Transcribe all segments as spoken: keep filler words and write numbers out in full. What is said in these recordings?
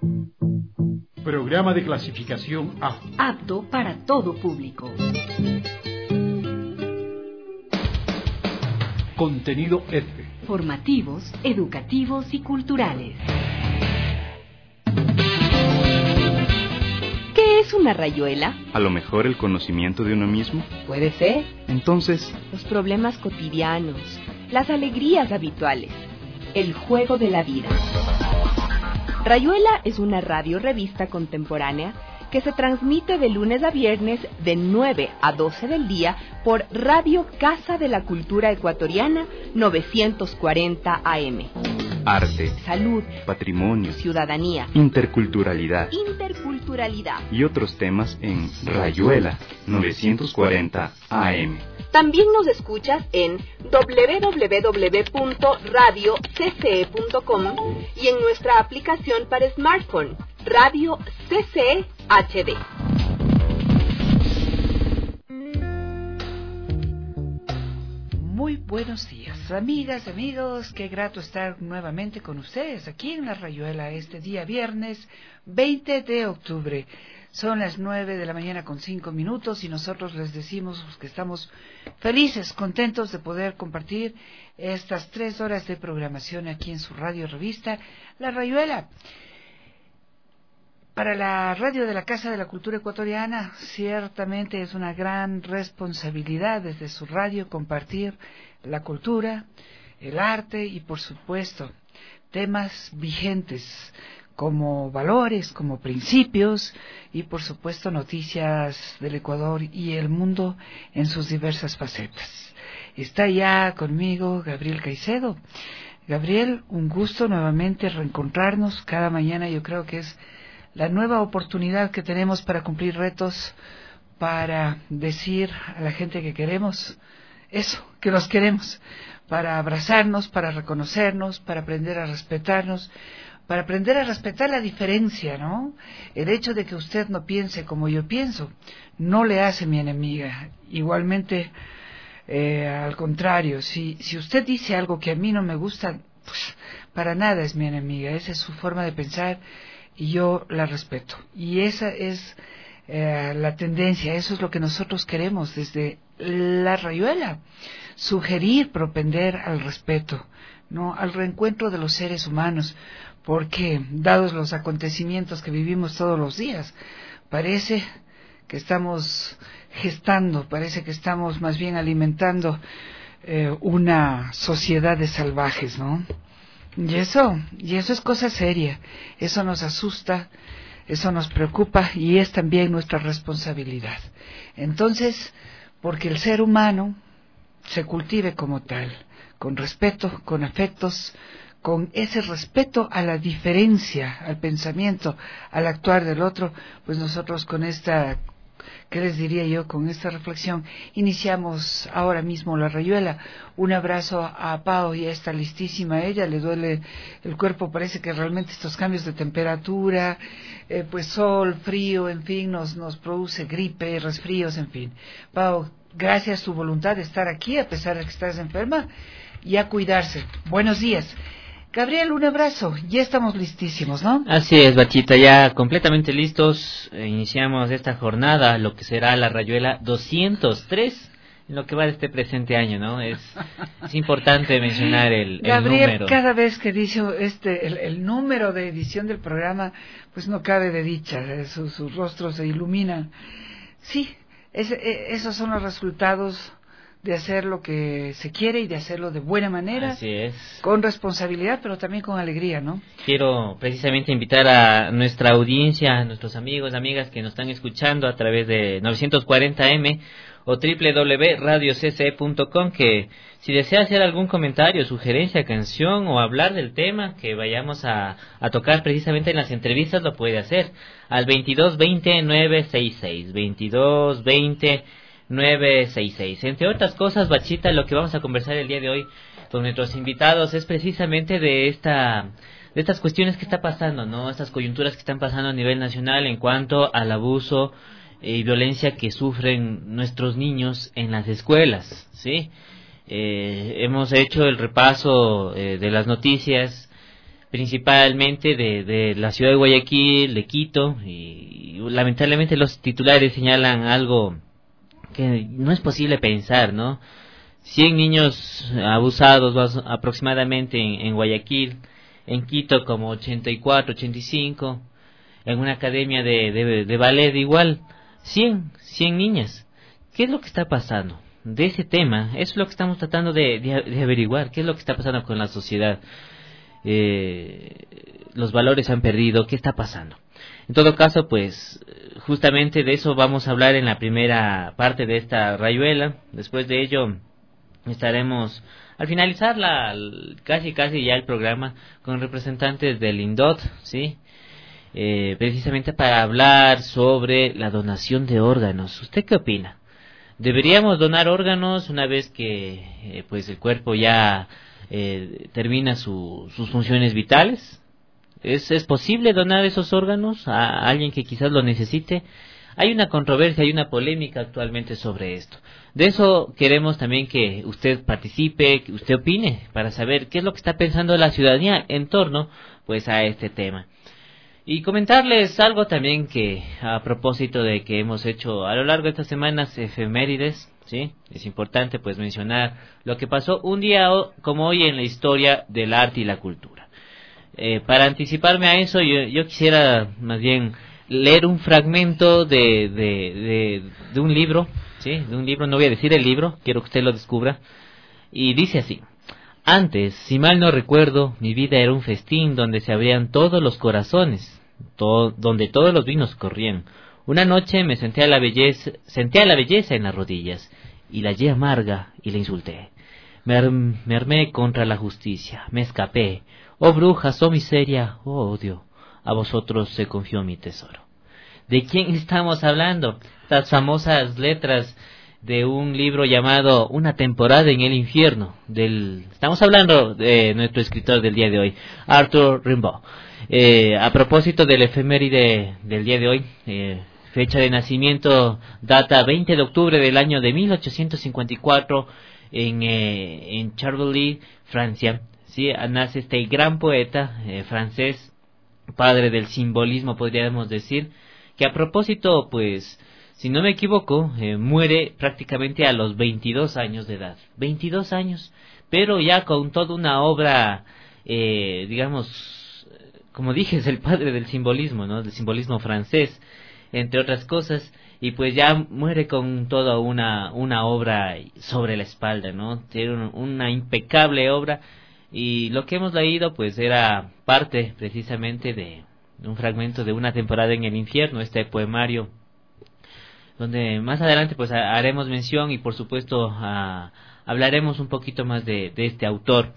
Programa de clasificación A. Apto para todo público. Contenido F. Formativos, educativos y culturales. ¿Qué es una rayuela? A lo mejor el conocimiento de uno mismo. Puede ser. Entonces, los problemas cotidianos, las alegrías habituales, el juego de la vida. Rayuela es una radio-revista contemporánea que se transmite de lunes a viernes de nueve a doce del día por Radio Casa de la Cultura Ecuatoriana novecientos cuarenta A M. Arte, salud, patrimonio, ciudadanía, interculturalidad, interculturalidad y otros temas en Rayuela novecientos cuarenta A M. También nos escuchas en doble u doble u doble u punto radio c c e punto com y en nuestra aplicación para smartphone, Radio C C E H D. Muy buenos días, amigas, amigos, qué grato estar nuevamente con ustedes aquí en La Rayuela este día viernes veinte de octubre. Son las nueve de la mañana con cinco minutos y nosotros les decimos que estamos felices, contentos de poder compartir estas tres horas de programación aquí en su radio revista La Rayuela. Para la radio de la Casa de la Cultura Ecuatoriana, ciertamente es una gran responsabilidad desde su radio compartir la cultura, el arte y, por supuesto, temas vigentes como valores, como principios y, por supuesto, noticias del Ecuador y el mundo en sus diversas facetas. Está ya conmigo Gabriel Caicedo. Gabriel, un gusto nuevamente reencontrarnos cada mañana. Yo creo que es la nueva oportunidad que tenemos para cumplir retos, para decir a la gente que queremos eso, que los queremos, para abrazarnos, para reconocernos, para aprender a respetarnos, para aprender a respetar la diferencia, ¿no? El hecho de que usted no piense como yo pienso no le hace mi enemiga. Igualmente, eh, al contrario, si, si usted dice algo que a mí no me gusta, pues para nada es mi enemiga. Esa es su forma de pensar y yo la respeto. Y esa es eh, la tendencia, eso es lo que nosotros queremos desde La Rayuela. Sugerir, propender al respeto, ¿no? Al reencuentro de los seres humanos, porque dados los acontecimientos que vivimos todos los días, parece que estamos gestando, parece que estamos más bien alimentando eh, una sociedad de salvajes, ¿no? Y eso, y eso es cosa seria, eso nos asusta, eso nos preocupa y es también nuestra responsabilidad. Entonces, porque el ser humano se cultive como tal, con respeto, con afectos, con ese respeto a la diferencia, al pensamiento, al actuar del otro, pues nosotros con esta, ¿qué les diría yo? Con esta reflexión iniciamos ahora mismo La Rayuela. Un abrazo a Pao, ya está listísima ella, le duele el cuerpo, parece que realmente estos cambios de temperatura, eh, pues sol, frío, en fin, nos, nos produce gripe, resfríos, en fin. Pao, gracias a tu voluntad de estar aquí, a pesar de que estás enferma, y a cuidarse. Buenos días. Gabriel, un abrazo. Ya estamos listísimos, ¿no? Así es, Bachita, ya completamente listos. Eh, iniciamos esta jornada, lo que será la Rayuela doscientos tres, en lo que va de este presente año, ¿no? Es, es importante mencionar el, el Gabriel, número. Cada vez que dice este el, el número de edición del programa, pues no cabe de dicha, eh, sus, sus rostros se iluminan. Sí, es, eh, esos son los resultados de hacer lo que se quiere y de hacerlo de buena manera. Así es. Con responsabilidad, pero también con alegría, ¿no? Quiero precisamente invitar a nuestra audiencia, a nuestros amigos, amigas que nos están escuchando a través de novecientos cuarenta eme o doble u doble u doble u punto radio c c e punto com, que si desea hacer algún comentario, sugerencia, canción o hablar del tema que vayamos a, a tocar precisamente en las entrevistas, lo puede hacer al veintidós veinte nueve sesenta y seis, veintidós veinte nueve sesenta y seis. Entre otras cosas, Bachita, lo que vamos a conversar el día de hoy con nuestros invitados es precisamente de esta de estas cuestiones que está pasando, ¿no? Estas coyunturas que están pasando a nivel nacional en cuanto al abuso y violencia que sufren nuestros niños en las escuelas, ¿sí? Eh, hemos hecho el repaso eh, de las noticias principalmente de, de la ciudad de Guayaquil, de Quito, y, y lamentablemente los titulares señalan algo que no es posible pensar, ¿no? cien niños abusados aproximadamente en, en Guayaquil, en Quito como ochenta y cuatro, ochenta y cinco, en una academia de, de, de ballet igual, cien, cien niñas. ¿Qué es lo que está pasando? De ese tema, eso es lo que estamos tratando de, de, de averiguar, qué es lo que está pasando con la sociedad. Eh, los valores han perdido, ¿qué está pasando? En todo caso, pues, justamente de eso vamos a hablar en la primera parte de esta rayuela. Después de ello estaremos, al finalizar la, casi casi ya el programa, con representantes del INDOT, ¿sí? Eh, precisamente para hablar sobre la donación de órganos. ¿Usted qué opina? ¿Deberíamos donar órganos una vez que eh, pues el cuerpo ya eh, termina su, sus funciones vitales? ¿Es, ¿Es posible donar esos órganos a alguien que quizás lo necesite? Hay una controversia, hay una polémica actualmente sobre esto. De eso queremos también que usted participe, que usted opine, para saber qué es lo que está pensando la ciudadanía en torno pues a este tema. Y comentarles algo también que a propósito de que hemos hecho a lo largo de estas semanas efemérides, ¿sí? Es importante pues mencionar lo que pasó un día como hoy en la historia del arte y la cultura. Eh, para anticiparme a eso, yo, yo quisiera más bien leer un fragmento de, de, de, de un libro, ¿sí? De un libro, no voy a decir el libro, quiero que usted lo descubra, y dice así: antes, si mal no recuerdo, mi vida era un festín donde se abrían todos los corazones, to- donde todos los vinos corrían. Una noche me senté a la belleza, senté a la belleza en las rodillas, y la hallé amarga y la insulté. Me, ar- me armé contra la justicia, me escapé. Oh brujas, oh miseria, oh odio, a vosotros se confió mi tesoro. ¿De quién estamos hablando? Estas famosas letras de un libro llamado Una temporada en el infierno. Del, estamos hablando de nuestro escritor del día de hoy, Arthur Rimbaud. Eh, a propósito del efeméride del día de hoy, eh, fecha de nacimiento data veinte de octubre del año de mil ochocientos cincuenta y cuatro en, eh, en Charleroi, Francia. Sí, nace este gran poeta eh, francés, padre del simbolismo, podríamos decir, que a propósito, pues, si no me equivoco, eh, muere prácticamente a los veintidós años de edad. veintidós años, pero ya con toda una obra, eh, digamos, como dije, es el padre del simbolismo, ¿no? Del simbolismo francés, entre otras cosas, y pues ya muere con toda una, una obra sobre la espalda, ¿no? Tiene un, una impecable obra. Y lo que hemos leído pues era parte precisamente de un fragmento de Una temporada en el infierno, este poemario, donde más adelante pues haremos mención y por supuesto a, hablaremos un poquito más de, de este autor.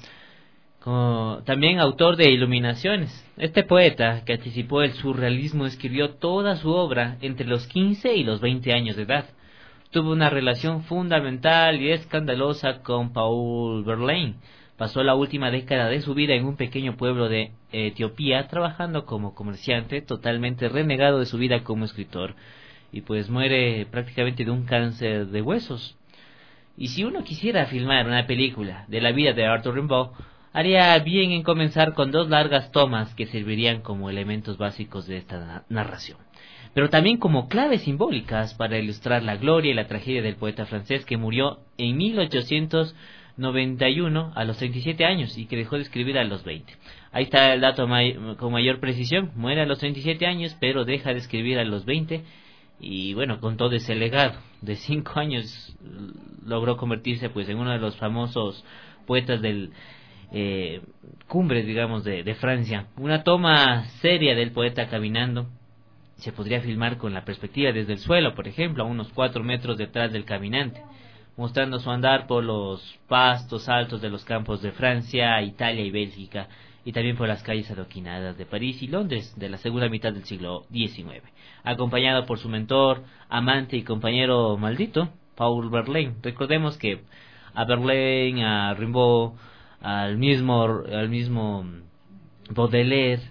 Como, también autor de Iluminaciones. Este poeta que anticipó el surrealismo escribió toda su obra entre los quince y los veinte años de edad. Tuvo una relación fundamental y escandalosa con Paul Verlaine. Pasó la última década de su vida en un pequeño pueblo de Etiopía, trabajando como comerciante, totalmente renegado de su vida como escritor, y pues muere prácticamente de un cáncer de huesos. Y si uno quisiera filmar una película de la vida de Arthur Rimbaud, haría bien en comenzar con dos largas tomas que servirían como elementos básicos de esta narración, pero también como claves simbólicas para ilustrar la gloria y la tragedia del poeta francés que murió en mil ochocientos noventa y uno a los treinta y siete años y que dejó de escribir a los veinte. Ahí está el dato may- con mayor precisión. Muere a los treinta y siete años, pero deja de escribir a los veinte. Y bueno, con todo ese legado de cinco años logró convertirse pues en uno de los famosos poetas del eh, cumbre, digamos, de, de Francia. Una toma seria del poeta caminando se podría filmar con la perspectiva desde el suelo, por ejemplo, a unos cuatro metros detrás del caminante, mostrando su andar por los pastos altos de los campos de Francia, Italia y Bélgica, y también por las calles adoquinadas de París y Londres de la segunda mitad del siglo diecinueve, acompañado por su mentor, amante y compañero maldito, Paul Verlaine. Recordemos que a Verlaine, a Rimbaud, al mismo, al mismo Baudelaire,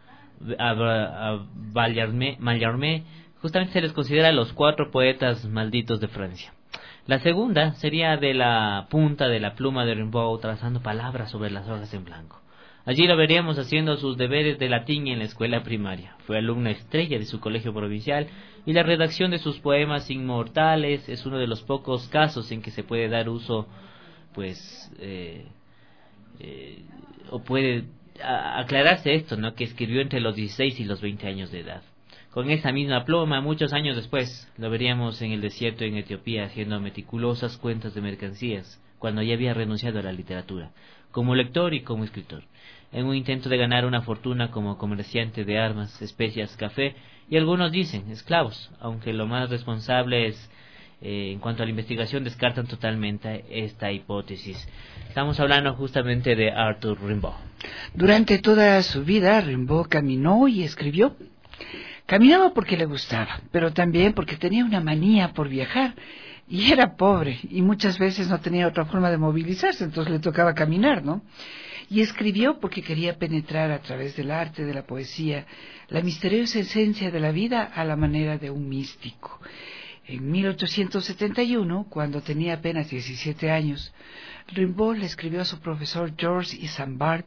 a, a Mallarmé, Mallarmé, justamente se les considera los cuatro poetas malditos de Francia. La segunda sería de la punta de la pluma de Rimbaud trazando palabras sobre las hojas en blanco. Allí lo veríamos haciendo sus deberes de latín en la escuela primaria. Fue alumna estrella de su colegio provincial y la redacción de sus poemas inmortales es uno de los pocos casos en que se puede dar uso, pues, eh, eh, o puede a, aclararse esto, ¿no? Que escribió entre los dieciséis y los veinte años de edad. Con esa misma pluma, muchos años después, lo veríamos en el desierto en Etiopía haciendo meticulosas cuentas de mercancías, cuando ya había renunciado a la literatura, como lector y como escritor, en un intento de ganar una fortuna como comerciante de armas, especias, café, y algunos dicen esclavos, aunque lo más responsable es, eh, en cuanto a la investigación, descartan totalmente esta hipótesis. Estamos hablando justamente de Arthur Rimbaud. Durante toda su vida, Rimbaud caminó y escribió. Caminaba porque le gustaba, pero también porque tenía una manía por viajar, y era pobre, y muchas veces no tenía otra forma de movilizarse, entonces le tocaba caminar, ¿no? Y escribió porque quería penetrar a través del arte, de la poesía, la misteriosa esencia de la vida a la manera de un místico. En mil ochocientos setenta y uno, cuando tenía apenas diecisiete años, Rimbaud le escribió a su profesor Georges Isambard: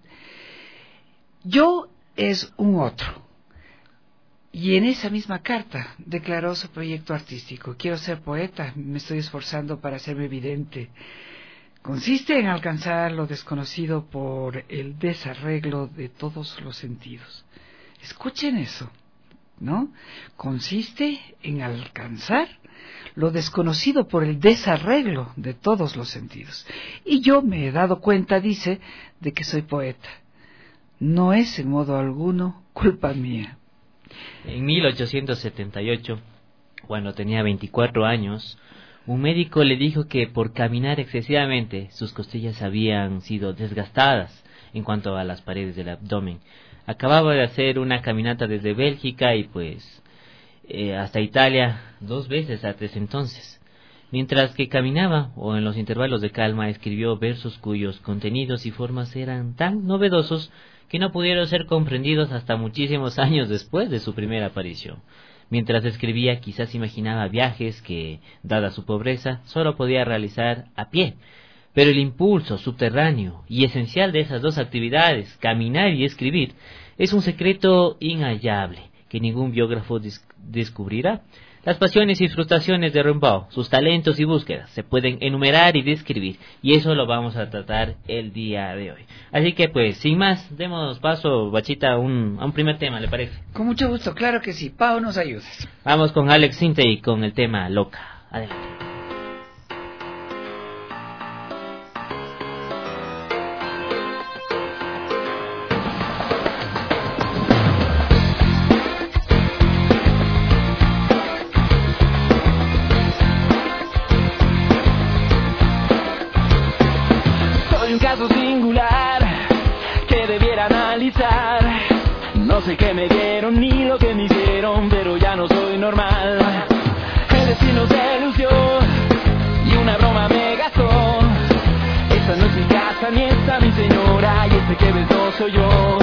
«Yo es un otro». Y en esa misma carta declaró su proyecto artístico: «Quiero ser poeta, me estoy esforzando para hacerme evidente. Consiste en alcanzar lo desconocido por el desarreglo de todos los sentidos». Escuchen eso, ¿no? Consiste en alcanzar lo desconocido por el desarreglo de todos los sentidos. Y yo me he dado cuenta, dice, de que soy poeta. No es en modo alguno culpa mía. En mil ochocientos setenta y ocho, cuando tenía veinticuatro años, un médico le dijo que por caminar excesivamente sus costillas habían sido desgastadas en cuanto a las paredes del abdomen. Acababa de hacer una caminata desde Bélgica y pues eh, hasta Italia dos veces antes entonces. Mientras que caminaba, o en los intervalos de calma, escribió versos cuyos contenidos y formas eran tan novedosos que no pudieron ser comprendidos hasta muchísimos años después de su primera aparición. Mientras escribía, quizás imaginaba viajes que, dada su pobreza, solo podía realizar a pie. Pero el impulso subterráneo y esencial de esas dos actividades, caminar y escribir, es un secreto inhallable que ningún biógrafo des- descubrirá. Las pasiones y frustraciones de Rimbaud, sus talentos y búsquedas, se pueden enumerar y describir, y eso lo vamos a tratar el día de hoy. Así que pues, sin más, demos paso, Bachita, a un, a un primer tema, ¿le parece? Con mucho gusto, claro que sí. Pau, nos ayudas. Vamos con Alex Sintek con el tema Loca. Adelante. No sé qué me dieron ni lo que me hicieron, pero ya no soy normal. El destino se lució y una broma me gastó. Esta no es mi casa ni esta mi señora, y este que ves no soy yo.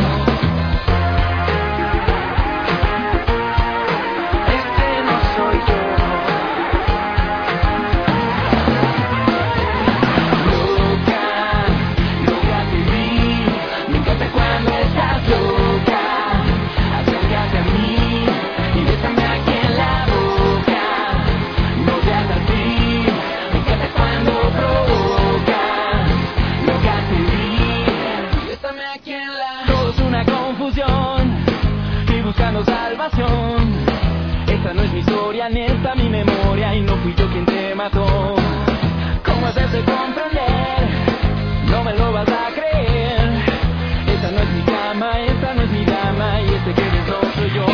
Este no soy yo. Loca, loca te vi, me encanta cuando estás loca. Salvación. Esta no es mi historia, ni esta mi memoria, y no fui yo quien te mató. ¿Cómo hacerte comprender? No me lo vas a creer. Esta no es mi cama, esta no es mi dama, y este que ves no soy yo.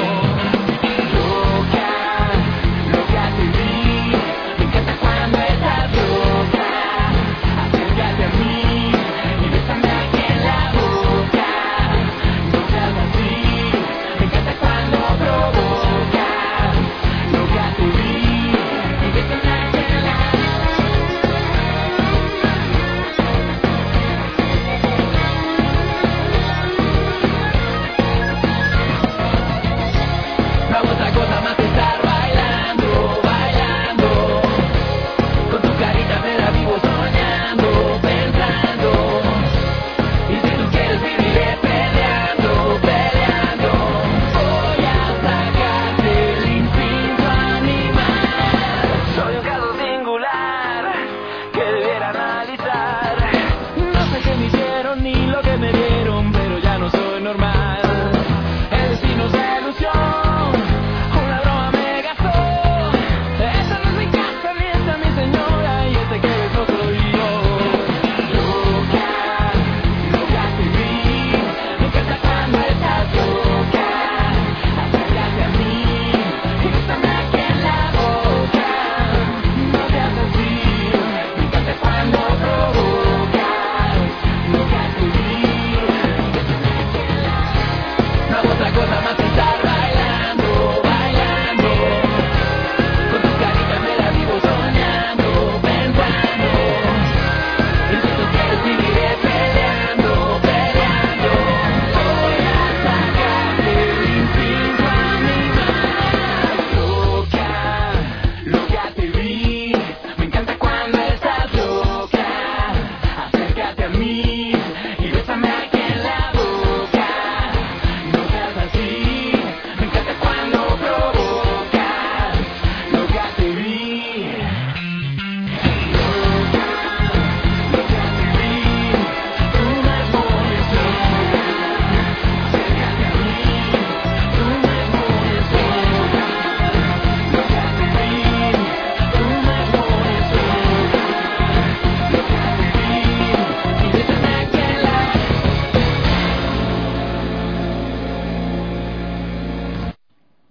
Loca, loca te vi, me encanta cuando estás loca. Acércate a mí y bésame aquí en la boca. No seas así.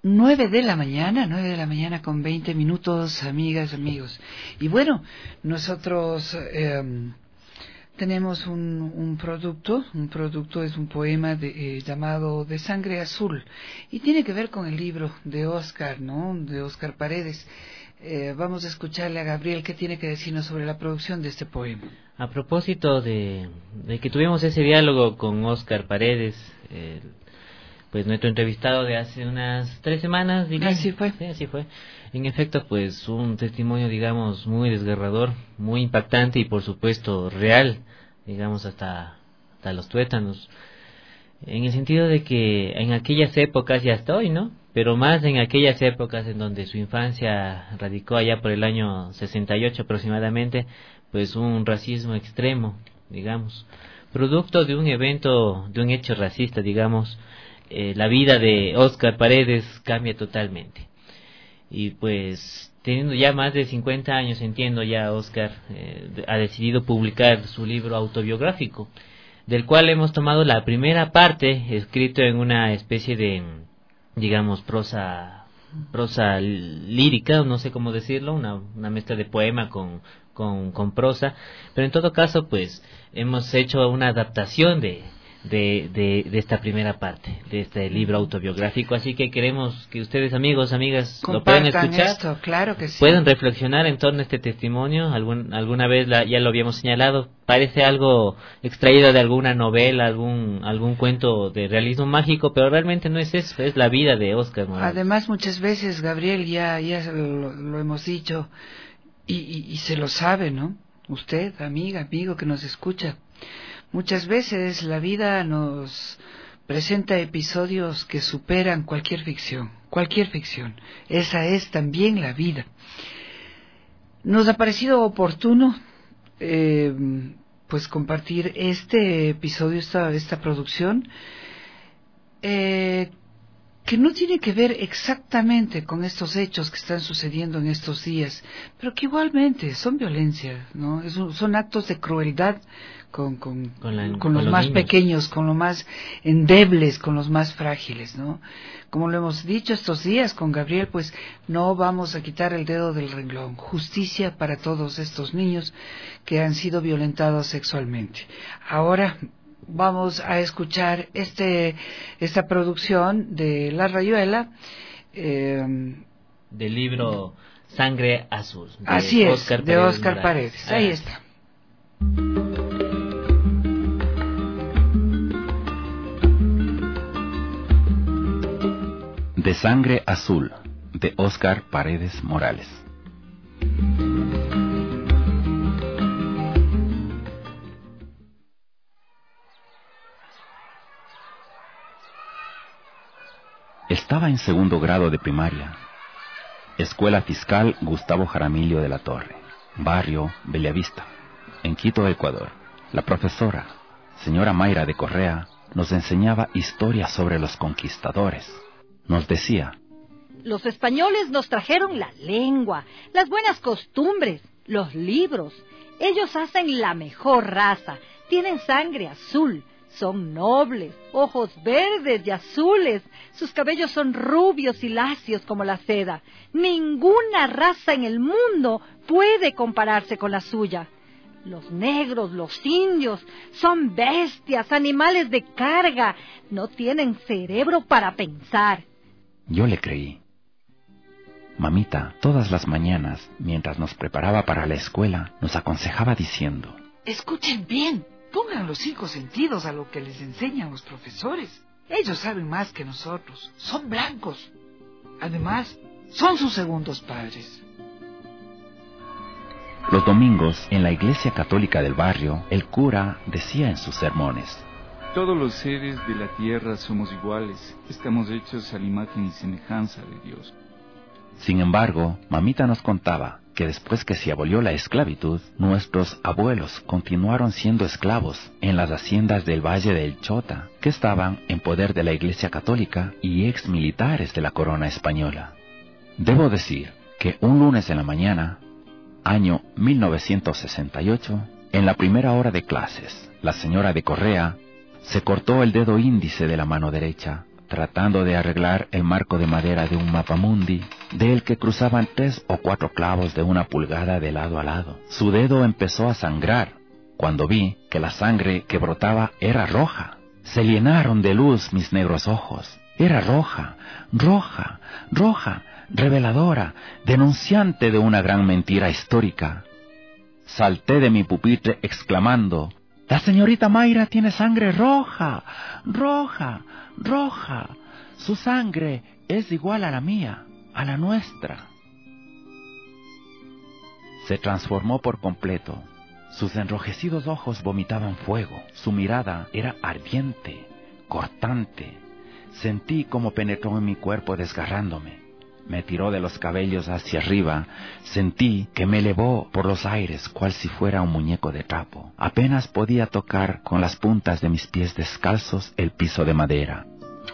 Nueve de la mañana, nueve de la mañana con veinte minutos, amigas, amigos. Y bueno, nosotros eh, tenemos un, un producto, un producto es un poema de, eh, llamado De Sangre Azul, y tiene que ver con el libro de Óscar, ¿no? De Óscar Paredes. Eh, vamos a escucharle a Gabriel qué tiene que decirnos sobre la producción de este poema. A propósito de, de que tuvimos ese diálogo con Óscar Paredes, eh, pues nuestro entrevistado de hace unas tres semanas, diría. Así fue. Sí, así fue. En efecto, pues un testimonio, digamos, muy desgarrador, muy impactante y por supuesto real, digamos, hasta, hasta los tuétanos. En el sentido de que en aquellas épocas, y hasta hoy, ¿no? Pero más en aquellas épocas en donde su infancia radicó allá por el año sesenta y ocho aproximadamente, pues un racismo extremo, digamos, producto de un evento, de un hecho racista, digamos. Eh, la vida de Óscar Paredes cambia totalmente. Y pues, teniendo ya más de cincuenta años, entiendo ya, Óscar eh, ha decidido publicar su libro autobiográfico, del cual hemos tomado la primera parte, escrito en una especie de, digamos, prosa prosa lírica, no sé cómo decirlo, una, una mezcla de poema con, con, con prosa, pero en todo caso, pues, hemos hecho una adaptación de De, de, de esta primera parte, de este libro autobiográfico, así que queremos que ustedes, amigos, amigas, Compartan lo puedan escuchar, esto, claro que sí. puedan reflexionar en torno a este testimonio. Algún, alguna vez la, ya lo habíamos señalado, parece algo extraído de alguna novela, algún algún cuento de realismo mágico, pero realmente no es eso, es la vida de Óscar Morales. Además, muchas veces, Gabriel, ya, ya lo, lo hemos dicho, y, y, y se lo sabe, ¿no? Usted, amiga, amigo que nos escucha, muchas veces la vida nos presenta episodios que superan cualquier ficción, cualquier ficción. Esa es también la vida. Nos ha parecido oportuno eh, pues compartir este episodio, esta, esta producción, eh, que no tiene que ver exactamente con estos hechos que están sucediendo en estos días, pero que igualmente son violencia, ¿no? Es un, son actos de crueldad con, con, con, la, con, con los, los más niños. pequeños, con los más endebles, con los más frágiles, ¿no? Como lo hemos dicho estos días con Gabriel, pues no vamos a quitar el dedo del renglón. Justicia para todos estos niños que han sido violentados sexualmente. Ahora vamos a escuchar este esta producción de La Rayuela, eh, del libro Sangre Azul, de así es, Óscar de Paredes Óscar Morales. Paredes. Ahí está. De Sangre Azul, de Óscar Paredes Morales. Estaba en segundo grado de primaria. Escuela Fiscal Gustavo Jaramillo de la Torre, barrio Bellavista, en Quito, Ecuador. La profesora, señora Mayra de Correa, nos enseñaba historias sobre los conquistadores. Nos decía: los españoles nos trajeron la lengua, las buenas costumbres, los libros. Ellos hacen la mejor raza, tienen sangre azul, son nobles, ojos verdes y azules, sus cabellos son rubios y lacios como la seda. Ninguna raza en el mundo puede compararse con la suya. Los negros, los indios, son bestias, animales de carga, no tienen cerebro para pensar. Yo le creí. Mamita, todas las mañanas, mientras nos preparaba para la escuela, nos aconsejaba diciendo: escuchen bien, pongan los cinco sentidos a lo que les enseñan los profesores. Ellos saben más que nosotros, son blancos. Además, son sus segundos padres. Los domingos, en la iglesia católica del barrio, el cura decía en sus sermones: todos los seres de la tierra somos iguales, estamos hechos a la imagen y semejanza de Dios. Sin embargo, mamita nos contaba que después que se abolió la esclavitud, nuestros abuelos continuaron siendo esclavos en las haciendas del Valle del Chota, que estaban en poder de la Iglesia Católica y ex militares de la corona española. Debo decir que un lunes en la mañana, año mil novecientos sesenta y ocho, en la primera hora de clases, la señora de Correa se cortó el dedo índice de la mano derecha tratando de arreglar el marco de madera de un mapamundi, del que cruzaban tres o cuatro clavos de una pulgada de lado a lado. Su dedo empezó a sangrar, cuando vi que la sangre que brotaba era roja. Se llenaron de luz mis negros ojos. Era roja, roja, roja, reveladora, denunciante de una gran mentira histórica. Salté de mi pupitre exclamando: «La señorita Mayra tiene sangre roja, roja, roja. Su sangre es igual a la mía, a la nuestra». Se transformó por completo. Sus enrojecidos ojos vomitaban fuego. Su mirada era ardiente, cortante. Sentí cómo penetró en mi cuerpo desgarrándome. Me tiró de los cabellos hacia arriba. Sentí que me elevó por los aires cual si fuera un muñeco de trapo. Apenas podía tocar con las puntas de mis pies descalzos el piso de madera.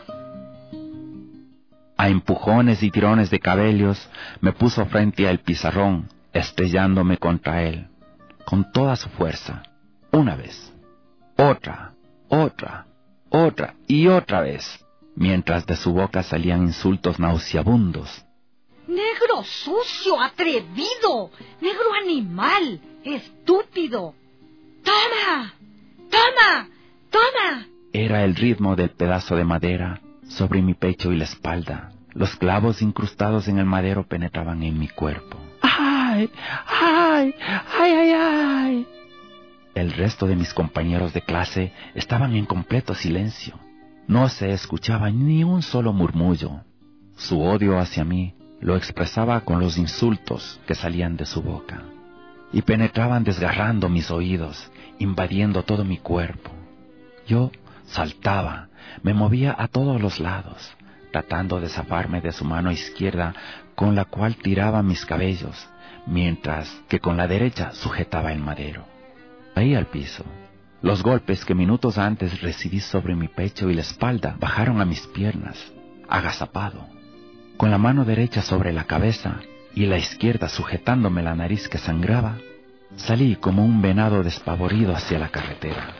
A empujones y tirones de cabellos me puso frente al pizarrón, estrellándome contra él, con toda su fuerza. Una vez, otra, otra, otra y otra vez, mientras de su boca salían insultos nauseabundos. ¡Negro sucio, atrevido! ¡Negro animal! ¡Estúpido! ¡Toma! ¡Toma! ¡Toma! Era el ritmo del pedazo de madera sobre mi pecho y la espalda. Los clavos incrustados en el madero penetraban en mi cuerpo. ¡Ay! ¡Ay! ¡Ay, ay, ay! El resto de mis compañeros de clase estaban en completo silencio. No se escuchaba ni un solo murmullo. Su odio hacia mí lo expresaba con los insultos que salían de su boca y penetraban desgarrando mis oídos, invadiendo todo mi cuerpo. Yo saltaba, me movía a todos los lados, tratando de zafarme de su mano izquierda con la cual tiraba mis cabellos, mientras que con la derecha sujetaba el madero. Caí al piso. Los golpes que minutos antes recibí sobre mi pecho y la espalda bajaron a mis piernas, agazapado, con la mano derecha sobre la cabeza y la izquierda sujetándome la nariz que sangraba. Salí como un venado despavorido hacia la carretera.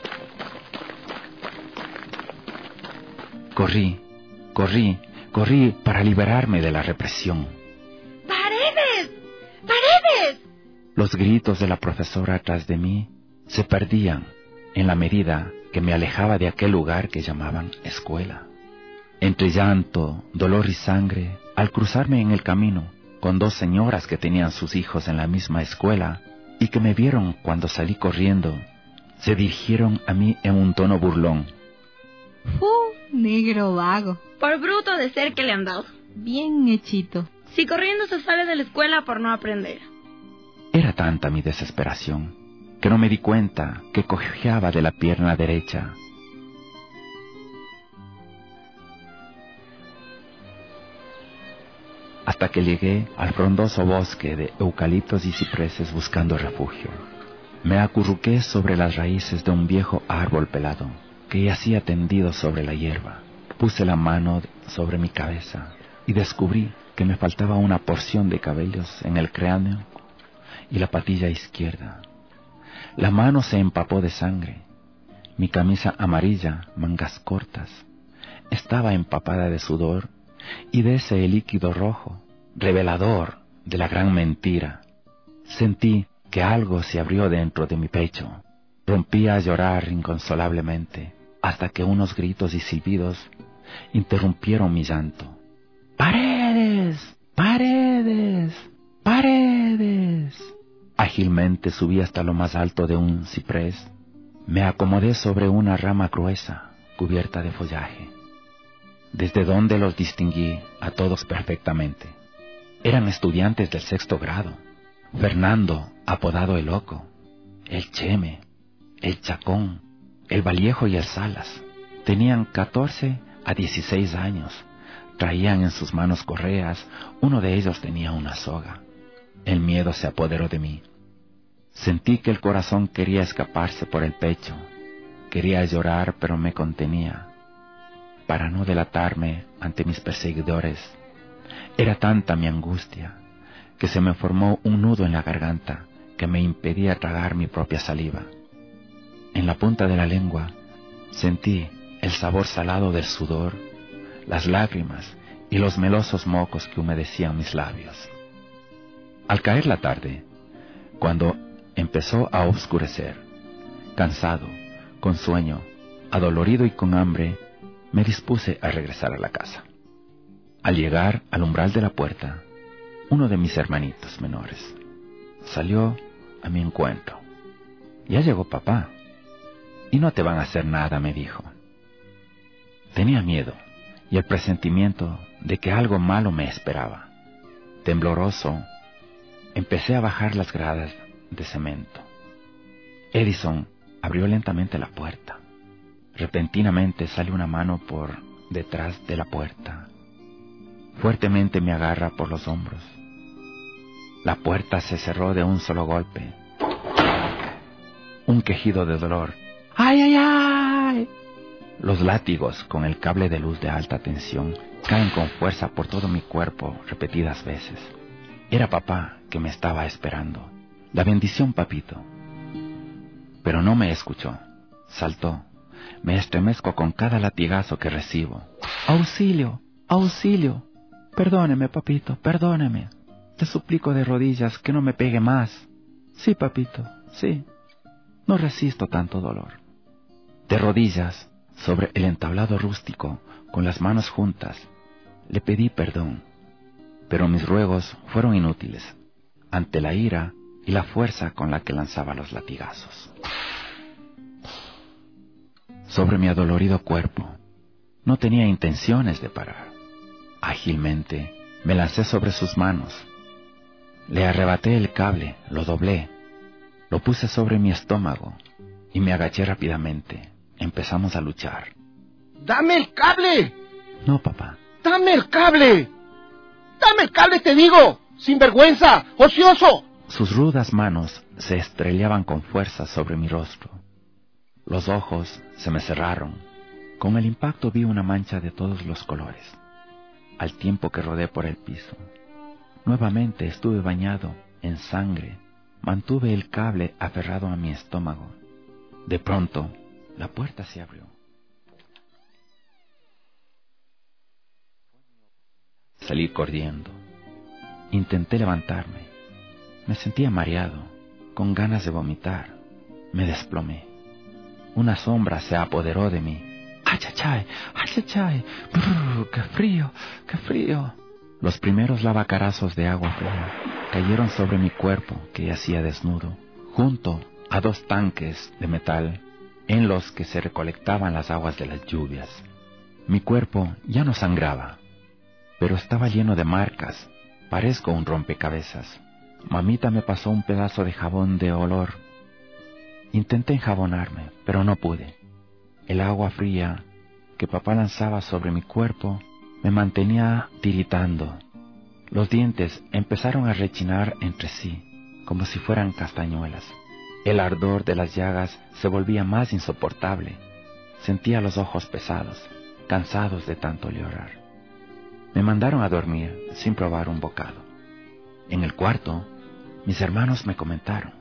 Corrí, corrí, corrí para liberarme de la represión. ¡Paredes! ¡Paredes! Los gritos de la profesora atrás de mí se perdían en la medida que me alejaba de aquel lugar que llamaban escuela. Entre llanto, dolor y sangre, al cruzarme en el camino con dos señoras que tenían sus hijos en la misma escuela y que me vieron cuando salí corriendo, se dirigieron a mí en un tono burlón. ¡Fu! Negro vago. Por bruto de ser que le han dado. Bien hechito. Si corriendo se sale de la escuela por no aprender. Era tanta mi desesperación que no me di cuenta que cojeaba de la pierna derecha. Hasta que llegué al frondoso bosque de eucaliptos y cipreses buscando refugio. Me acurruqué sobre las raíces de un viejo árbol pelado que yacía tendido sobre la hierba. Puse la mano sobre mi cabeza y descubrí que me faltaba una porción de cabellos en el cráneo y la patilla izquierda. La mano se empapó de sangre. Mi camisa amarilla, mangas cortas, estaba empapada de sudor y de ese líquido rojo, revelador de la gran mentira. Sentí que algo se abrió dentro de mi pecho. Rompí a llorar inconsolablemente, hasta que unos gritos y silbidos interrumpieron mi llanto. ¡Paredes! ¡Paredes! ¡Paredes! Ágilmente subí hasta lo más alto de un ciprés. Me acomodé sobre una rama gruesa, cubierta de follaje, desde donde los distinguí a todos perfectamente. Eran estudiantes del sexto grado. Fernando, apodado el Loco, el Cheme, el Chacón, el Vallejo y el Salas. Tenían catorce a dieciséis años. Traían en sus manos correas. Uno de ellos tenía una soga. El miedo se apoderó de mí. Sentí que el corazón quería escaparse por el pecho. Quería llorar, pero me contenía para no delatarme ante mis perseguidores. Era tanta mi angustia que se me formó un nudo en la garganta que me impedía tragar mi propia saliva. En la punta de la lengua sentí el sabor salado del sudor, las lágrimas y los melosos mocos que humedecían mis labios. Al caer la tarde, cuando empezó a oscurecer, cansado, con sueño, adolorido y con hambre, me dispuse a regresar a la casa. Al llegar al umbral de la puerta, uno de mis hermanitos menores salió a mi encuentro. Ya llegó papá, y no te van a hacer nada, me dijo. Tenía miedo y el presentimiento de que algo malo me esperaba. Tembloroso, empecé a bajar las gradas de cemento. Edison abrió lentamente la puerta. Repentinamente sale una mano por detrás de la puerta. Fuertemente me agarra por los hombros. La puerta se cerró de un solo golpe. Un quejido de dolor. ¡Ay, ay, ay! Los látigos con el cable de luz de alta tensión caen con fuerza por todo mi cuerpo repetidas veces. Era papá que me estaba esperando. La bendición, papito. Pero no me escuchó. Saltó. Me estremezco con cada latigazo que recibo. ¡Auxilio! ¡Auxilio! Perdóneme, papito, perdóneme. Te suplico de rodillas que no me pegue más. Sí, papito, sí. No resisto tanto dolor. De rodillas, sobre el entablado rústico, con las manos juntas, le pedí perdón. Pero mis ruegos fueron inútiles, ante la ira y la fuerza con la que lanzaba los latigazos. Sobre mi adolorido cuerpo, no tenía intenciones de parar. Ágilmente me lancé sobre sus manos. Le arrebaté el cable, lo doblé, lo puse sobre mi estómago y me agaché rápidamente. Empezamos a luchar. ¡Dame el cable! No, papá. ¡Dame el cable! ¡Dame el cable, te digo! ¡Sinvergüenza! ¡Ocioso! Sus rudas manos se estrellaban con fuerza sobre mi rostro. Los ojos se me cerraron. Con el impacto vi una mancha de todos los colores, al tiempo que rodé por el piso. Nuevamente estuve bañado en sangre. Mantuve el cable aferrado a mi estómago. De pronto, la puerta se abrió. Salí corriendo. Intenté levantarme. Me sentía mareado, con ganas de vomitar. Me desplomé. Una sombra se apoderó de mí. ¡Ay, ay, ay! ¡Ay, ay, ay! Brr, ¡qué frío! ¡Qué frío! Los primeros lavacarazos de agua fría cayeron sobre mi cuerpo, que yacía desnudo, junto a dos tanques de metal en los que se recolectaban las aguas de las lluvias. Mi cuerpo ya no sangraba, pero estaba lleno de marcas. Parezco un rompecabezas. Mamita me pasó un pedazo de jabón de olor. Intenté enjabonarme, pero no pude. El agua fría que papá lanzaba sobre mi cuerpo me mantenía tiritando. Los dientes empezaron a rechinar entre sí, como si fueran castañuelas. El ardor de las llagas se volvía más insoportable. Sentía los ojos pesados, cansados de tanto llorar. Me mandaron a dormir sin probar un bocado. En el cuarto, mis hermanos me comentaron: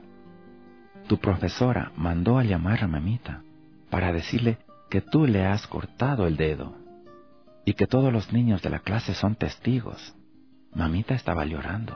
tu profesora mandó a llamar a mamita para decirle que tú le has cortado el dedo y que todos los niños de la clase son testigos. Mamita estaba llorando.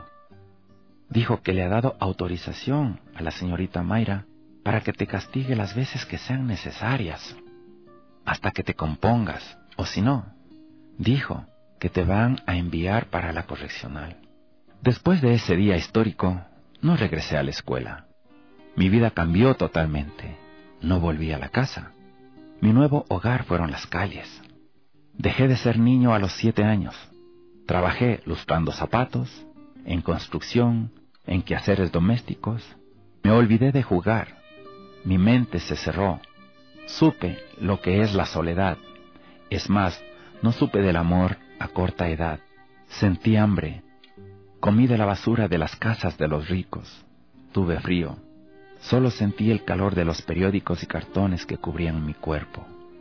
Dijo que le ha dado autorización a la señorita Mayra para que te castigue las veces que sean necesarias, hasta que te compongas, o si no, dijo que te van a enviar para la correccional. Después de ese día histórico, no regresé a la escuela. Mi vida cambió totalmente. No volví a la casa. Mi nuevo hogar fueron las calles. Dejé de ser niño a los siete años. Trabajé lustrando zapatos, en construcción, en quehaceres domésticos. Me olvidé de jugar. Mi mente se cerró. Supe lo que es la soledad. Es más, no supe del amor a corta edad. Sentí hambre. Comí de la basura de las casas de los ricos. Tuve frío. Solo sentí el calor de los periódicos y cartones que cubrían mi cuerpo.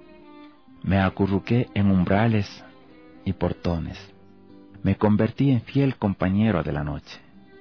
Me acurruqué en umbrales y portones. Me convertí en fiel compañero de la noche.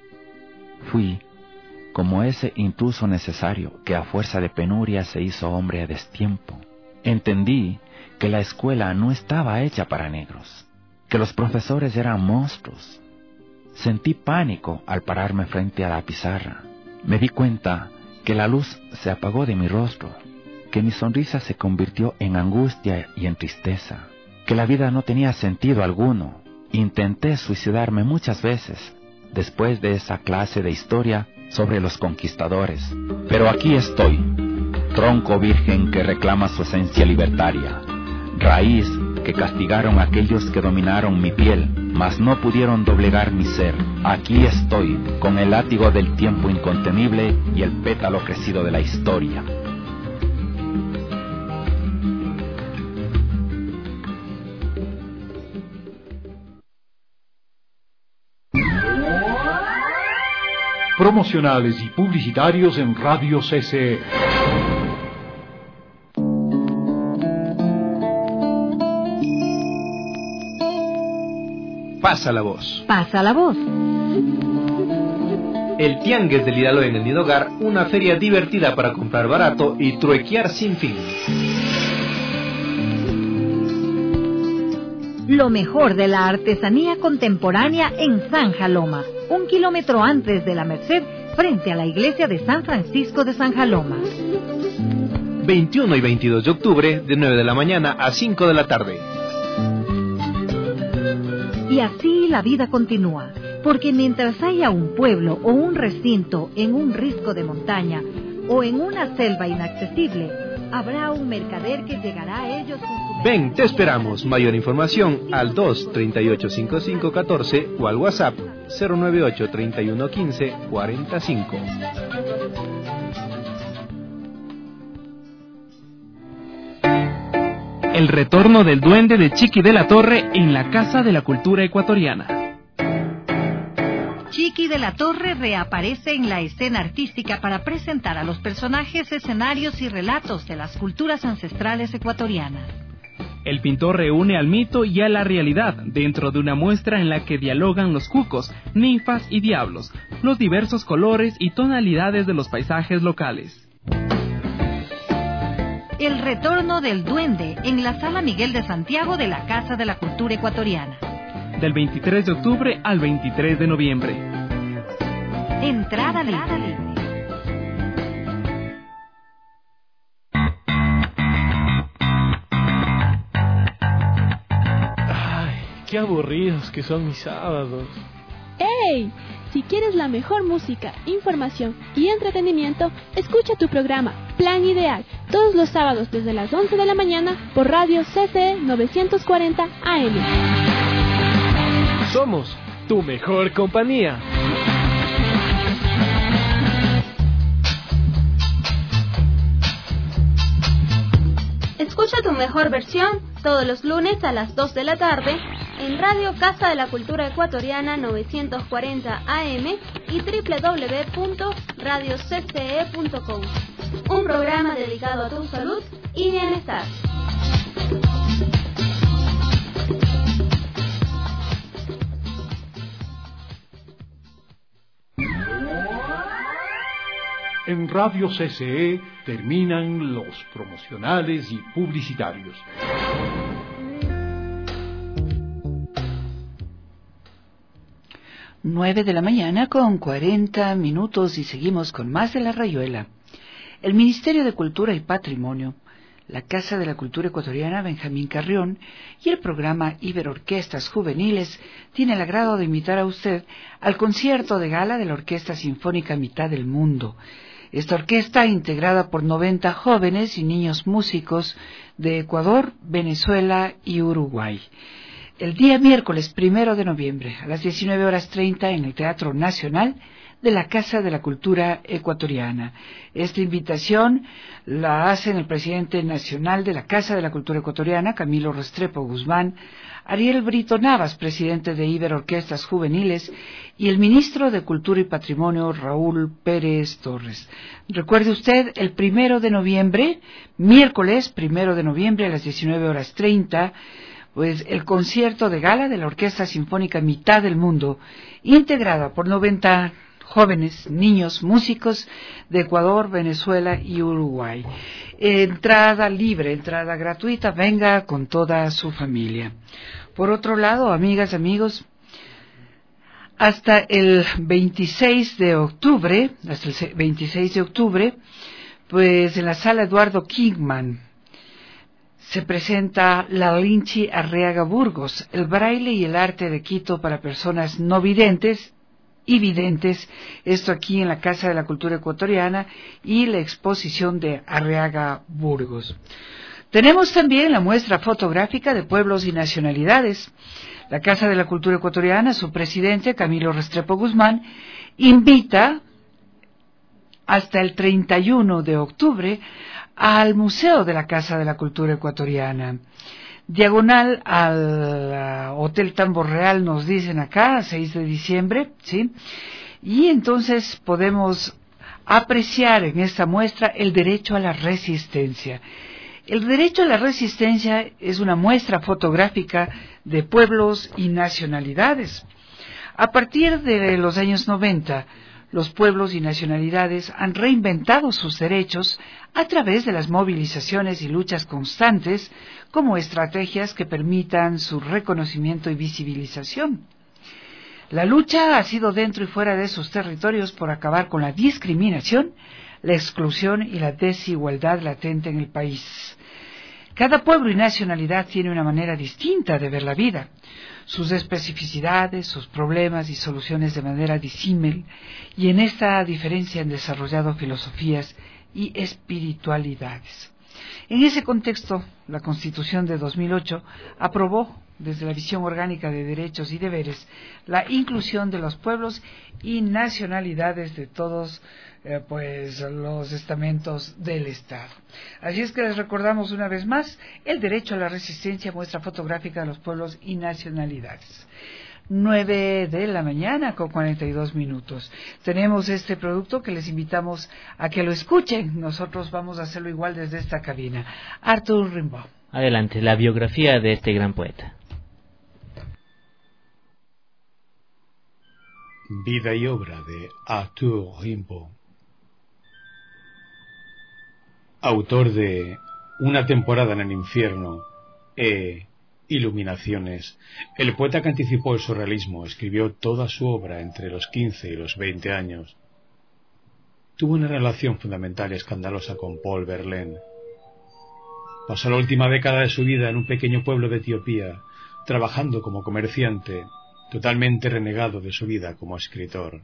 Fui como ese intruso necesario que a fuerza de penuria se hizo hombre a destiempo. Entendí que la escuela no estaba hecha para negros, que los profesores eran monstruos. Sentí pánico al pararme frente a la pizarra. Me di cuenta que la luz se apagó de mi rostro, que mi sonrisa se convirtió en angustia y en tristeza, que la vida no tenía sentido alguno. Intenté suicidarme muchas veces después de esa clase de historia sobre los conquistadores, pero aquí estoy, tronco virgen que reclama su esencia libertaria, raíz que castigaron a aquellos que dominaron mi piel, mas no pudieron doblegar mi ser. Aquí estoy, con el látigo del tiempo incontenible y el pétalo crecido de la historia. Promocionales y publicitarios en Radio C C E. Pasa la voz. Pasa la voz. El Tianguis del Hidalgo en el Nido Hogar, una feria divertida para comprar barato y truequear sin fin. Lo mejor de la artesanía contemporánea en San Jaloma, un kilómetro antes de la Merced, frente a la iglesia de San Francisco de San Jaloma. veintiuno y veintidós de octubre, de nueve de la mañana a cinco de la tarde. Y así la vida continúa, porque mientras haya un pueblo o un recinto en un risco de montaña o en una selva inaccesible, habrá un mercader que llegará a ellos con su... Ven, te esperamos. Mayor información al dos, treinta y ocho, cincuenta y cinco, catorce o al WhatsApp cero nueve ocho, treinta y uno, quince, cuarenta y cinco. El retorno del duende de Chiqui de la Torre en la Casa de la Cultura Ecuatoriana. Chiqui de la Torre reaparece en la escena artística para presentar a los personajes, escenarios y relatos de las culturas ancestrales ecuatorianas. El pintor reúne al mito y a la realidad dentro de una muestra en la que dialogan los cucos, ninfas y diablos, los diversos colores y tonalidades de los paisajes locales. El retorno del duende en la Sala Miguel de Santiago de la Casa de la Cultura Ecuatoriana. Del veintitrés de octubre al veintitrés de noviembre. Entrada libre. Ay, qué aburridos que son mis sábados. ¡Ey! Si quieres la mejor música, información y entretenimiento, escucha tu programa Plan Ideal todos los sábados desde las once de la mañana por Radio C C E novecientos cuarenta A M. Somos tu mejor compañía. Escucha tu mejor versión todos los lunes a las dos de la tarde en Radio Casa de la Cultura Ecuatoriana novecientos cuarenta A M y doble u doble u doble u punto radio c c e punto com. Un programa dedicado a tu salud y bienestar. En Radio C C E terminan los promocionales y publicitarios. Nueve de la mañana con cuarenta minutos y seguimos con más de La Rayuela. El Ministerio de Cultura y Patrimonio, la Casa de la Cultura Ecuatoriana Benjamín Carrión y el programa Iberorquestas Juveniles tiene el agrado de invitar a usted al concierto de gala de la Orquesta Sinfónica Mitad del Mundo. Esta orquesta, integrada por noventa jóvenes y niños músicos de Ecuador, Venezuela y Uruguay. El día miércoles primero de noviembre, a las diecinueve horas treinta, en el Teatro Nacional de la Casa de la Cultura Ecuatoriana. Esta invitación la hacen el presidente nacional de la Casa de la Cultura Ecuatoriana, Camilo Restrepo Guzmán, Ariel Brito Navas, presidente de Iberorquestas Juveniles, y el ministro de Cultura y Patrimonio, Raúl Pérez Torres. Recuerde usted, el primero de noviembre, miércoles primero de noviembre, a las diecinueve horas treinta, pues el concierto de gala de la Orquesta Sinfónica Mitad del Mundo, integrada por noventa jóvenes, niños, músicos de Ecuador, Venezuela y Uruguay. Entrada libre, entrada gratuita, venga con toda su familia. Por otro lado, amigas, amigos, hasta el veintiséis de octubre, hasta el veintiséis de octubre, pues en la sala Eduardo Kingman se presenta La Linchi Arriaga Burgos, el braille y el arte de Quito para personas no videntes y videntes, esto aquí en la Casa de la Cultura Ecuatoriana, y la exposición de Arriaga Burgos. Tenemos también la muestra fotográfica de pueblos y nacionalidades. La Casa de la Cultura Ecuatoriana, su presidente, Camilo Restrepo Guzmán, invita hasta el treinta y uno de octubre al Museo de la Casa de la Cultura Ecuatoriana. Diagonal al uh, Hotel Tambor Real, nos dicen acá, seis de diciembre, ¿sí? Y entonces podemos apreciar en esta muestra el derecho a la resistencia. El derecho a la resistencia es una muestra fotográfica de pueblos y nacionalidades. A partir de los años noventa, los pueblos y nacionalidades han reinventado sus derechos a través de las movilizaciones y luchas constantes como estrategias que permitan su reconocimiento y visibilización. La lucha ha sido dentro y fuera de sus territorios por acabar con la discriminación, la exclusión y la desigualdad latente en el país. Cada pueblo y nacionalidad tiene una manera distinta de ver la vida, sus especificidades, sus problemas y soluciones de manera disímil, y en esta diferencia han desarrollado filosofías y espiritualidades. En ese contexto, la Constitución de dos mil ocho aprobó, desde la visión orgánica de derechos y deberes, la inclusión de los pueblos y nacionalidades de todos eh, pues los estamentos del Estado. Así es que les recordamos una vez más el derecho a la resistencia, muestra fotográfica de los pueblos y nacionalidades. nueve de la mañana con cuarenta y dos minutos. Tenemos este producto que les invitamos a que lo escuchen. Nosotros vamos a hacerlo igual desde esta cabina. Arthur Rimbaud. Adelante, la biografía de este gran poeta. Vida y obra de Arthur Rimbaud. Autor de Una temporada en el infierno e Iluminaciones, el poeta que anticipó el surrealismo escribió toda su obra entre los quince y los veinte años. Tuvo una relación fundamental y escandalosa con Paul Verlaine. Pasó la última década de su vida en un pequeño pueblo de Etiopía, trabajando como comerciante, totalmente renegado de su vida como escritor.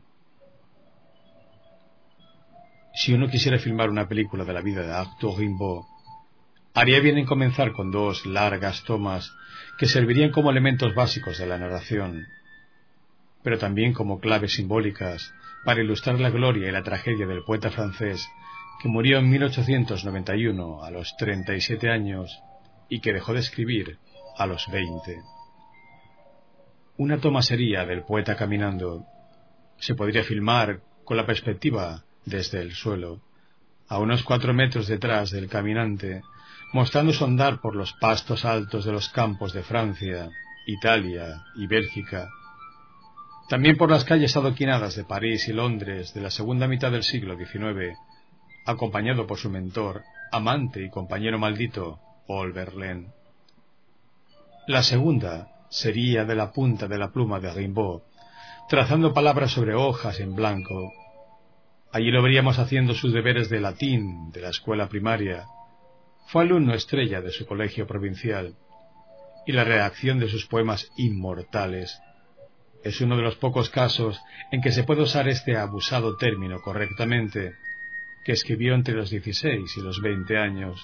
Si uno quisiera filmar una película de la vida de Arthur Rimbaud, haría bien en comenzar con dos largas tomas que servirían como elementos básicos de la narración, pero también como claves simbólicas para ilustrar la gloria y la tragedia del poeta francés que murió en mil ochocientos noventa y uno a los treinta y siete años y que dejó de escribir a los veinte. Una toma sería del poeta caminando. Se podría filmar con la perspectiva desde el suelo, a unos cuatro metros detrás del caminante, mostrando su andar por los pastos altos de los campos de Francia, Italia y Bélgica, también por las calles adoquinadas de París y Londres de la segunda mitad del siglo diecinueve, acompañado por su mentor, amante y compañero maldito, Paul Verlaine. La segunda sería de la punta de la pluma de Rimbaud, trazando palabras sobre hojas en blanco. Allí lo veríamos haciendo sus deberes de latín de la escuela primaria. Fue alumno estrella de su colegio provincial, y la redacción de sus poemas inmortales es uno de los pocos casos en que se puede usar este abusado término correctamente, que escribió entre los dieciséis y los veinte años.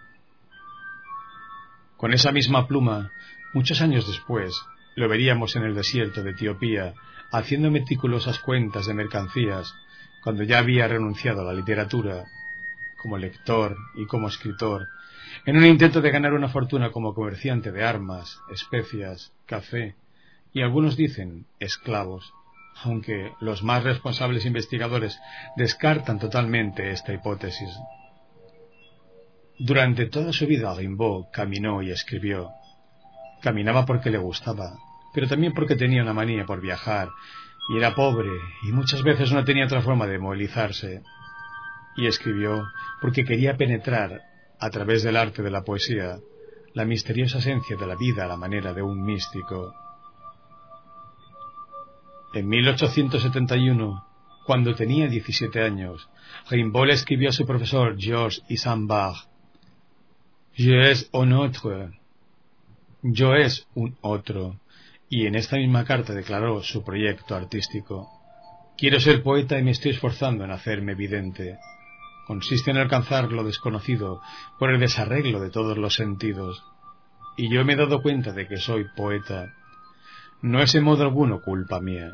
Con esa misma pluma, muchos años después, lo veríamos en el desierto de Etiopía, haciendo meticulosas cuentas de mercancías, cuando ya había renunciado a la literatura, como lector y como escritor, en un intento de ganar una fortuna como comerciante de armas, especias, café y, algunos dicen, esclavos, aunque los más responsables investigadores descartan totalmente esta hipótesis. Durante toda su vida Rimbaud caminó y escribió. Caminaba porque le gustaba, pero también porque tenía una manía por viajar y era pobre, y muchas veces no tenía otra forma de movilizarse. Y escribió porque quería penetrar, a través del arte de la poesía, la misteriosa esencia de la vida a la manera de un místico. En mil ochocientos setenta y uno, cuando tenía diecisiete años, Rimbaud le escribió a su profesor Georges Isambard: Je es un autre, yo es un otro, y en esta misma carta declaró su proyecto artístico: quiero ser poeta y me estoy esforzando en hacerme vidente. Consiste en alcanzar lo desconocido por el desarreglo de todos los sentidos, y yo me he dado cuenta de que soy poeta. No es en modo alguno culpa mía.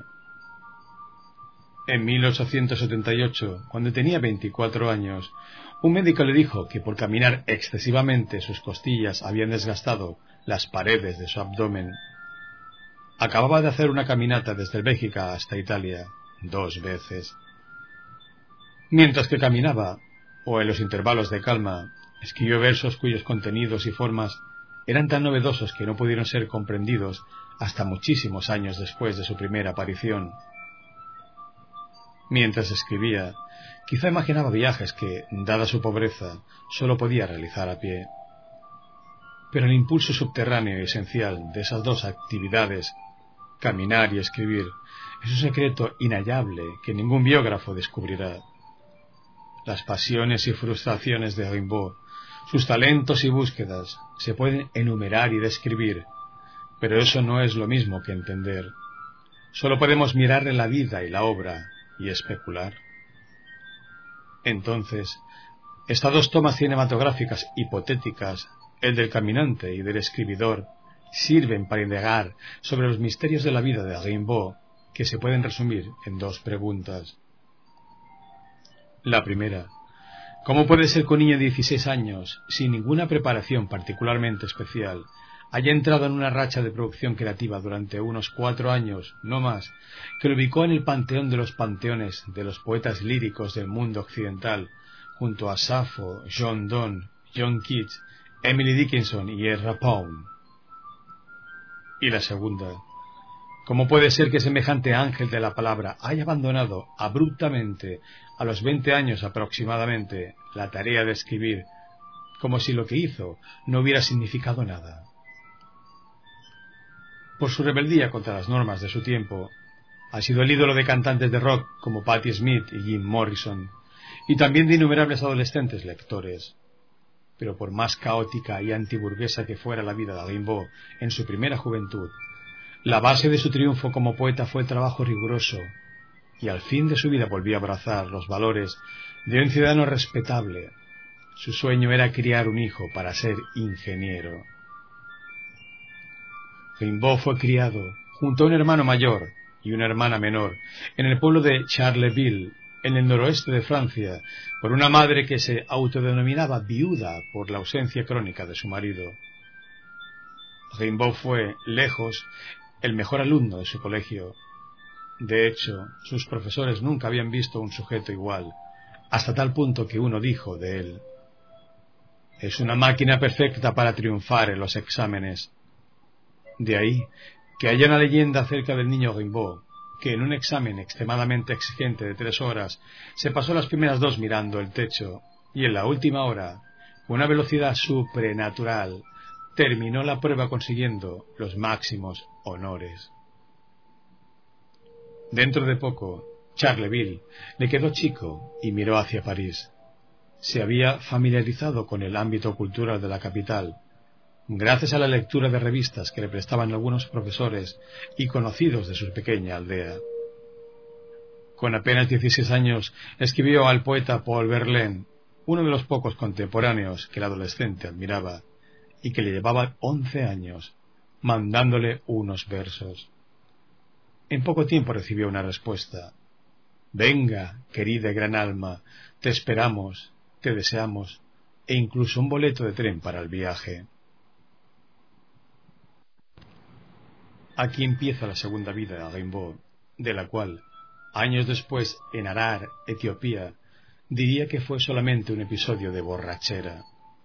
En mil ochocientos setenta y ocho, cuando tenía veinticuatro años, un médico le dijo que por caminar excesivamente sus costillas habían desgastado las paredes de su abdomen. Acababa de hacer una caminata desde Bélgica hasta Italia, dos veces. Mientras que caminaba, o en los intervalos de calma, escribió versos cuyos contenidos y formas eran tan novedosos que no pudieron ser comprendidos hasta muchísimos años después de su primera aparición. Mientras escribía, quizá imaginaba viajes que, dada su pobreza, sólo podía realizar a pie. Pero el impulso subterráneo y esencial de esas dos actividades, caminar y escribir, es un secreto inhallable que ningún biógrafo descubrirá. Las pasiones y frustraciones de Rimbaud, sus talentos y búsquedas, se pueden enumerar y describir, pero eso no es lo mismo que entender. Solo podemos mirarle la vida y la obra y especular. Entonces, estas dos tomas cinematográficas hipotéticas, el del caminante y del escribidor, sirven para indagar sobre los misterios de la vida de Rimbaud, que se pueden resumir en dos preguntas. La primera: ¿cómo puede ser que un niño de dieciséis años, sin ninguna preparación particularmente especial, haya entrado en una racha de producción creativa durante unos cuatro años, no más, que lo ubicó en el panteón de los panteones de los poetas líricos del mundo occidental, junto a Safo, John Donne, John Keats, Emily Dickinson y Ezra Pound? Y la segunda: ¿cómo puede ser que semejante ángel de la palabra haya abandonado abruptamente, a los veinte años aproximadamente, la tarea de escribir, como si lo que hizo no hubiera significado nada? Por su rebeldía contra las normas de su tiempo, ha sido el ídolo de cantantes de rock como Patti Smith y Jim Morrison, y también de innumerables adolescentes lectores. Pero por más caótica y antiburguesa que fuera la vida de Rimbaud en su primera juventud, la base de su triunfo como poeta fue el trabajo riguroso, y al fin de su vida volvió a abrazar los valores de un ciudadano respetable. Su sueño era criar un hijo para ser ingeniero. Rimbaud fue criado, junto a un hermano mayor y una hermana menor, en el pueblo de Charleville, en el noroeste de Francia, por una madre que se autodenominaba viuda por la ausencia crónica de su marido. Rimbaud fue, lejos, el mejor alumno de su colegio. De hecho, sus profesores nunca habían visto un sujeto igual, hasta tal punto que uno dijo de él: «Es una máquina perfecta para triunfar en los exámenes». De ahí que haya una leyenda acerca del niño Rimbaud, que en un examen extremadamente exigente de tres horas se pasó las primeras dos mirando el techo, y en la última hora, con una velocidad suprenatural, terminó la prueba consiguiendo los máximos honores. Dentro de poco, Charleville le quedó chico y miró hacia París. Se había familiarizado con el ámbito cultural de la capital, gracias a la lectura de revistas que le prestaban algunos profesores y conocidos de su pequeña aldea. Con apenas dieciséis años escribió al poeta Paul Verlaine, uno de los pocos contemporáneos que el adolescente admiraba, y que le llevaba once años, mandándole unos versos. En poco tiempo recibió una respuesta: «Venga, querida y gran alma, te esperamos, te deseamos, e incluso un boleto de tren para el viaje». Aquí empieza la segunda vida de Rimbaud, de la cual, años después, en Harar, Etiopía, diría que fue solamente un episodio de borrachera.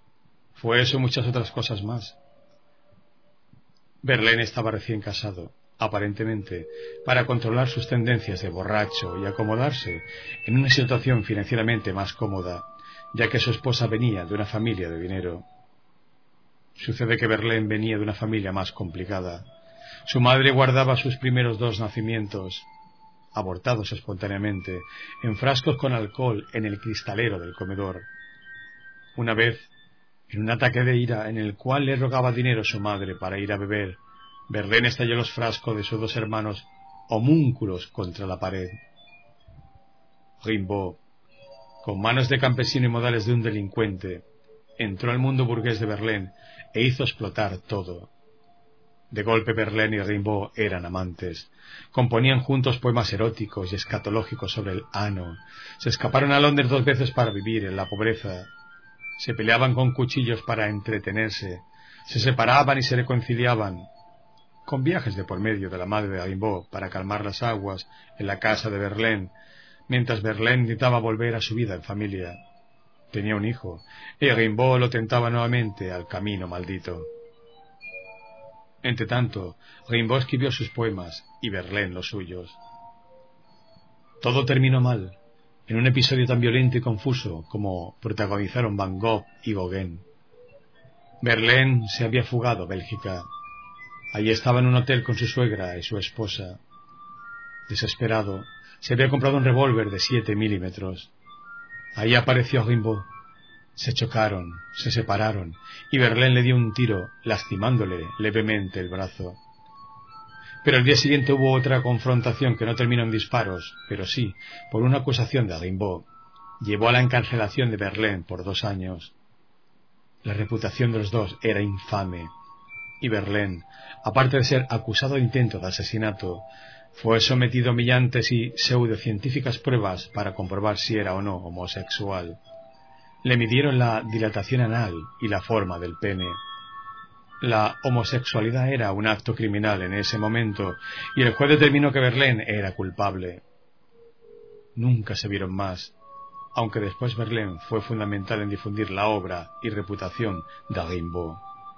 Fue eso y muchas otras cosas más. Verlaine estaba recién casado, aparentemente, para controlar sus tendencias de borracho y acomodarse en una situación financieramente más cómoda, ya que su esposa venía de una familia de dinero. Sucede que Verlaine venía de una familia más complicada. Su madre guardaba sus primeros dos nacimientos, abortados espontáneamente, en frascos con alcohol en el cristalero del comedor. Una vez, en un ataque de ira en el cual le rogaba dinero a su madre para ir a beber, Verlaine estalló los frascos de sus dos hermanos homúnculos contra la pared. Rimbaud, con manos de campesino y modales de un delincuente, entró al mundo burgués de Verlaine e hizo explotar todo. De golpe Verlaine y Rimbaud eran amantes. Componían juntos poemas eróticos y escatológicos sobre el ano. Se escaparon a Londres dos veces para vivir en la pobreza. Se peleaban con cuchillos para entretenerse. Se separaban y se reconciliaban, con viajes de por medio de la madre de Rimbaud para calmar las aguas en la casa de Verlaine, mientras Verlaine intentaba volver a su vida en familia. Tenía un hijo, y Rimbaud lo tentaba nuevamente al camino maldito. Entre tanto, Rimbaud escribió sus poemas y Verlaine los suyos. Todo terminó mal, en un episodio tan violento y confuso como protagonizaron Van Gogh y Gauguin. Verlaine se había fugado a Bélgica. Allí estaba en un hotel con su suegra y su esposa. Desesperado, se había comprado un revólver de siete milímetros. Ahí apareció Rimbaud. Se chocaron, se separaron, y Verlaine le dio un tiro, lastimándole levemente el brazo. Pero el día siguiente hubo otra confrontación que no terminó en disparos, pero sí por una acusación de Rimbaud. Llevó a la encarcelación de Verlaine por dos años. La reputación de los dos era infame, y Verlaine, aparte de ser acusado de intento de asesinato, fue sometido a humillantes y pseudocientíficas pruebas para comprobar si era o no homosexual. Le midieron la dilatación anal y la forma del pene. La homosexualidad era un acto criminal en ese momento, y el juez determinó que Verlaine era culpable. Nunca se vieron más, aunque después Verlaine fue fundamental en difundir la obra y reputación de Rimbaud.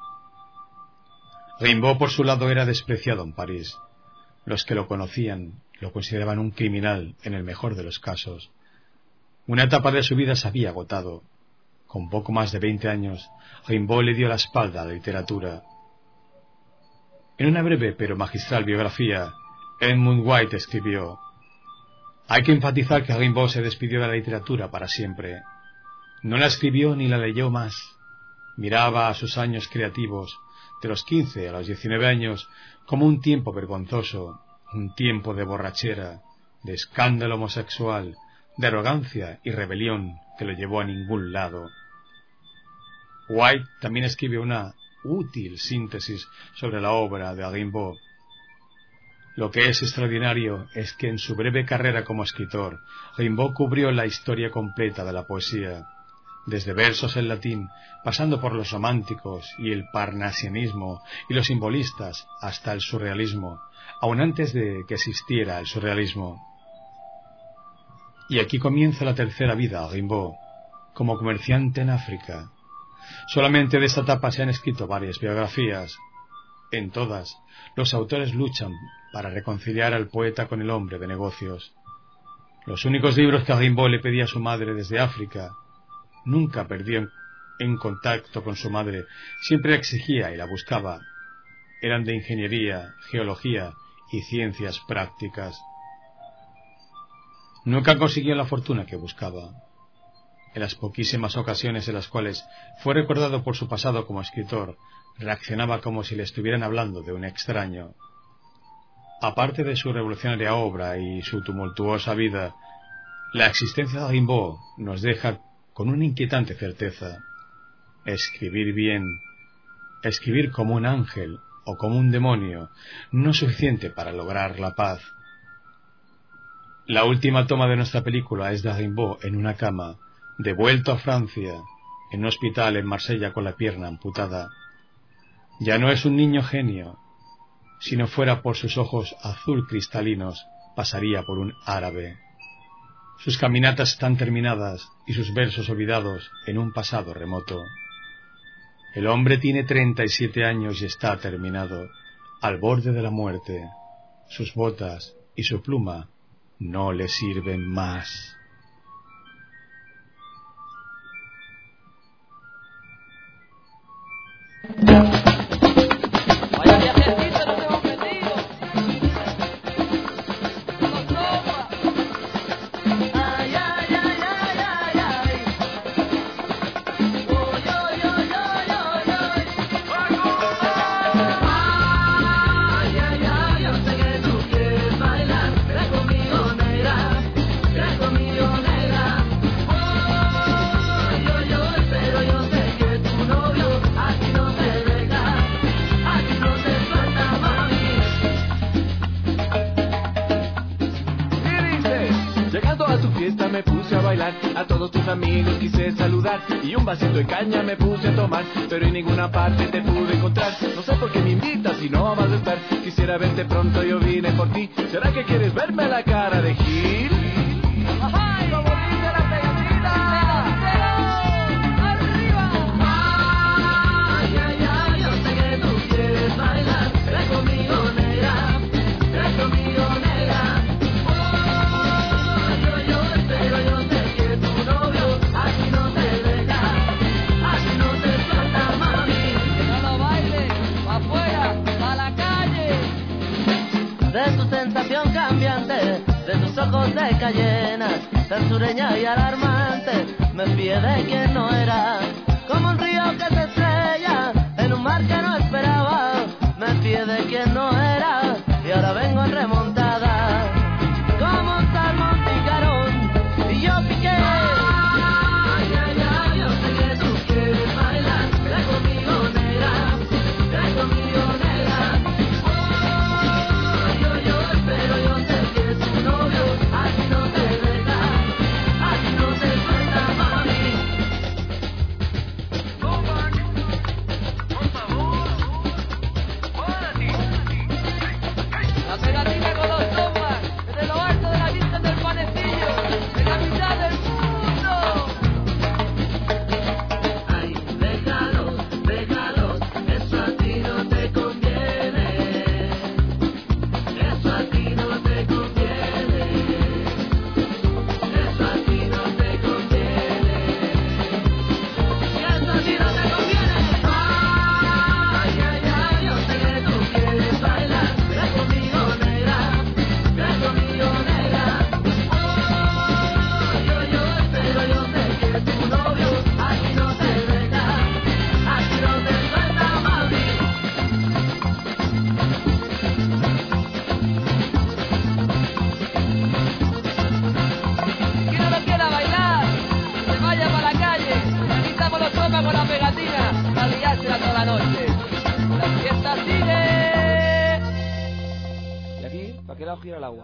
Rimbaud, por su lado, era despreciado en París. Los que lo conocían lo consideraban un criminal en el mejor de los casos. Una etapa de su vida se había agotado. Con poco más de veinte años, Rimbaud le dio la espalda a la literatura. En una breve pero magistral biografía, Edmund White escribió: «Hay que enfatizar que Rimbaud se despidió de la literatura para siempre. No la escribió ni la leyó más. Miraba a sus años creativos, de los quince a los diecinueve años, como un tiempo vergonzoso, un tiempo de borrachera, de escándalo homosexual, de arrogancia y rebelión que lo llevó a ningún lado». White también escribe una útil síntesis sobre la obra de Rimbaud. Lo que es extraordinario es que en su breve carrera como escritor, Rimbaud cubrió la historia completa de la poesía, desde versos en latín, pasando por los románticos y el parnasianismo y los simbolistas hasta el surrealismo, aun antes de que existiera el surrealismo. Y aquí comienza la tercera vida de Rimbaud, como comerciante en África. Solamente de esta etapa se han escrito varias biografías. En todas, los autores luchan para reconciliar al poeta con el hombre de negocios. Los únicos libros que Rimbaud le pedía a su madre desde África, nunca perdió en contacto con su madre, siempre la exigía y la buscaba, eran de ingeniería, geología y ciencias prácticas. Nunca consiguió la fortuna que buscaba. En las poquísimas ocasiones en las cuales fue recordado por su pasado como escritor, reaccionaba como si le estuvieran hablando de un extraño. Aparte de su revolucionaria obra y su tumultuosa vida, la existencia de Rimbaud nos deja con una inquietante certeza: escribir bien, escribir como un ángel o como un demonio, no es suficiente para lograr la paz. La última toma de nuestra película es de Rimbaud en una cama, devuelto a Francia, en un hospital en Marsella con la pierna amputada. Ya no es un niño genio. Si no fuera por sus ojos azul cristalinos, pasaría por un árabe. Sus caminatas están terminadas y sus versos olvidados en un pasado remoto. El hombre tiene treinta y siete años y está terminado, al borde de la muerte, sus botas y su pluma no le sirven más. Me puse a bailar, a todos tus amigos quise saludar y un vasito de caña me puse a tomar, pero en ninguna parte te pude encontrar. No sé por qué me invitas si no vas a estar. Quisiera verte pronto, yo vine por ti. ¿Será que quieres verme la cara de Gil? ¡Ay, como dice la pegatina! ¡Arriba! ¡Ay, ay, ay! Yo sé que tú quieres bailar. Ven conmigo, negra. Ven conmigo, negra. Pero yo sé que tu novio así no te deja, así no te suelta, mami. Que no lo baile, pa' afuera, pa' la calle. De tu sensación cambiante, de tus ojos de cayenas, tan sureña y alarmante, me fíe de quien no era. Como un río que se estrella en un mar que no esperaba, me fíe de quien no era y ahora vengo en remontada. Como un salmón picarón y yo piqué. Ay, ay, ay, yo sé que tú quieres bailar. Ven conmigo, negra. Ven conmigo, negra. Oh, yo, yo, pero yo sé que tu novio así no te deja, así no te suelta, mami. Toma, por favor. Órale. La pegatina con los tomas desde lo alto de la Virgen del Panecillo, en la mitad del mundo. Ay, déjalos, déjalos, eso a ti no te conviene. Eso a ti no te conviene. Eso a ti no te conviene. Eso a ti no te conviene. Ay, ay, ay, yo sé que tú quieres bailar. Ven conmigo, negra. Ven conmigo, negra. Oh, yo, yo, pero yo sé que tu novio así no te deja, así no te suelta, mami. ¿Quién no lo quiera bailar? Que se vaya para la calle. Aquí estamos los tomas con la pegatina para liársela toda la noche. La fiesta sigue. ¿Y aquí? ¿Para qué lado gira el agua?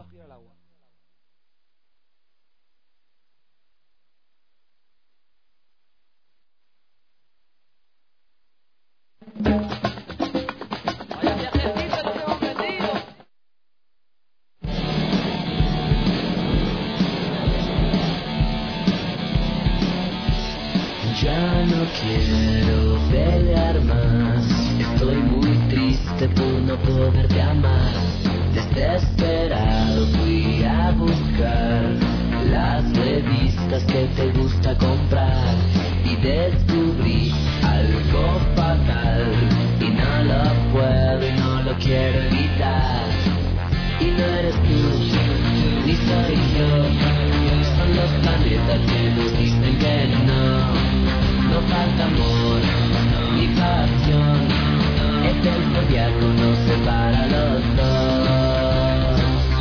Vaya viajecito nos hemos metido. Ya no quiero pelear más. Estoy muy triste por no poderte amar. Desesperado fui a buscar las revistas que te gusta comprar y descubrí algo fatal y no lo puedo y no lo quiero evitar. Y no eres tú, ni soy yo, son los planetas que nos dicen que no. No falta amor, ni pasión, es el zodiaco nos separa a los dos.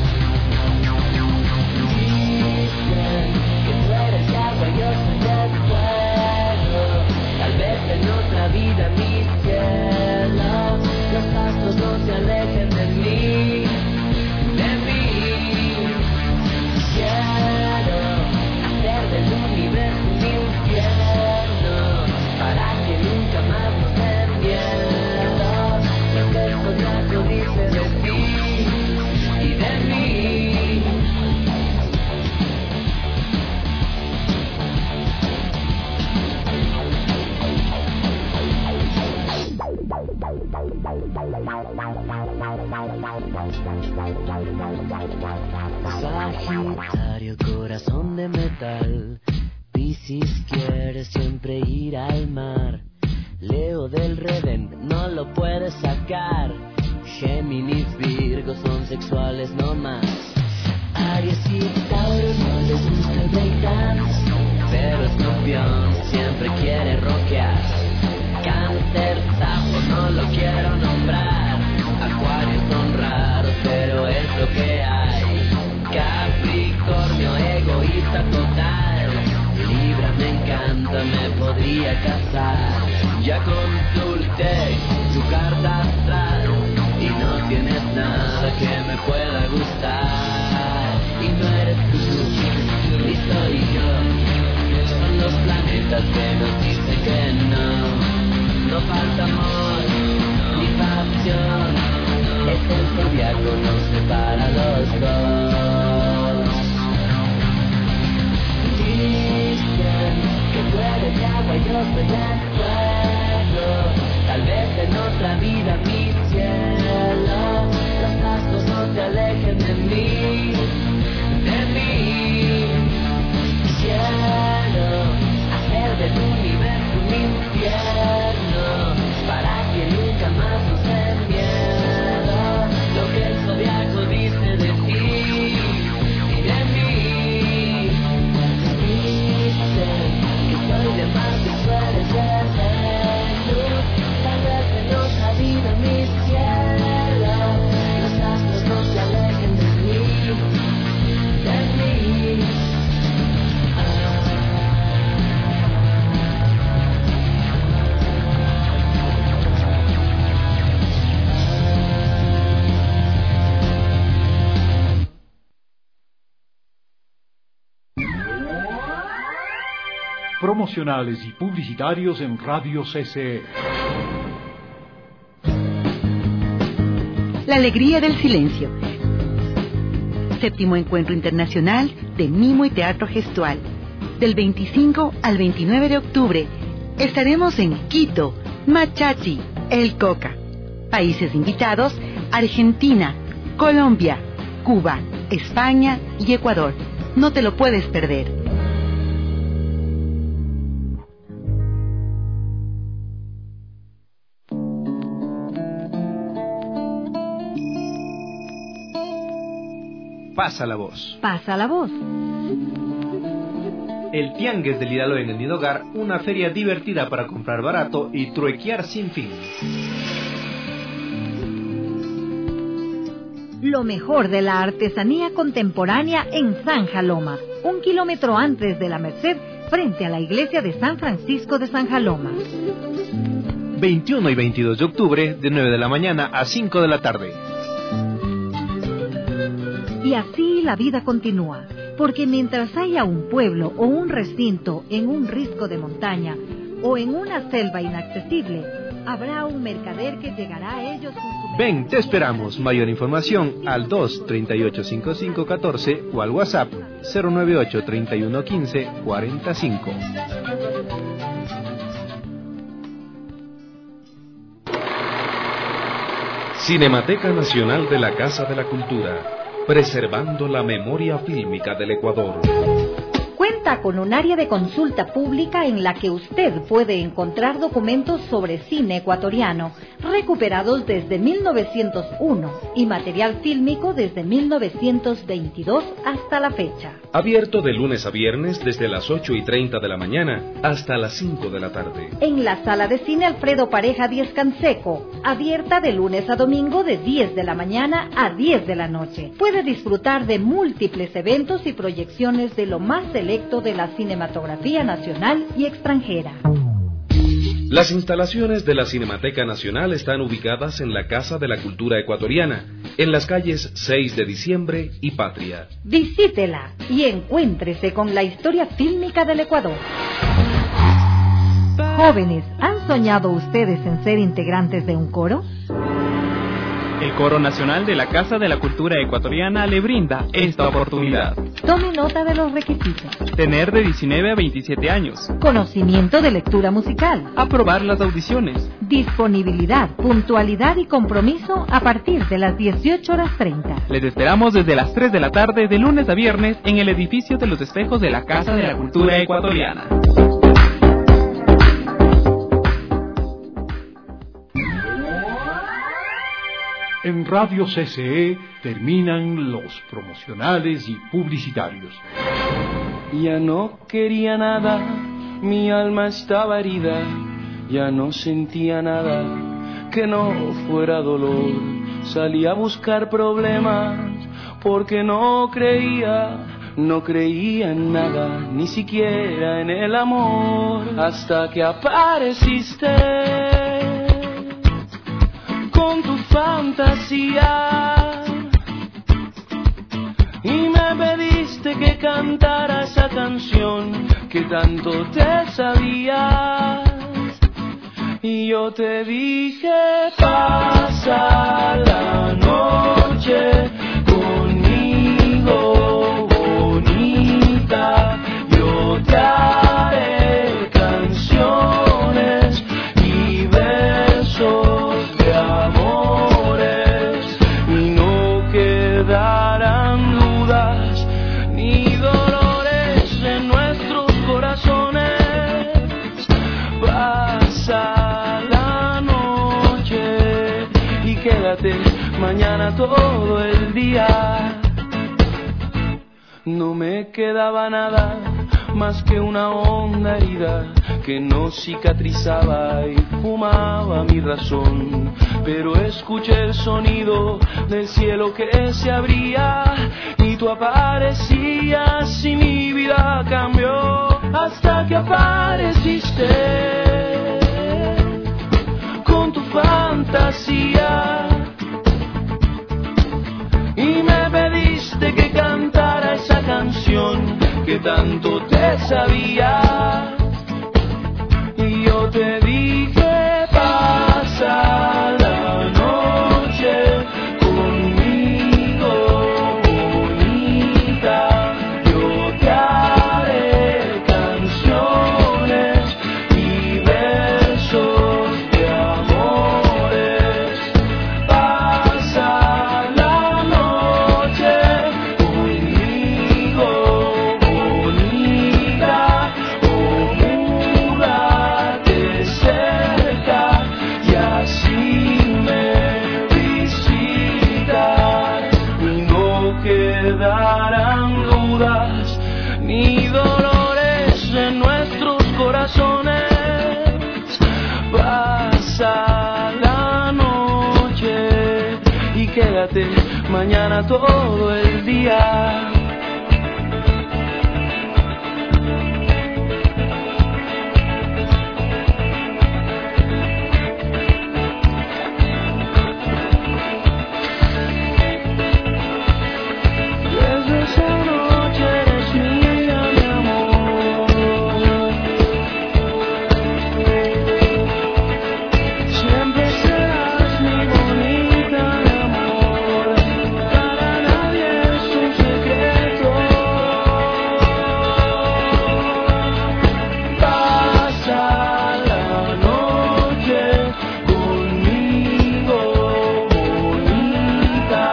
Dicen que tú eres agua, yo soy el fuego, tal vez en otra vida mi cielo, los astros no se alejen de mí, de mí. Quiero hacer del universo mi infierno, para que nunca más nos den miedo lo que el zodiaco dice de ti y de mí. Sagitario, corazón de metal. Piscis quiere siempre ir al mar. Leo del Revén, no lo puedes sacar. Géminis, Virgo son sexuales no más. Aries y Tauro no les gusta el breakdance, pero Escorpión siempre quiere rockear. Cáncer, Tajo no lo quiero nombrar. Acuarios son raros, pero es lo que hay. Capricornio, egoísta total. Libra me encanta, me podría casar. Ya consulté tu carta astral y no tienes nada que me pueda gustar. Y no eres tú, ni soy yo. Son los planetas que nos dicen que no. No falta amor, ni pasión. Es el zodiaco, nos separa los dos. Dicen que tú eres de agua y yo soy de fuego. Tal vez en otra vida mi cielo. Los astros no te alejen de mí, de mí. Quiero hacer del universo un infierno para que nunca más nos den miedo. Lo que el zodiaco dice de ti y de mí. Dicen que soy de más y tú eres de luz. Tal vez en otra vida mi cielo. Los astros no se alejen de mí, de mí. Promocionales y publicitarios en Radio C C E. La alegría del silencio. Séptimo Encuentro Internacional de Mimo y Teatro Gestual. Del veinticinco al veintinueve de octubre estaremos en Quito, Machachi, El Coca. Países invitados: Argentina, Colombia, Cuba, España y Ecuador. No te lo puedes perder. Pasa la voz. Pasa la voz. El Tianguis del Hidalgo en el Nidogar, una feria divertida para comprar barato y truequear sin fin. Lo mejor de la artesanía contemporánea en San Jaloma, un kilómetro antes de la Merced, frente a la iglesia de San Francisco de San Jaloma. veintiuno y veintidós de octubre, de nueve de la mañana a cinco de la tarde. Y así la vida continúa, porque mientras haya un pueblo o un recinto en un risco de montaña o en una selva inaccesible, habrá un mercader que llegará a ellos con su... Ven, te esperamos. Mayor información al dos, treinta y ocho, cincuenta y cinco, catorce o al WhatsApp cero nueve ocho, treinta y uno, quince, cuarenta y cinco. Cinemateca Nacional de la Casa de la Cultura, preservando la memoria fílmica del Ecuador. Cuenta con un área de consulta pública en la que usted puede encontrar documentos sobre cine ecuatoriano recuperados desde mil novecientos uno y material fílmico desde mil novecientos veintidós hasta la fecha. Abierto de lunes a viernes desde las ocho y treinta de la mañana hasta las cinco de la tarde. En la sala de cine Alfredo Pareja Díez Canseco, abierta de lunes a domingo de diez de la mañana a diez de la noche. Puede disfrutar de múltiples eventos y proyecciones de lo más selecto de la cinematografía nacional y extranjera. Las instalaciones de la Cinemateca Nacional están ubicadas en la Casa de la Cultura Ecuatoriana, en las calles seis de diciembre y Patria. Visítela y encuéntrese con la historia fílmica del Ecuador. Jóvenes, ¿han soñado ustedes en ser integrantes de un coro? El Coro Nacional de la Casa de la Cultura Ecuatoriana le brinda esta oportunidad. Tome nota de los requisitos. Tener de diecinueve a veintisiete años. Conocimiento de lectura musical. Aprobar las audiciones. Disponibilidad, puntualidad y compromiso a partir de las dieciocho horas treinta. Les esperamos desde las tres de la tarde de lunes a viernes en el edificio de los espejos de la Casa de la Cultura Ecuatoriana. En Radio C C E terminan los promocionales y publicitarios. Ya no quería nada, mi alma estaba herida, ya no sentía nada que no fuera dolor. Salí a buscar problemas porque no creía, no creía en nada, ni siquiera en el amor, hasta que apareciste con tu fantasía y me pediste que cantara esa canción que tanto te sabías, y yo te dije pasa la noche conmigo bonita, yo te haré canciones y versos de amores, y no quedarán dudas ni dolores en nuestros corazones. Pasa la noche y quédate mañana todo el día. No me quedaba nada más que una honda herida que no cicatrizaba y fumaba mi razón, pero escuché el sonido del cielo que se abría y tú aparecías y mi vida cambió hasta que apareciste con tu fantasía y me pediste que cantara esa canción que tanto te sabía, y yo te dije pasa la noche conmigo bonita, yo te haré canciones y versos de amores. Pasa la noche conmigo bonita, o múdate cerca y así me visitas, y no quedarán dudas ni dolores en nuestros corazones. Pasa la noche y quédate mañana todo el día. Desde esa noche eres mía, mi amor. Siempre serás mi bonita, mi amor. Para nadie es un secreto. Pasa la noche conmigo bonita.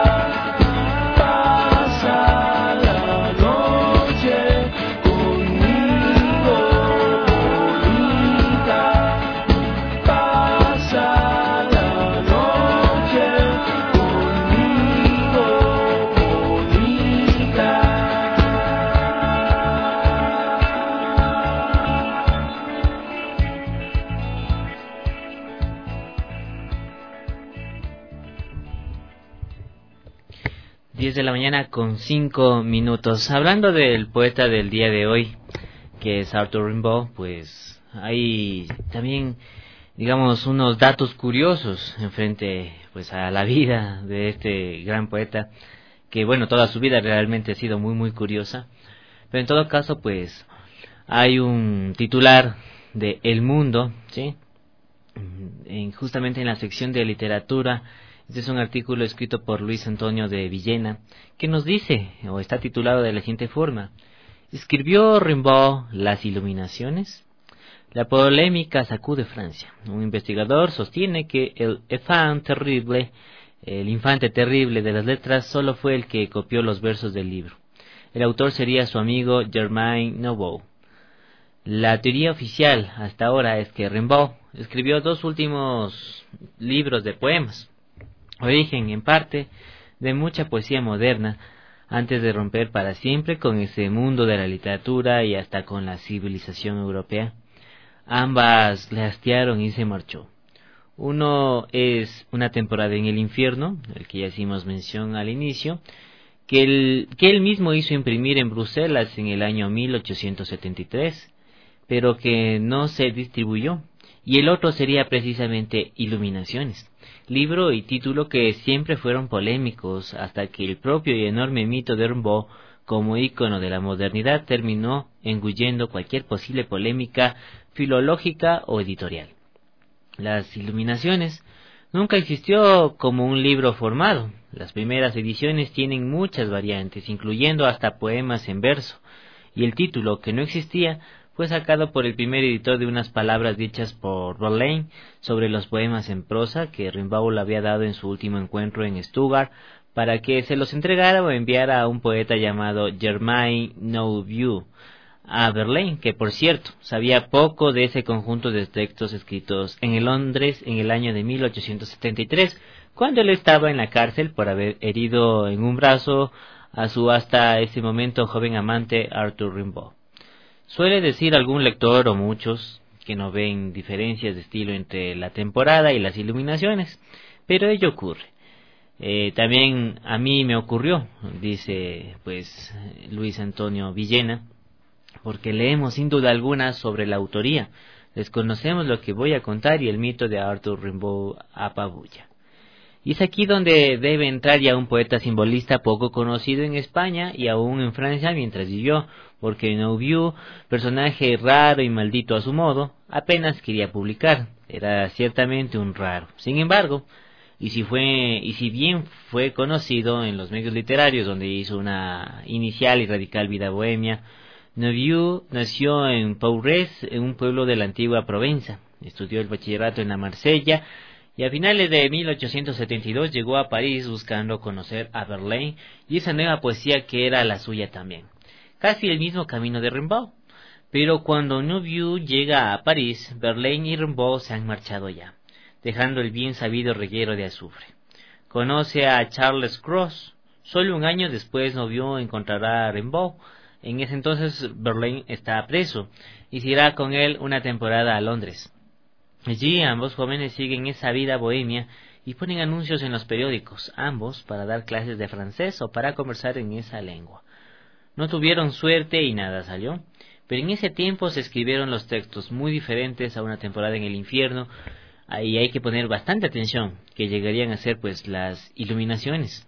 Pasa la noche conmigo bonita. Pasa la noche conmigo bonita. diez de la mañana con cinco minutos. Hablando del poeta del día de hoy, que es Arthur Rimbaud, pues hay también, digamos, unos datos curiosos en frente pues a la vida de este gran poeta, que bueno, toda su vida realmente ha sido muy muy curiosa. Pero en todo caso, pues hay un titular de El Mundo, ¿sí? En, justamente en la sección de literatura Este es un artículo escrito por Luis Antonio de Villena, que nos dice, o está titulado de la siguiente forma: ¿escribió Rimbaud las Iluminaciones? La polémica sacude Francia. Un investigador sostiene que el enfant terrible, el infante terrible de las letras, solo fue el que copió los versos del libro. El autor sería su amigo Germain Nouveau. La teoría oficial hasta ahora es que Rimbaud escribió dos últimos libros de poemas, origen en parte de mucha poesía moderna, antes de romper para siempre con ese mundo de la literatura y hasta con la civilización europea. Ambas le hastiaron y se marchó. Uno es Una temporada en el infierno, el que ya hicimos mención al inicio, que él, que él mismo hizo imprimir en Bruselas en el año mil ochocientos setenta y tres, pero que no se distribuyó. Y el otro sería precisamente Iluminaciones, libro y título que siempre fueron polémicos hasta que el propio y enorme mito de Rimbaud, como ícono de la modernidad, terminó engullendo cualquier posible polémica filológica o editorial. Las Iluminaciones nunca existió como un libro formado. Las primeras ediciones tienen muchas variantes, incluyendo hasta poemas en verso, y el título, que no existía, fue sacado por el primer editor de unas palabras dichas por Verlaine sobre los poemas en prosa que Rimbaud le había dado en su último encuentro en Stuttgart, para que se los entregara o enviara a un poeta llamado Germain Nouveau, a Verlaine, que por cierto sabía poco de ese conjunto de textos escritos en Londres en el año de mil ochocientos setenta y tres, cuando él estaba en la cárcel por haber herido en un brazo a su hasta ese momento joven amante Arthur Rimbaud. Suele decir algún lector o muchos que no ven diferencias de estilo entre la temporada y las Iluminaciones, pero ello ocurre. Eh, también a mí me ocurrió, dice pues Luis Antonio Villena, porque leemos sin duda alguna sobre la autoría, desconocemos lo que voy a contar y el mito de Arthur Rimbaud apabulla. Y es aquí donde debe entrar ya un poeta simbolista poco conocido en España y aún en Francia mientras vivió, porque Nouveau, personaje raro y maldito a su modo, apenas quería publicar, era ciertamente un raro. Sin embargo, y si fue y si bien fue conocido en los medios literarios donde hizo una inicial y radical vida bohemia, Nouveau nació en Pourres, en un pueblo de la antigua Provenza. Estudió el bachillerato en la Marsella y a finales de mil ochocientos setenta y dos llegó a París buscando conocer a Verlaine y esa nueva poesía que era la suya también. Casi el mismo camino de Rimbaud. Pero cuando Nouveau llega a París, Verlaine y Rimbaud se han marchado ya, dejando el bien sabido reguero de azufre. Conoce a Charles Cros. Solo un año después Nouveau encontrará a Rimbaud. En ese entonces Verlaine está preso y se irá con él una temporada a Londres. Allí ambos jóvenes siguen esa vida bohemia y ponen anuncios en los periódicos, ambos para dar clases de francés o para conversar en esa lengua. No tuvieron suerte y nada salió, pero en ese tiempo se escribieron los textos muy diferentes a Una temporada en el infierno, y hay que poner bastante atención, que llegarían a ser pues las Iluminaciones.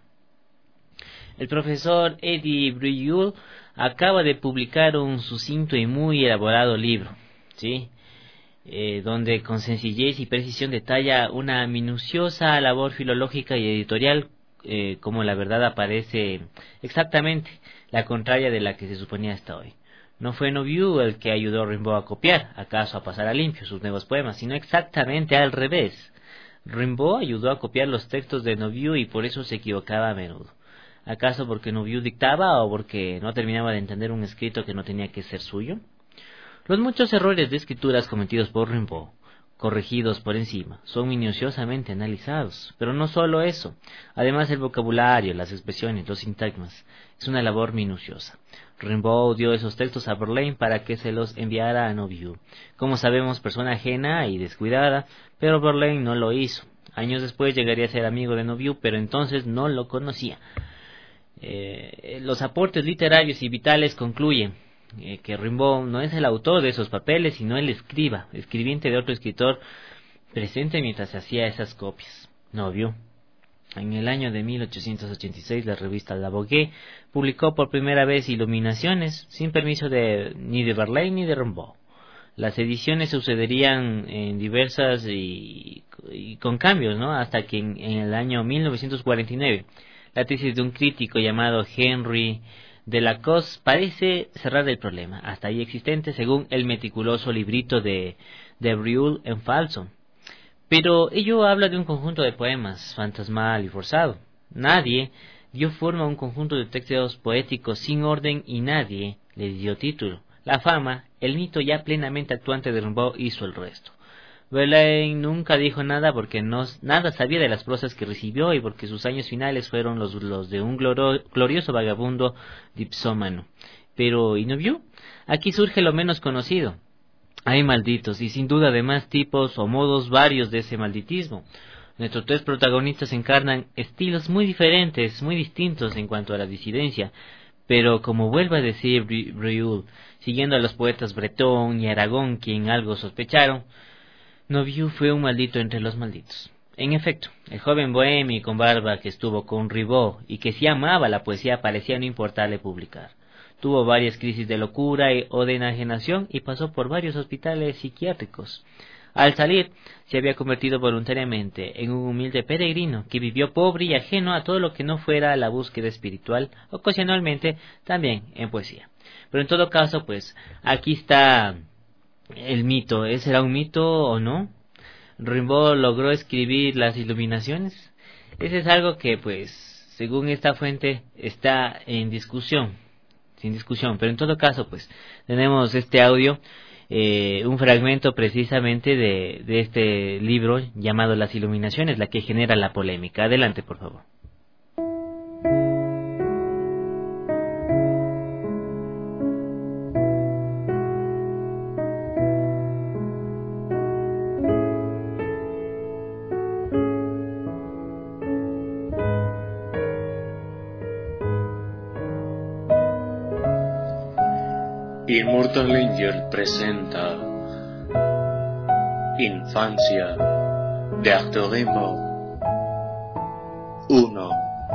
El profesor Eddie Breuil acaba de publicar un sucinto y muy elaborado libro, ¿sí? Eh, donde con sencillez y precisión detalla una minuciosa labor filológica y editorial, eh, como la verdad aparece exactamente la contraria de la que se suponía hasta hoy. No fue Nouveau el que ayudó a Rimbaud a copiar, acaso a pasar a limpio sus nuevos poemas, sino exactamente al revés. Rimbaud ayudó a copiar los textos de Nouveau y por eso se equivocaba a menudo. ¿Acaso porque Nouveau dictaba o porque no terminaba de entender un escrito que no tenía que ser suyo? Los muchos errores de escrituras cometidos por Rimbaud, corregidos por encima, son minuciosamente analizados, pero no solo eso. Además el vocabulario, las expresiones, los sintagmas, es una labor minuciosa. Rimbaud dio esos textos a Verlaine para que se los enviara a Nouveau, como sabemos, persona ajena y descuidada, pero Verlaine no lo hizo. Años después llegaría a ser amigo de Nouveau, pero entonces no lo conocía. Eh, los aportes literarios y vitales concluyen eh, que Rimbaud no es el autor de esos papeles, sino el escriba, escribiente de otro escritor presente mientras se hacía esas copias. Nouveau. En el año de mil ochocientos ochenta y seis, la revista La Vogue publicó por primera vez Iluminaciones, sin permiso de ni de Verlaine ni de Rimbaud. Las ediciones sucederían en diversas y, y con cambios, ¿no? Hasta que en, en el año mil novecientos cuarenta y nueve, la tesis de un crítico llamado Henry Delacoste parece cerrar el problema, hasta ahí existente, según el meticuloso librito de, de Breuil en falso. Pero ello habla de un conjunto de poemas, fantasmal y forzado. Nadie dio forma a un conjunto de textos poéticos sin orden y nadie le dio título. La fama, el mito ya plenamente actuante de Rimbaud hizo el resto. Verlaine nunca dijo nada porque no, nada sabía de las prosas que recibió y porque sus años finales fueron los, los de un gloro, glorioso vagabundo dipsómano. Pero, ¿y no vio? Aquí surge lo menos conocido. Hay malditos, y sin duda además tipos o modos varios de ese malditismo. Nuestros tres protagonistas encarnan estilos muy diferentes, muy distintos en cuanto a la disidencia. Pero, como vuelve a decir Breuil, siguiendo a los poetas Breton y Aragón, quien algo sospecharon, Noviu fue un maldito entre los malditos. En efecto, el joven bohemio con barba que estuvo con Rimbaud y que sí amaba la poesía parecía no importarle publicar. Tuvo varias crisis de locura o de enajenación y pasó por varios hospitales psiquiátricos. Al salir, se había convertido voluntariamente en un humilde peregrino que vivió pobre y ajeno a todo lo que no fuera la búsqueda espiritual, ocasionalmente también en poesía. Pero en todo caso, pues, aquí está el mito. ¿Será un mito o no? ¿Rimbaud logró escribir las iluminaciones? Ese es algo que, pues, según esta fuente, está en discusión, sin discusión. Pero en todo caso, pues, tenemos este audio, eh, un fragmento precisamente de, de este libro llamado Las Iluminaciones, la que genera la polémica. Adelante, por favor. Immortalinger presenta Infancia de Arthur Rimbaud uno.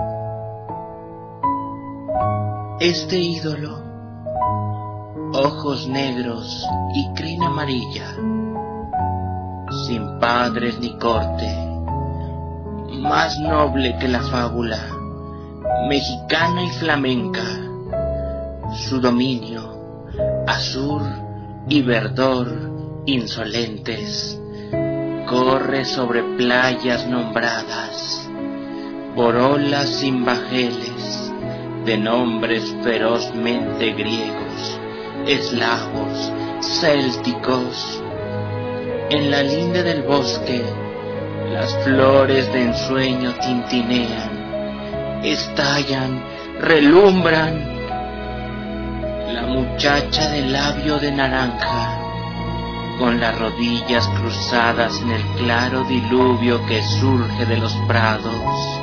Este ídolo, ojos negros y crin amarilla, sin padres ni corte, más noble que la fábula, mexicana y flamenca, su dominio azur y verdor insolentes, corre sobre playas nombradas, por olas sin bajeles, de nombres ferozmente griegos, eslavos, célticos. En la linde del bosque, las flores de ensueño tintinean, estallan, relumbran. La muchacha de labio de naranja, con las rodillas cruzadas en el claro diluvio que surge de los prados,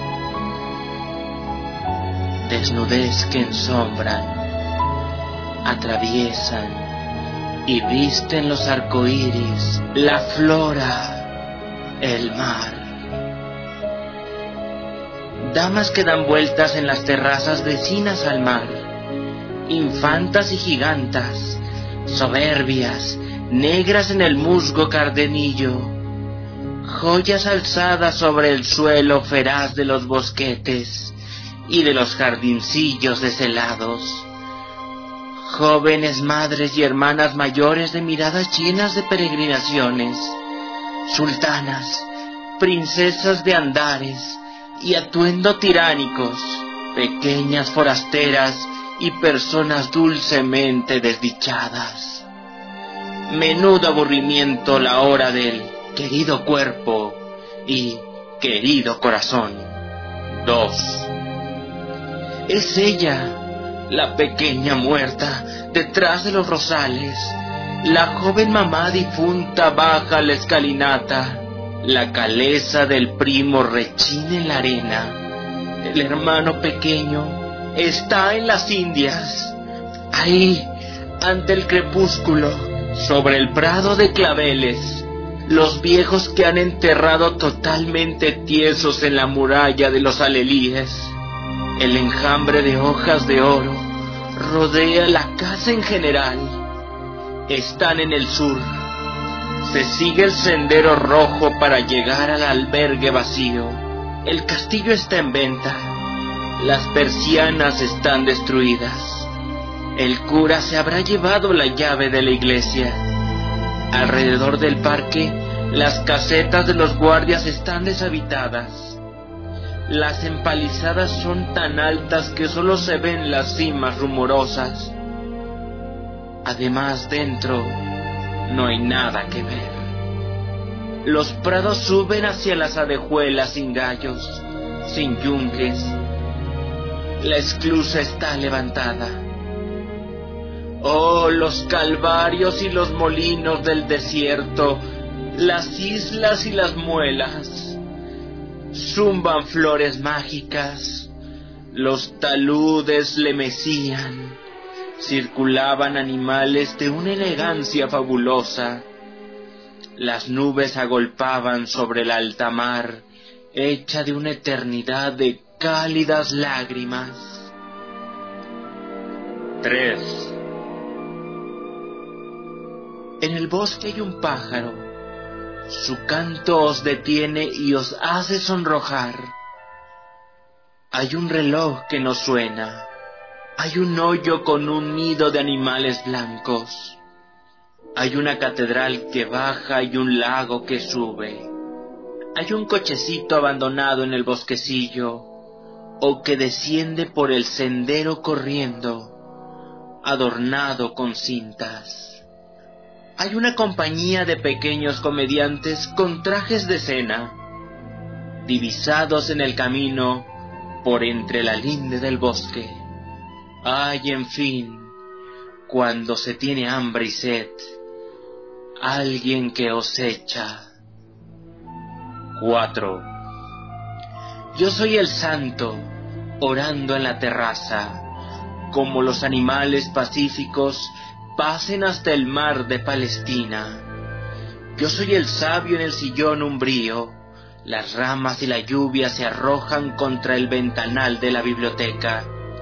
desnudez que ensombran, atraviesan y visten los arcoíris, la flora, el mar. Damas que dan vueltas en las terrazas vecinas al mar, infantas y gigantas, soberbias, negras en el musgo cardenillo, joyas alzadas sobre el suelo feraz de los bosquetes y de los jardincillos deshelados, jóvenes madres y hermanas mayores de miradas llenas de peregrinaciones, sultanas, princesas de andares y atuendo tiránicos, pequeñas forasteras y personas dulcemente desdichadas. Menudo aburrimiento la hora del querido cuerpo y querido corazón. Dos. Es ella, la pequeña muerta, detrás de los rosales. La joven mamá difunta baja la escalinata. La caleza del primo rechina en la arena. El hermano pequeño está en las Indias, ahí, ante el crepúsculo, sobre el prado de claveles, los viejos que han enterrado totalmente tiesos en la muralla de los alelíes. El enjambre de hojas de oro rodea la casa en general. están en el sur. Se sigue el sendero rojo para llegar al albergue vacío. El castillo está en venta. Las persianas están destruidas. El cura se habrá llevado la llave de la iglesia. Alrededor del parque, las casetas de los guardias están deshabitadas. Las empalizadas son tan altas que solo se ven las cimas rumorosas. Además, dentro no hay nada que ver. Los prados suben hacia las adejuelas sin gallos, sin yunques. La esclusa está levantada. Oh, los calvarios y los molinos del desierto, las islas y las muelas. Zumban flores mágicas, los taludes le mecían. Circulaban animales de una elegancia fabulosa. Las nubes agolpaban sobre el alta mar, hecha de una eternidad de cálidas lágrimas. Tres. En el bosque hay un pájaro. Su canto os detiene y os hace sonrojar. Hay un reloj que no suena. Hay un hoyo con un nido de animales blancos. Hay una catedral que baja y un lago que sube. Hay un cochecito abandonado en el bosquecillo, o que desciende por el sendero corriendo, adornado con cintas. Hay una compañía de pequeños comediantes con trajes de cena, divisados en el camino por entre la linde del bosque. Hay, en fin, cuando se tiene hambre y sed, alguien que os echa. Cuatro. Yo soy el santo, orando en la terraza, como los animales pacíficos pasen hasta el mar de Palestina. Yo soy el sabio en el sillón umbrío, las ramas y la lluvia se arrojan contra el ventanal de la biblioteca.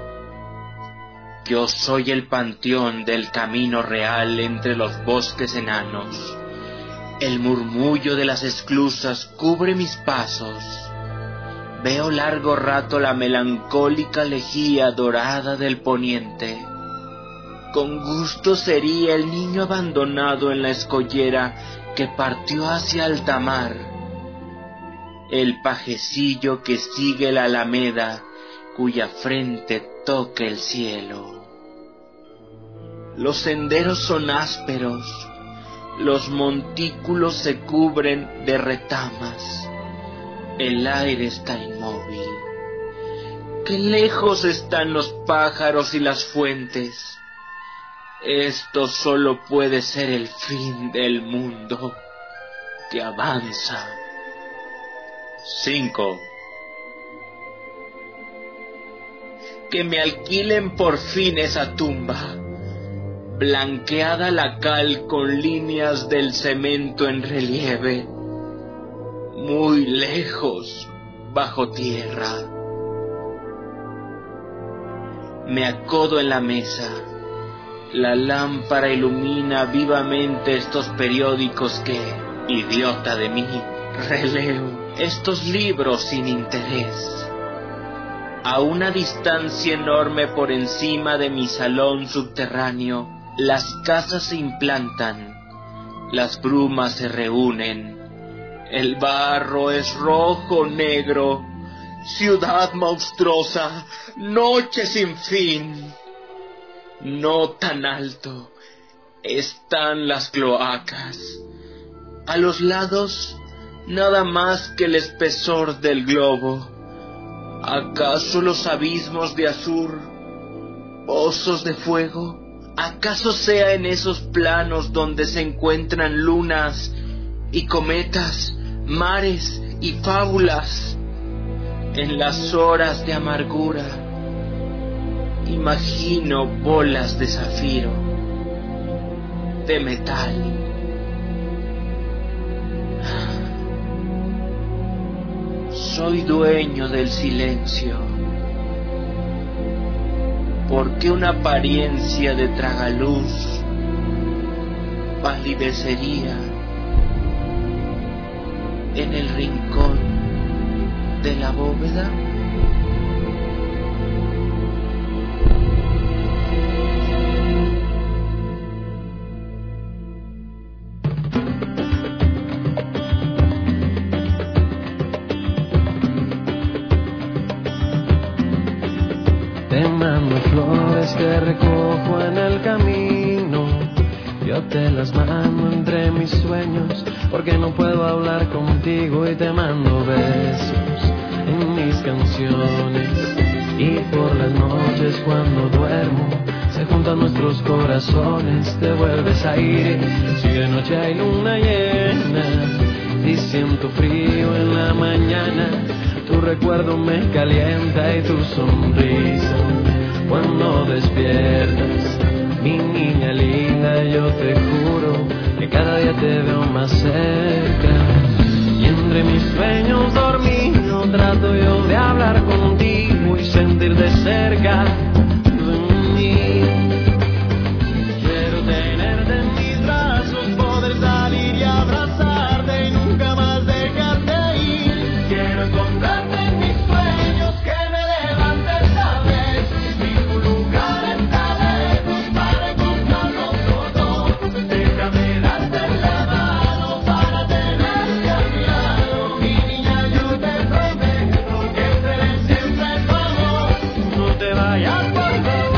Yo soy el panteón del camino real entre los bosques enanos. El murmullo de las esclusas cubre mis pasos. Veo largo rato la melancólica lejía dorada del poniente. Con gusto sería el niño abandonado en la escollera que partió hacia alta mar. El pajecillo que sigue la alameda, cuya frente toca el cielo. Los senderos son ásperos, los montículos se cubren de retamas, el aire está inmóvil. Qué lejos están los pájaros y las fuentes. Esto solo puede ser el fin del mundo que avanza. Cinco. Que me alquilen por fin esa tumba, blanqueada la cal con líneas del cemento en relieve, muy lejos, bajo tierra. Me acodo en la mesa, la lámpara ilumina vivamente estos periódicos que, idiota de mí, releo, estos libros sin interés. A una distancia enorme por encima de mi salón subterráneo, las casas se implantan, las brumas se reúnen, el barro es rojo, negro, ciudad monstruosa, noche sin fin. No tan alto están las cloacas, a los lados nada más que el espesor del globo. ¿Acaso los abismos de azur, pozos de fuego? ¿Acaso sea en esos planos donde se encuentran lunas y cometas, mares y fábulas? En las horas de amargura, imagino bolas de zafiro, de metal. Soy dueño del silencio, porque una apariencia de tragaluz palidecería en el rincón de la bóveda. Te mando flores que recojo en el camino, yo te las mando entre mis sueños, porque no puedo hablar contigo y te mando besos en mis canciones. Y por las noches cuando duermo, se juntan nuestros corazones, te vuelves aire, si de noche hay luna llena, y siento frío en la mañana, tu recuerdo me calienta y tu sonrisa cuando despiertas, mi niña linda, yo te juro que cada día te veo más cerca. Y entre mis sueños dormido trato yo de hablar contigo y sentir de cerca de mí. Quiero tenerte en mis brazos, poder salir y abrazarte y nunca más dejarte ir. Quiero encontrarte en mis sueños, que me levantes esta vez, y tu lugar está lejos para encontrarnos los dos. Déjame darte la mano para tenerte a mi lado. Mi niña, yo te prometo que seré siempre tu amor. No te vayas, por favor.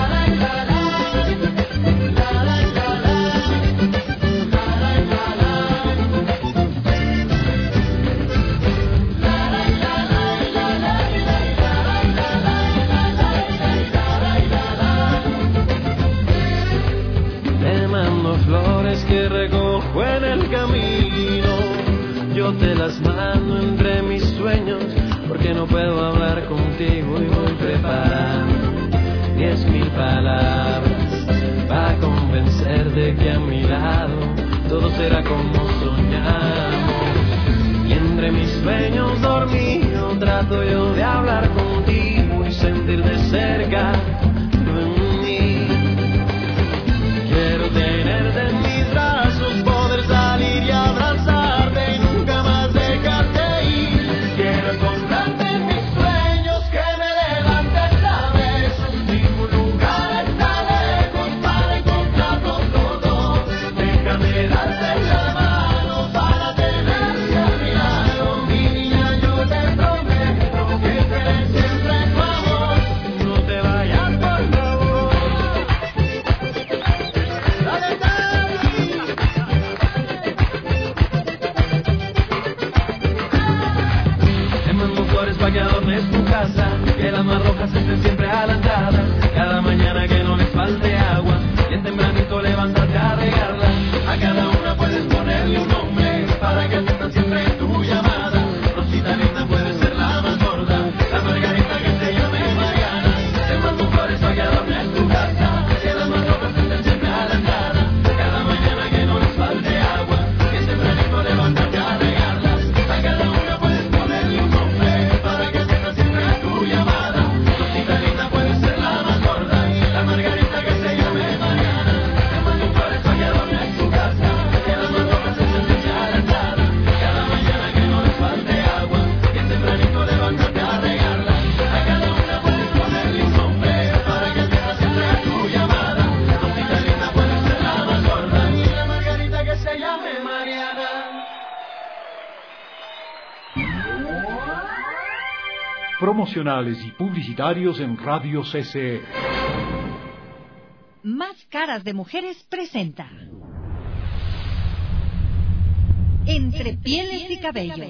Te mando flores que recojo en el camino, yo te las mando entre mis sueños, porque no puedo hablar contigo y voy preparando diez mil palabras para convencerte que a mi lado todo será como soñamos. Y entre mis sueños dormido trato yo de hablar contigo y sentir de cerca de mí. Quiero tenerte en mis brazos, poder salir y abrazarte y nunca más dejarte ir. Quiero encontrarte en mis sueños, que me levantes a besos. Ningún lugar está lejos para encontrarnos los dos. Déjame darte la mano para tenerte a mi lado. Mi niña, yo te prometo que seré siempre tu amor. No te vayas, por favor. Dale, dale. Te mando flores pa' que adornes tu casa, que las más rojas estén siempre a la entrada. Cada mañana que no les falte agua, y en tempranito levantarte a regarla. A cada una puedes ponerle un nombre, para que atiendan siempre tu llamada. Rosita linda puede ser la más gorda, la margarita que se llame Mariana. Te mando flores pa' que adornes tu casa, que las más rojas estén siempre a la entrada. Cada mañana que no les falte agua, y en tempranito levantarte a regarla. A cada una puedes ponerle un nombre, para que atiendan siempre tu llamada. Rosita linda puede ser la más gorda, la margarita que se llame Mariana. Te mando flores pa' que adornes tu casa, que las más rojas estén siempre a la entrada. Cada mañana que no les falte agua, y en tempranito levantarte a regarla. A cada una puedes ponerle un nombre, para que atienda siempre tu llamada. Rosita linda puede ser la más gorda, la margarita que se llame Mariana. Promocionales y publicitarios en Radio C C E. Más Caras de Mujeres presenta Entre Pieles y Cabellos.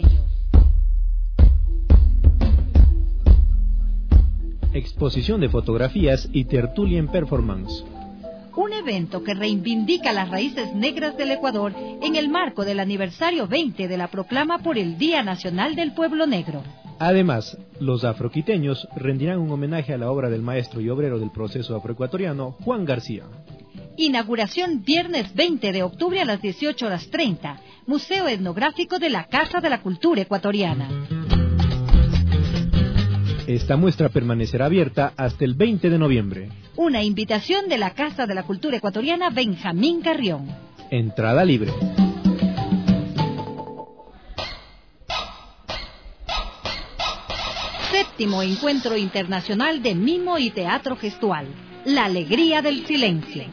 Exposición de fotografías y tertulia en performance. Un evento que reivindica las raíces negras del Ecuador en el marco del aniversario veinte de la proclama por el Día Nacional del Pueblo Negro. Además, los afroquiteños rendirán un homenaje a la obra del maestro y obrero del proceso afroecuatoriano, Juan García. Inauguración viernes veinte de octubre a las dieciocho horas treinta, Museo Etnográfico de la Casa de la Cultura Ecuatoriana. Esta muestra permanecerá abierta hasta el veinte de noviembre. Una invitación de la Casa de la Cultura Ecuatoriana Benjamín Carrión. Entrada libre. Séptimo Encuentro Internacional de Mimo y Teatro Gestual. La alegría del silencio.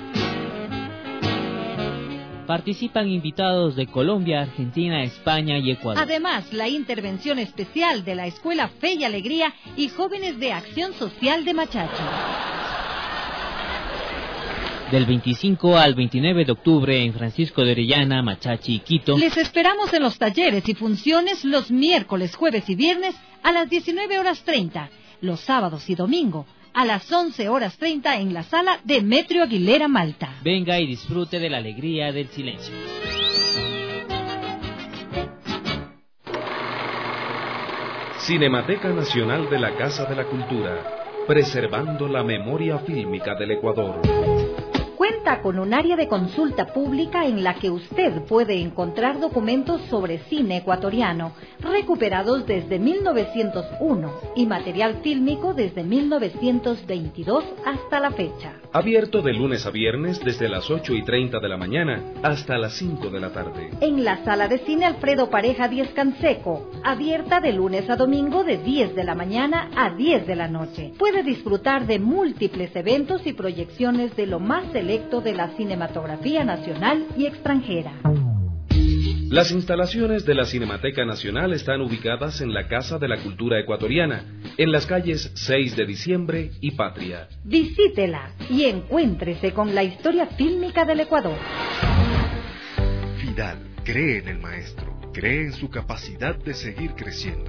Participan invitados de Colombia, Argentina, España y Ecuador. Además, la intervención especial de la Escuela Fe y Alegría y Jóvenes de Acción Social de Machachi. Del veinticinco al veintinueve de octubre en Francisco de Orellana, Machachi, Quito. Les esperamos en los talleres y funciones los miércoles, jueves y viernes a las diecinueve horas treinta, los sábados y domingo a las once horas treinta en la sala Demetrio Aguilera, Malta. Venga y disfrute de la alegría del silencio. Cinemateca Nacional de la Casa de la Cultura, preservando la memoria fílmica del Ecuador. Cuenta con un área de consulta pública en la que usted puede encontrar documentos sobre cine ecuatoriano recuperados desde mil novecientos uno y material fílmico desde mil novecientos veintidós hasta la fecha. Abierto de lunes a viernes desde las ocho y treinta de la mañana hasta las cinco de la tarde. En la sala de cine Alfredo Pareja Díez Canseco, abierta de lunes a domingo de diez de la mañana a diez de la noche. Puede disfrutar de múltiples eventos y proyecciones de lo más selecto de la cinematografía nacional y extranjera. Las instalaciones de la Cinemateca Nacional están ubicadas en la Casa de la Cultura Ecuatoriana, en las calles seis de diciembre y Patria. Visítela y encuéntrese con la historia fílmica del Ecuador. Fidal cree en el maestro, cree en su capacidad de seguir creciendo.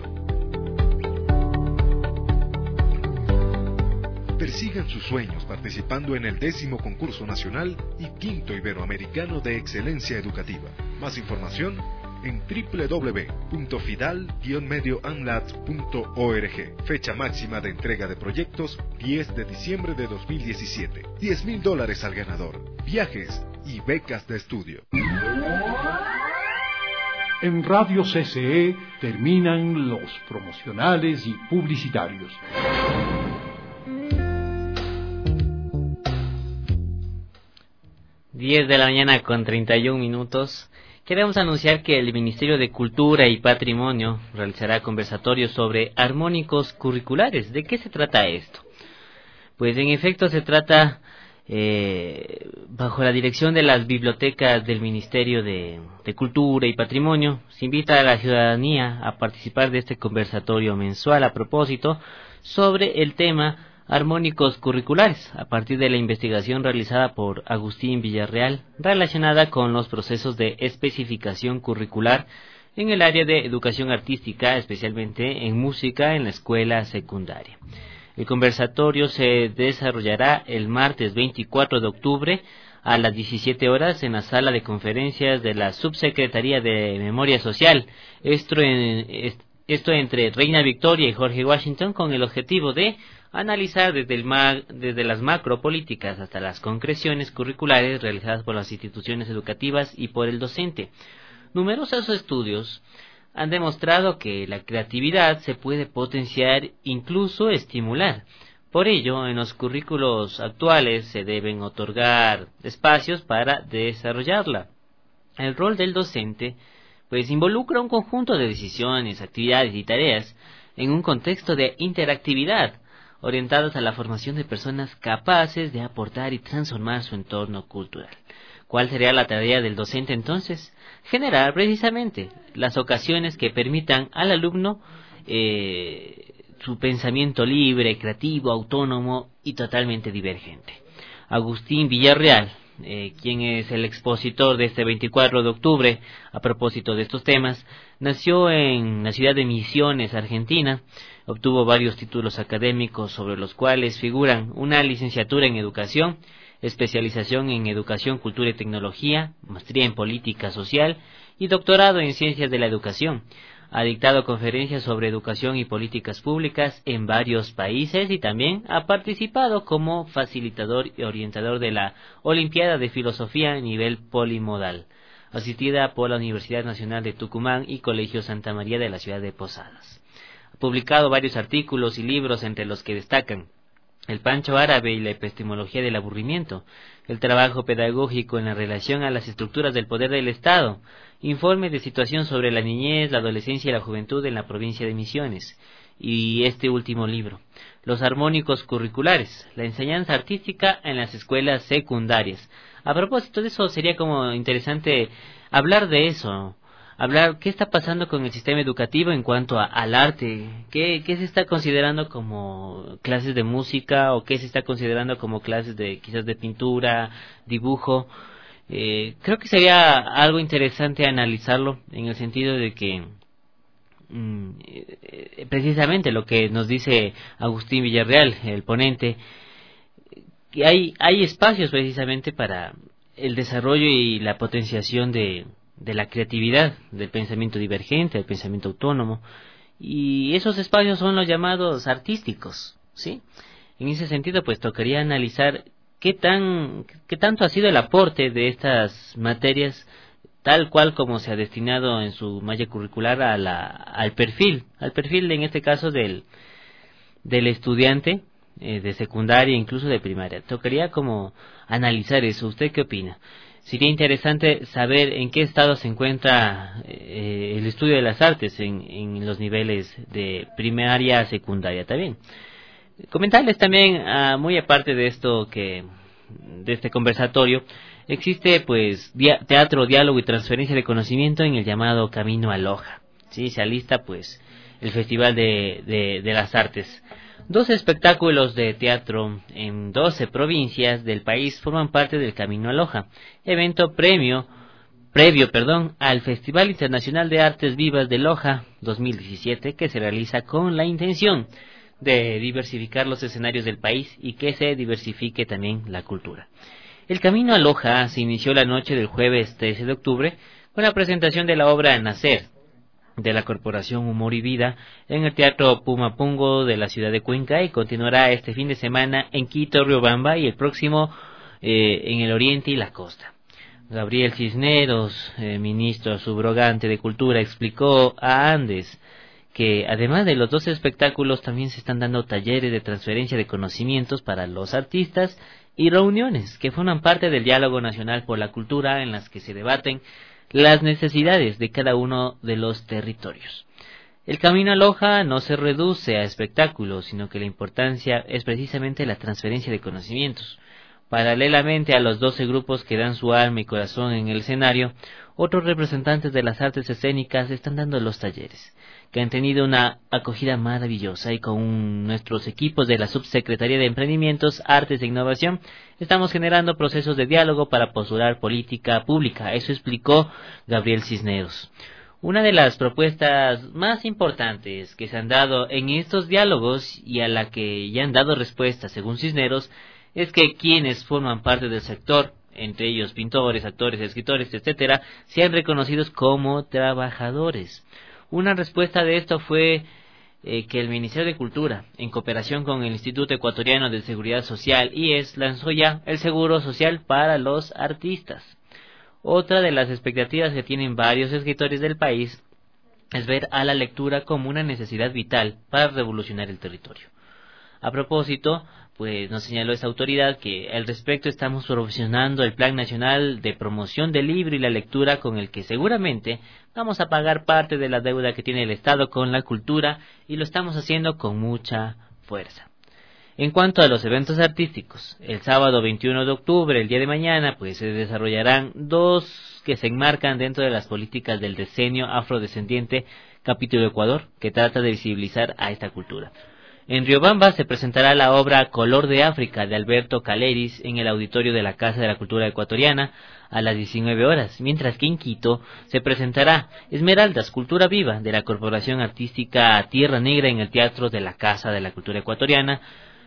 Persigan sus sueños participando en el décimo concurso nacional y quinto iberoamericano de excelencia educativa. Más información en doble u doble u doble u punto fidal guion medio anlat punto org. Fecha máxima de entrega de proyectos diez de diciembre de dos mil diecisiete. diez mil dólares al ganador. Viajes y becas de estudio. En Radio C C E terminan los promocionales y publicitarios. diez de la mañana con treinta y un minutos. Queremos anunciar que el Ministerio de Cultura y Patrimonio realizará conversatorios sobre armónicos curriculares. ¿De qué se trata esto? Pues en efecto se trata, eh, bajo la dirección de las bibliotecas del Ministerio de, de Cultura y Patrimonio, se invita a la ciudadanía a participar de este conversatorio mensual a propósito sobre el tema armónicos curriculares, a partir de la investigación realizada por Agustín Villarreal relacionada con los procesos de especificación curricular en el área de educación artística, especialmente en música en la escuela secundaria. El conversatorio se desarrollará el martes veinticuatro de octubre a las diecisiete horas en la sala de conferencias de la Subsecretaría de Memoria Social, esto, en, esto entre Reina Victoria y Jorge Washington, con el objetivo de analizar desde, el ma desde las macropolíticas hasta las concreciones curriculares realizadas por las instituciones educativas y por el docente. Numerosos estudios han demostrado que la creatividad se puede potenciar, incluso estimular. Por ello, en los currículos actuales se deben otorgar espacios para desarrollarla. El rol del docente pues involucra un conjunto de decisiones, actividades y tareas en un contexto de interactividad, orientadas a la formación de personas capaces de aportar y transformar su entorno cultural. ¿Cuál sería la tarea del docente entonces? Generar precisamente las ocasiones que permitan al alumno eh, su pensamiento libre, creativo, autónomo y totalmente divergente. Agustín Villarreal, eh, quien es el expositor de este veinticuatro de octubre a propósito de estos temas, nació en la ciudad de Misiones, Argentina. Obtuvo varios títulos académicos sobre los cuales figuran una licenciatura en educación, especialización en educación, cultura y tecnología, maestría en política social y doctorado en ciencias de la educación. Ha dictado conferencias sobre educación y políticas públicas en varios países y también ha participado como facilitador y orientador de la Olimpiada de Filosofía a nivel polimodal, asistida por la Universidad Nacional de Tucumán y Colegio Santa María de la ciudad de Posadas. Ha publicado varios artículos y libros, entre los que destacan El Pancho Árabe y la epistemología del aburrimiento, el trabajo pedagógico en la relación a las estructuras del poder del Estado, informe de situación sobre la niñez, la adolescencia y la juventud en la provincia de Misiones, y este último libro, Los armónicos curriculares, la enseñanza artística en las escuelas secundarias. A propósito de eso, sería como interesante hablar de eso, hablar qué está pasando con el sistema educativo en cuanto a, al arte, qué, qué se está considerando como clases de música o qué se está considerando como clases de quizás de pintura, dibujo. Eh, creo que sería algo interesante analizarlo en el sentido de que mm, eh, precisamente lo que nos dice Agustín Villarreal, el ponente, que hay, hay espacios precisamente para el desarrollo y la potenciación de de la creatividad, del pensamiento divergente, del pensamiento autónomo, y esos espacios son los llamados artísticos, ¿sí? En ese sentido, pues tocaría analizar qué tan qué tanto ha sido el aporte de estas materias, tal cual como se ha destinado en su malla curricular a la, al perfil, al perfil en este caso del del estudiante eh, de secundaria, incluso de primaria. Tocaría como analizar eso. ¿Usted qué opina? Sería interesante saber en qué estado se encuentra eh, el estudio de las artes en, en los niveles de primaria a secundaria también. Comentarles también, uh, muy aparte de esto que de este conversatorio, existe pues dia- teatro, diálogo y transferencia de conocimiento en el llamado Camino a Loja. Sí, se alista pues el Festival de, de, de las Artes. doce espectáculos de teatro en doce provincias del país forman parte del Camino a Loja, evento premio, previo perdón, al Festival Internacional de Artes Vivas de Loja dos mil diecisiete, que se realiza con la intención de diversificar los escenarios del país y que se diversifique también la cultura. El Camino a Loja se inició la noche del jueves trece de octubre con la presentación de la obra Nacer, de la Corporación Humor y Vida en el Teatro Pumapungo de la ciudad de Cuenca, y continuará este fin de semana en Quito, Riobamba, y el próximo eh, en el Oriente y la Costa. Gabriel Cisneros, eh, ministro subrogante de Cultura, explicó a Andes que además de los dos espectáculos también se están dando talleres de transferencia de conocimientos para los artistas y reuniones que forman parte del Diálogo Nacional por la Cultura, en las que se debaten las necesidades de cada uno de los territorios. El Camino a Loja no se reduce a espectáculos, sino que la importancia es precisamente la transferencia de conocimientos. Paralelamente a los doce grupos que dan su alma y corazón en el escenario, otros representantes de las artes escénicas están dando los talleres, que han tenido una acogida maravillosa, y con nuestros equipos de la Subsecretaría de Emprendimientos, Artes e Innovación estamos generando procesos de diálogo para postular política pública. Eso explicó Gabriel Cisneros. Una de las propuestas más importantes que se han dado en estos diálogos y a la que ya han dado respuesta, según Cisneros, es que quienes forman parte del sector, entre ellos pintores, actores, escritores, etcétera, sean reconocidos como trabajadores. Una respuesta de esto fue eh, que el Ministerio de Cultura, en cooperación con el Instituto Ecuatoriano de Seguridad Social, I E S, lanzó ya el seguro social para los artistas. Otra de las expectativas que tienen varios escritores del país es ver a la lectura como una necesidad vital para revolucionar el territorio. A propósito, pues nos señaló esa autoridad que al respecto estamos promocionando el Plan Nacional de Promoción del Libro y la Lectura, con el que seguramente vamos a pagar parte de la deuda que tiene el Estado con la cultura, y lo estamos haciendo con mucha fuerza. En cuanto a los eventos artísticos, el sábado veintiuno de octubre, el día de mañana, pues se desarrollarán dos que se enmarcan dentro de las políticas del decenio afrodescendiente Capítulo Ecuador, que trata de visibilizar a esta cultura. En Riobamba se presentará la obra Color de África de Alberto Caleris en el auditorio de la Casa de la Cultura Ecuatoriana a las diecinueve horas, mientras que en Quito se presentará Esmeraldas, Cultura Viva de la Corporación Artística Tierra Negra en el Teatro de la Casa de la Cultura Ecuatoriana.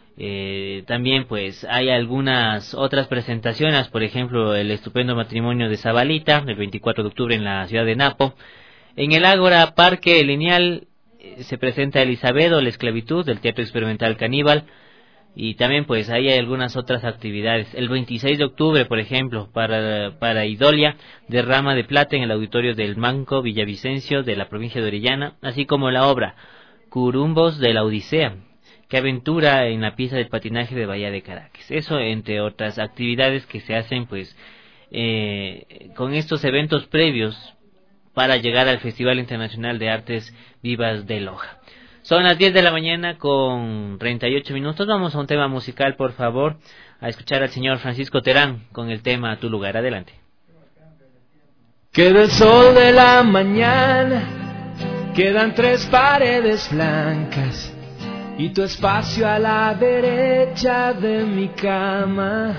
Eh, también pues hay algunas otras presentaciones, por ejemplo el estupendo matrimonio de Zabalita el veinticuatro de octubre en la ciudad de Napo. En el Ágora Parque Lineal se presenta Elizabeth o la esclavitud del Teatro Experimental Caníbal, y también pues hay algunas otras actividades. El veintiséis de octubre, por ejemplo, para, para Idolia, Derrama de Plata en el auditorio del Manco Villavicencio de la provincia de Orellana, así como la obra Curumbos de la Odisea, que aventura en la pista del patinaje de Bahía de Caracas. Eso entre otras actividades que se hacen pues eh, con estos eventos previos para llegar al Festival Internacional de Artes Vivas de Loja. Son las diez de la mañana con treinta y ocho minutos. Vamos a un tema musical, por favor, a escuchar al señor Francisco Terán con el tema Tu Lugar. Adelante. Queda el sol de la mañana, quedan tres paredes blancas y tu espacio a la derecha de mi cama.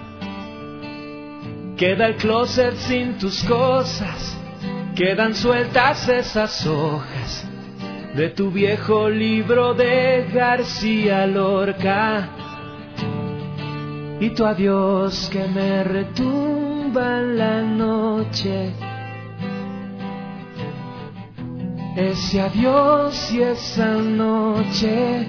Queda el closet sin tus cosas, quedan sueltas esas hojas de tu viejo libro de García Lorca. Y tu adiós que me retumba en la noche, ese adiós y esa noche.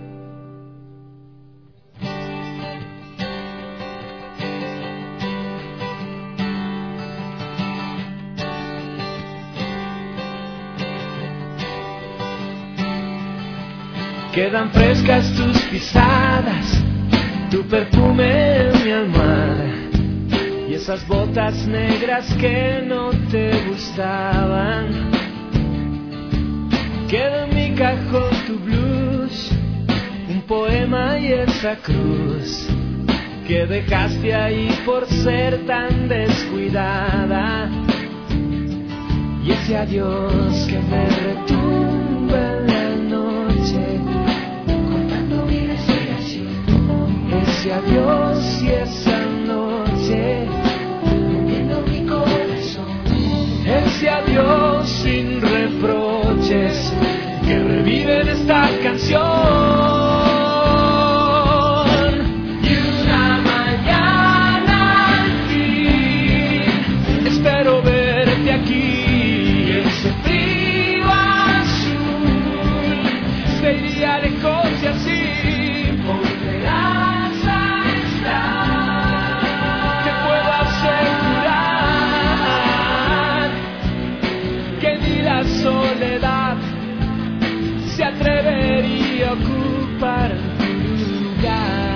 Quedan frescas tus pisadas, tu perfume en mi almohada y esas botas negras que no te gustaban. Queda en mi cajón tu blues, un poema y esa cruz que dejaste ahí por ser tan descuidada. Y ese adiós que me retumba en la noche, contando mi respiración. Ese adiós y esa noche, moviendo mi corazón. Ese adiós sin reproches que reviven esta canción. Y una mañana al fin espero verte aquí. Ese frío azul se iría lejos y así volverás a estar. Te puedo asegurar que ni la soledad se atrevería a ocupar tu lugar.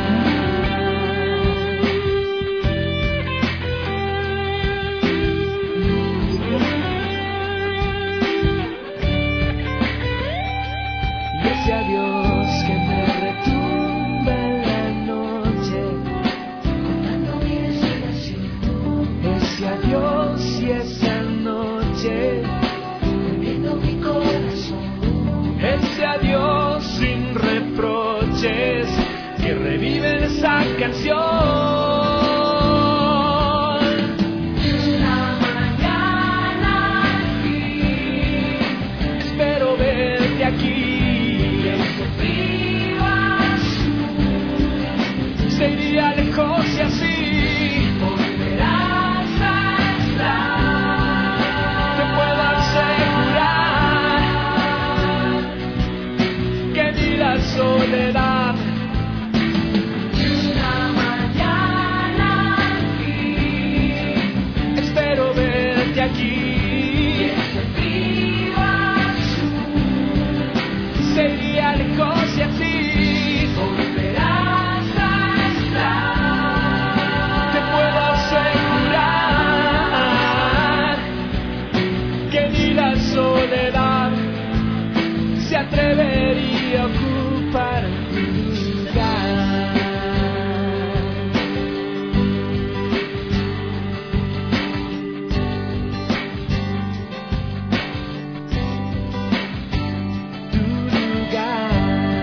Y ese adiós que me retumba en la noche, contando mi respiración. Ese adiós y esa noche, moviendo mi corazón. Ese adiós sin reproches que reviven esa canción. Una mañana al fin espero verte aquí. Ese frío azul se iría lejos y así volverás a estar. Te puedo asegurar que ni la soledad. Y una mañana al fin espero verte aquí. Y ese frío azul se iría lejos y así volverás a estar. Te puedo asegurar que ni la soledad se atrevería a ocupar tu lugar. Tu lugar.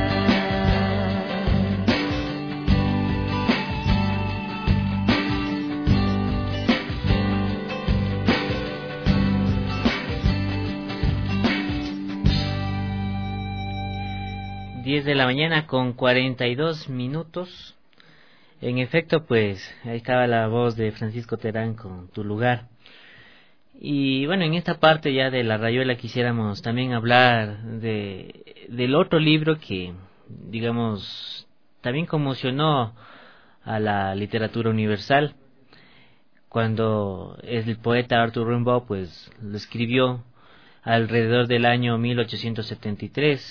diez de la mañana con cuarenta y dos minutos. En efecto, pues ahí estaba la voz de Francisco Terán con Tu Lugar. Y bueno, en esta parte ya de la rayuela quisiéramos también hablar de del otro libro que, digamos, también conmocionó a la literatura universal, cuando el poeta Arthur Rimbaud pues lo escribió alrededor del año mil ochocientos setenta y tres.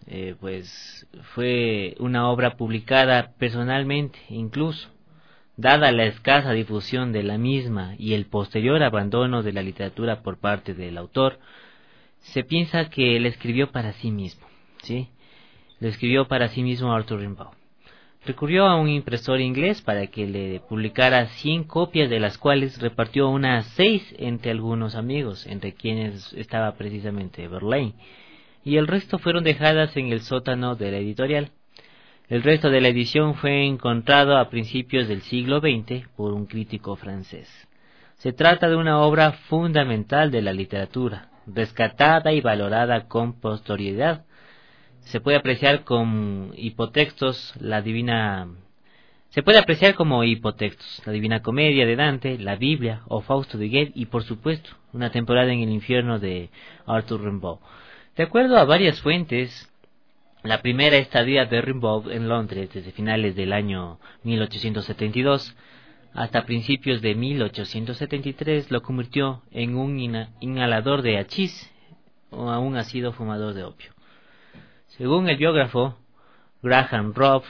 eh, pues fue una obra publicada personalmente, incluso. Dada la escasa difusión de la misma y el posterior abandono de la literatura por parte del autor, se piensa que la escribió para sí mismo, ¿sí? Lo escribió para sí mismo Arthur Rimbaud. Recurrió a un impresor inglés para que le publicara cien copias, de las cuales repartió unas seis entre algunos amigos, entre quienes estaba precisamente Verlaine, y el resto fueron dejadas en el sótano de la editorial. El resto de la edición fue encontrado a principios del siglo veinte por un crítico francés. Se trata de una obra fundamental de la literatura, rescatada y valorada con posterioridad. Se puede apreciar como hipotextos la divina se puede apreciar como hipotextos la Divina Comedia de Dante, la Biblia o Fausto de Goethe y, por supuesto, Una temporada en el infierno de Arthur Rimbaud. De acuerdo a varias fuentes, la primera estadía de Rimbaud en Londres desde finales del año mil ochocientos setenta y dos hasta principios de mil ochocientos setenta y tres lo convirtió en un inhalador de hachís o a un ácido fumador de opio. Según el biógrafo Graham Robb,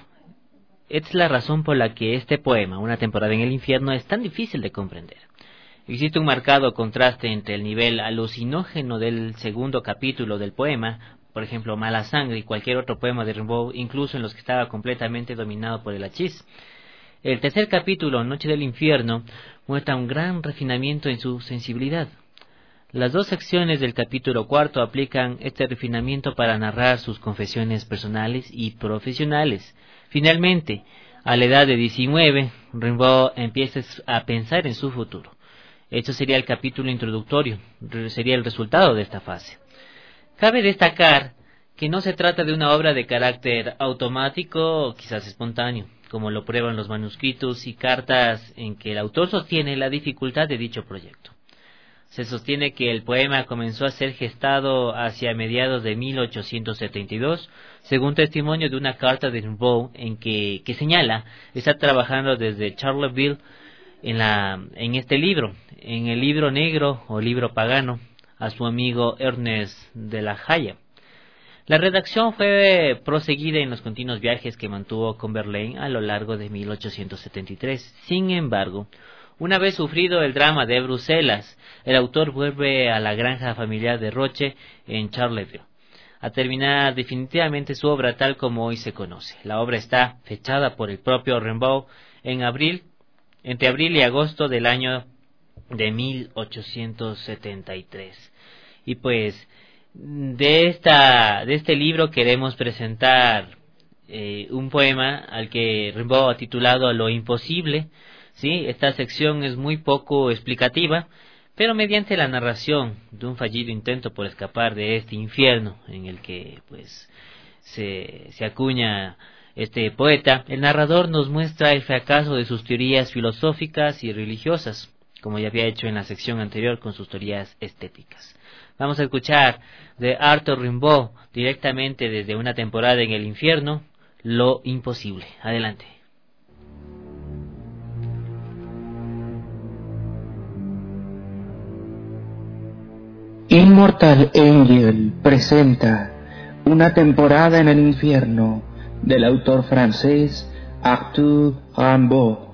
es la razón por la que este poema, Una temporada en el infierno, es tan difícil de comprender. Existe un marcado contraste entre el nivel alucinógeno del segundo capítulo del poema, por ejemplo, Mala Sangre, y cualquier otro poema de Rimbaud, incluso en los que estaba completamente dominado por el hachís. El tercer capítulo, Noche del infierno, muestra un gran refinamiento en su sensibilidad. Las dos secciones del capítulo cuarto aplican este refinamiento para narrar sus confesiones personales y profesionales. Finalmente, a la edad de diecinueve, Rimbaud empieza a pensar en su futuro. Esto sería el capítulo introductorio, sería el resultado de esta fase. Cabe destacar que no se trata de una obra de carácter automático o quizás espontáneo, como lo prueban los manuscritos y cartas en que el autor sostiene la dificultad de dicho proyecto. Se sostiene que el poema comenzó a ser gestado hacia mediados de mil ochocientos setenta y dos, según testimonio de una carta de Rimbaud en que, que señala estar trabajando desde Charleville en, la, en este libro, en el libro negro o libro pagano, a su amigo Ernest de la Haya. La redacción fue proseguida en los continuos viajes que mantuvo con Verlaine a lo largo de mil ochocientos setenta y tres. Sin embargo, una vez sufrido el drama de Bruselas, el autor vuelve a la granja familiar de Roche en Charleville, a terminar definitivamente su obra tal como hoy se conoce. La obra está fechada por el propio Rimbaud en abril, entre abril y agosto del año de mil ochocientos setenta y tres. Y pues de esta de este libro queremos presentar eh, un poema al que Rimbaud ha titulado Lo imposible. Sí, esta sección es muy poco explicativa, pero mediante la narración de un fallido intento por escapar de este infierno en el que pues se, se acuña este poeta, el narrador nos muestra el fracaso de sus teorías filosóficas y religiosas, como ya había hecho en la sección anterior con sus teorías estéticas. Vamos a escuchar de Arthur Rimbaud, directamente desde Una temporada en el infierno, Lo imposible. Adelante. Immortal Angel presenta Una temporada en el infierno del autor francés Arthur Rimbaud.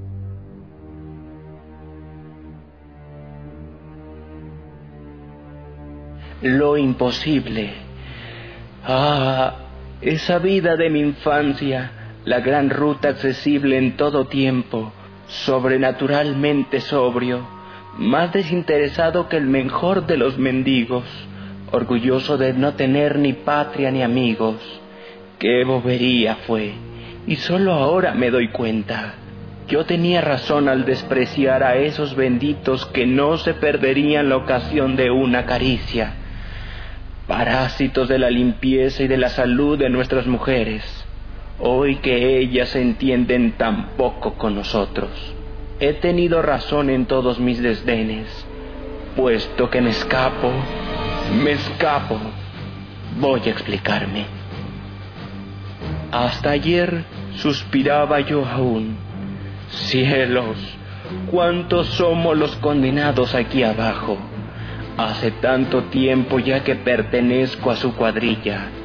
Lo imposible. Ah, esa vida de mi infancia, la gran ruta accesible en todo tiempo, sobrenaturalmente sobrio, más desinteresado que el mejor de los mendigos, orgulloso de no tener ni patria ni amigos. ¡Qué bobería fue! Y solo ahora me doy cuenta. Yo tenía razón al despreciar a esos benditos que no se perderían la ocasión de una caricia. Parásitos de la limpieza y de la salud de nuestras mujeres, hoy que ellas se entienden tan poco con nosotros. He tenido razón en todos mis desdenes, puesto que me escapo, me escapo. Voy a explicarme. Hasta ayer suspiraba yo aún. Cielos, ¿cuántos somos los condenados aquí abajo? Hace tanto tiempo ya que pertenezco a su cuadrilla.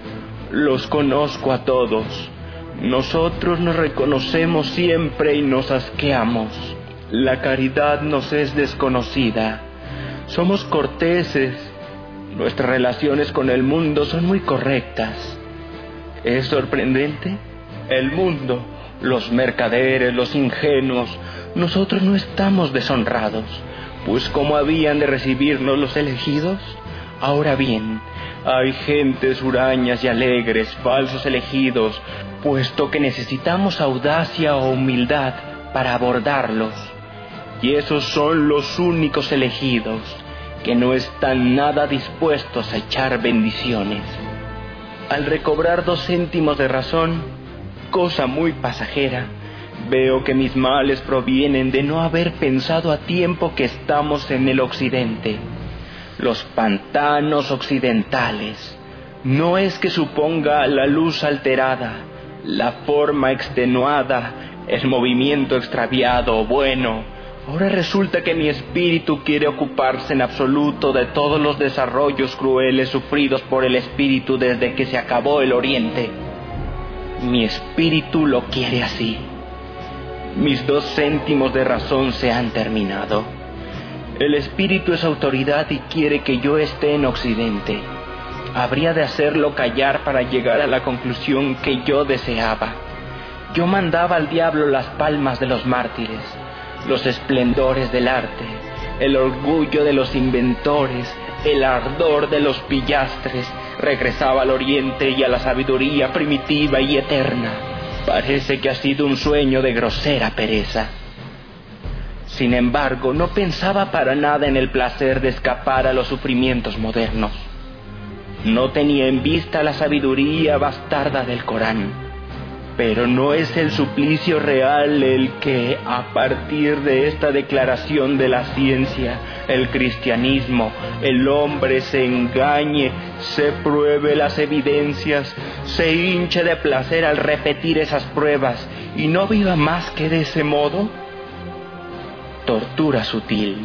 Los conozco a todos. Nosotros nos reconocemos siempre y nos asqueamos. La caridad nos es desconocida. Somos corteses. Nuestras relaciones con el mundo son muy correctas. ¿Es sorprendente? El mundo, los mercaderes, los ingenuos, nosotros no estamos deshonrados, pues ¿cómo habían de recibirnos los elegidos? Ahora bien, hay gentes hurañas y alegres, falsos elegidos, puesto que necesitamos audacia o humildad para abordarlos. Y esos son los únicos elegidos, que no están nada dispuestos a echar bendiciones. Al recobrar dos céntimos de razón, cosa muy pasajera, veo que mis males provienen de no haber pensado a tiempo que estamos en el occidente. Los pantanos occidentales. No es que suponga la luz alterada, la forma extenuada, el movimiento extraviado. Bueno, ahora resulta que mi espíritu quiere ocuparse en absoluto de todos los desarrollos crueles sufridos por el espíritu desde que se acabó el oriente. Mi espíritu lo quiere así. Mis dos céntimos de razón se han terminado. El espíritu es autoridad y quiere que yo esté en occidente. Habría de hacerlo callar para llegar a la conclusión que yo deseaba. Yo mandaba al diablo las palmas de los mártires, los esplendores del arte, el orgullo de los inventores, el ardor de los pillastres. Regresaba al oriente y a la sabiduría primitiva y eterna. Parece que ha sido un sueño de grosera pereza. Sin embargo, no pensaba para nada en el placer de escapar a los sufrimientos modernos. No tenía en vista la sabiduría bastarda del Corán. Pero no es el suplicio real el que, a partir de esta declaración de la ciencia, el cristianismo, el hombre se engañe, se pruebe las evidencias, se hinche de placer al repetir esas pruebas y no viva más que de ese modo? Tortura sutil,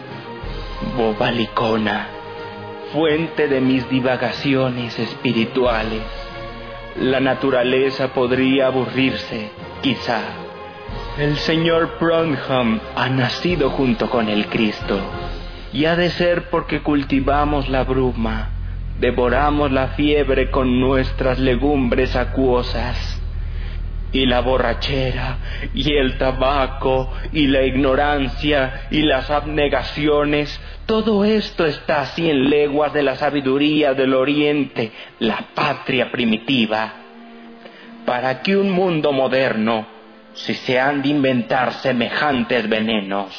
bobalicona, fuente de mis divagaciones espirituales. La naturaleza podría aburrirse, quizá. El señor Bronham ha nacido junto con el Cristo, y ha de ser porque cultivamos la bruma, devoramos la fiebre con nuestras legumbres acuosas. Y la borrachera, y el tabaco, y la ignorancia, y las abnegaciones, todo esto está a cien leguas de la sabiduría del Oriente, la patria primitiva. ¿Para qué un mundo moderno, si se han de inventar semejantes venenos?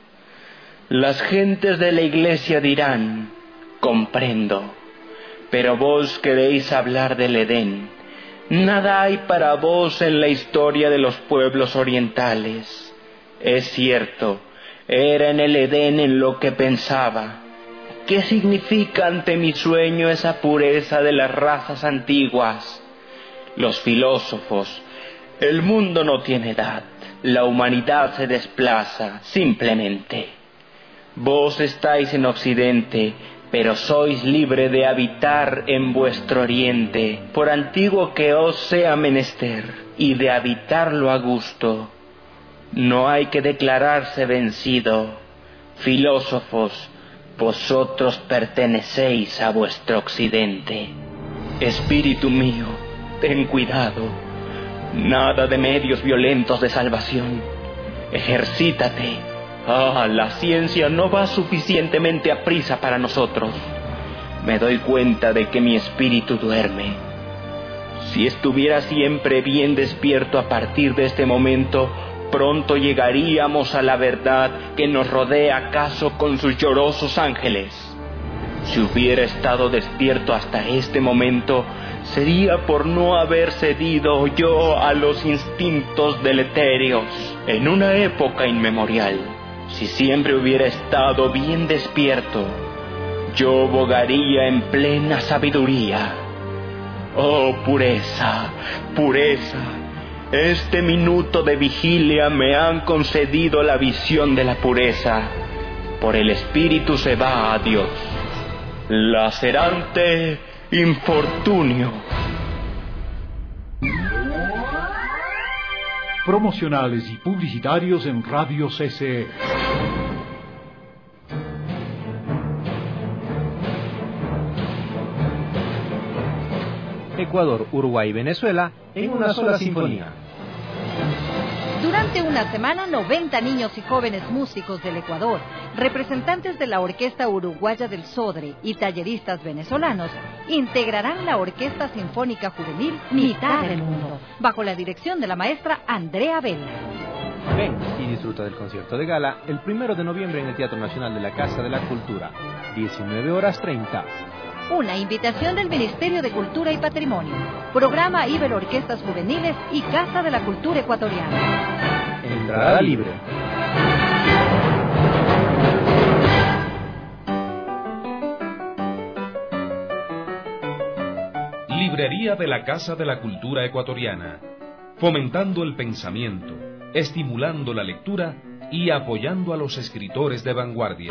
Las gentes de la iglesia dirán, comprendo, pero vos queréis hablar del Edén. Nada hay para vos en la historia de los pueblos orientales. Es cierto, era en el Edén en lo que pensaba. ¿Qué significa ante mi sueño esa pureza de las razas antiguas? Los filósofos, el mundo no tiene edad, la humanidad se desplaza, simplemente. Vos estáis en Occidente, pero sois libre de habitar en vuestro oriente, por antiguo que os sea menester, y de habitarlo a gusto. No hay que declararse vencido. Filósofos, vosotros pertenecéis a vuestro occidente. Espíritu mío, ten cuidado. Nada de medios violentos de salvación. Ejercítate. Ah, la ciencia no va suficientemente a prisa para nosotros. Me doy cuenta de que mi espíritu duerme. Si estuviera siempre bien despierto a partir de este momento, pronto llegaríamos a la verdad que nos rodea acaso con sus llorosos ángeles. Si hubiera estado despierto hasta este momento, sería por no haber cedido yo a los instintos deletéreos en una época inmemorial. Si siempre hubiera estado bien despierto, yo bogaría en plena sabiduría. Oh, pureza, pureza, este minuto de vigilia me han concedido la visión de la pureza. Por el espíritu se va a Dios. Lacerante infortunio, promocionales y publicitarios en Radio C C E. Ecuador, Uruguay y Venezuela en una sola sinfonía. Durante una semana, noventa niños y jóvenes músicos del Ecuador, representantes de la Orquesta Uruguaya del Sodre y talleristas venezolanos, integrarán la Orquesta Sinfónica Juvenil Mitad del Mundo, bajo la dirección de la maestra Andrea Vela. Ven y disfruta del concierto de gala el primero de noviembre en el Teatro Nacional de la Casa de la Cultura, diecinueve horas treinta. Una invitación del Ministerio de Cultura y Patrimonio, Programa Ibero Orquestas Juveniles y Casa de la Cultura Ecuatoriana. Entrada libre. Librería de la Casa de la Cultura Ecuatoriana, fomentando el pensamiento, estimulando la lectura y apoyando a los escritores de vanguardia.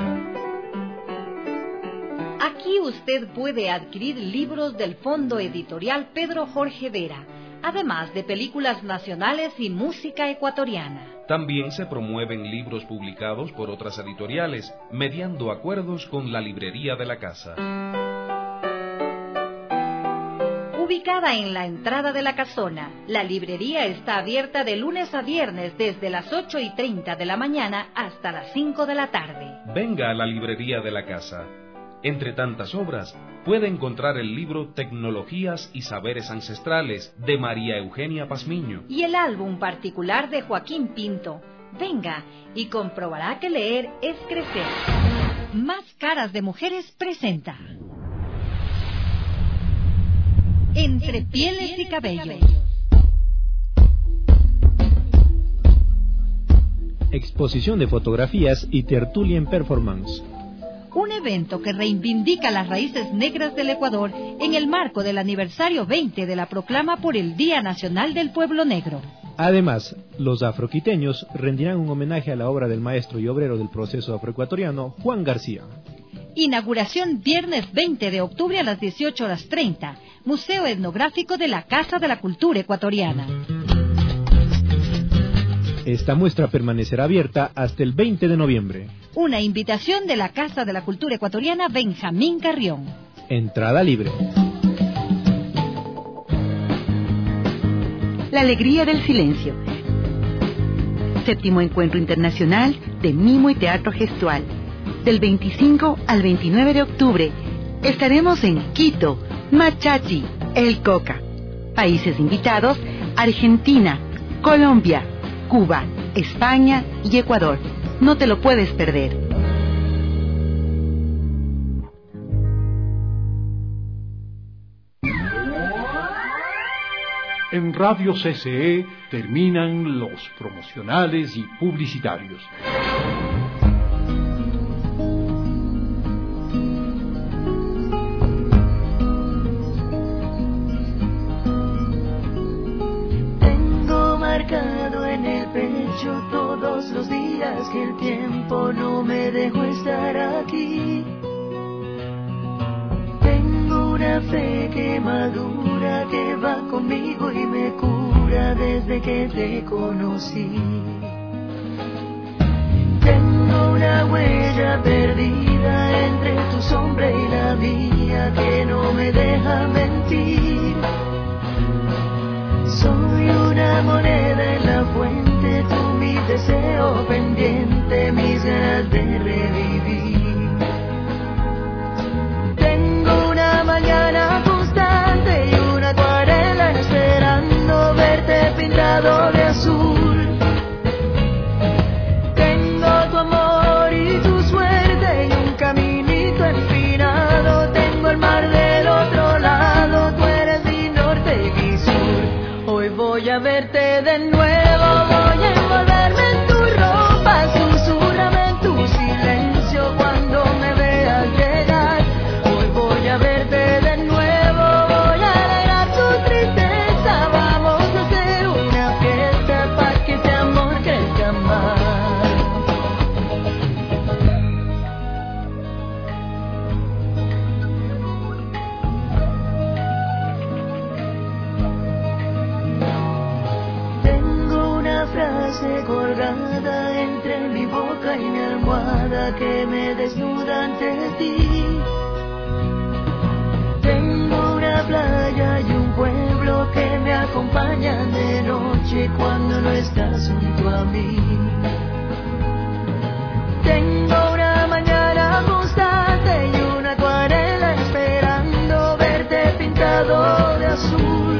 Aquí usted puede adquirir libros del Fondo Editorial Pedro Jorge Vera, además de películas nacionales y música ecuatoriana. También se promueven libros publicados por otras editoriales, mediando acuerdos con la librería de la casa. Ubicada en la entrada de la casona, la librería está abierta de lunes a viernes desde las ocho y treinta de la mañana hasta las cinco de la tarde. Venga a la librería de la casa. Entre tantas obras, puede encontrar el libro Tecnologías y Saberes Ancestrales, de María Eugenia Pazmiño. Y el álbum particular de Joaquín Pinto. Venga y comprobará que leer es crecer. Más Caras de Mujeres presenta Entre Pieles y Cabellos. Exposición de fotografías y tertulia en performance. Un evento que reivindica las raíces negras del Ecuador en el marco del aniversario veinte de la proclama por el Día Nacional del Pueblo Negro. Además, los afroquiteños rendirán un homenaje a la obra del maestro y obrero del proceso afroecuatoriano, Juan García. Inauguración viernes veinte de octubre a las dieciocho horas treinta, Museo Etnográfico de la Casa de la Cultura Ecuatoriana. Esta muestra permanecerá abierta hasta el veinte de noviembre. Una invitación de la Casa de la Cultura Ecuatoriana Benjamín Carrión. Entrada libre. La alegría del silencio. Séptimo Encuentro Internacional de Mimo y Teatro Gestual. Del veinticinco al veintinueve de octubre estaremos en Quito, Machachi, El Coca. Países invitados: Argentina, Colombia, Cuba, España y Ecuador. No te lo puedes perder. En Radio C C E terminan los promocionales y publicitarios. Tengo marcado en el pecho todos los días que el tiempo no me dejó estar aquí. Tengo una fe que madura, que va conmigo y me cura desde que te conocí. Tengo una huella perdida entre tu sombra y la mía que no me deja mentir. Soy una moneda en la fuente, tú mi deseo pendiente, mis ganas de revivir. Tengo una mañana constante y una acuarela esperando verte pintado de azul. Tengo tu amor y tu suerte y un caminito empinado. Tengo el mar del otro lado, tú eres mi norte y mi sur. Hoy voy a verte de nuevo, voy a envolverme en tu ropa azul. boca y mi almohada que me desnuda ante ti. Tengo una playa y un pueblo que me acompañan de noche cuando no estás junto a mí. Tengo una mañana constante y una acuarela esperando verte pintado de azul.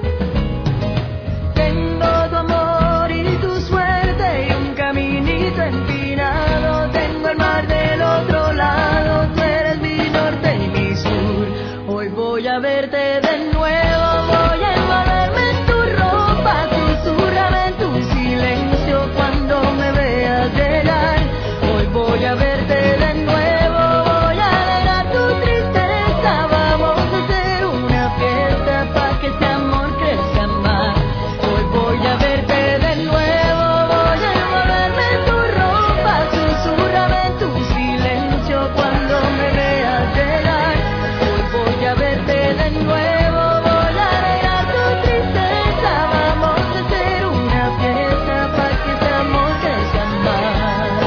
Tengo tu amor y tu suerte y un caminito empinado. Tengo el mar del otro lado, tú eres mi norte y mi sur. Hoy voy a verte de nuevo, voy a envolverme en tu ropa, susurrame en tu silencio cuando me veas llegar. Hoy voy a verte de nuevo, voy a alegrar tu tristeza. Vamos a hacer una fiesta para que este amor crezca más. Hoy voy a verte de nuevo, voy a envolverme en tu ropa, susurrame en tu silencio cuando me veas llegar. Hoy voy a verte de nuevo, voy a alegrar tu tristeza. Vamos a hacer una fiesta para que este amor crezca más.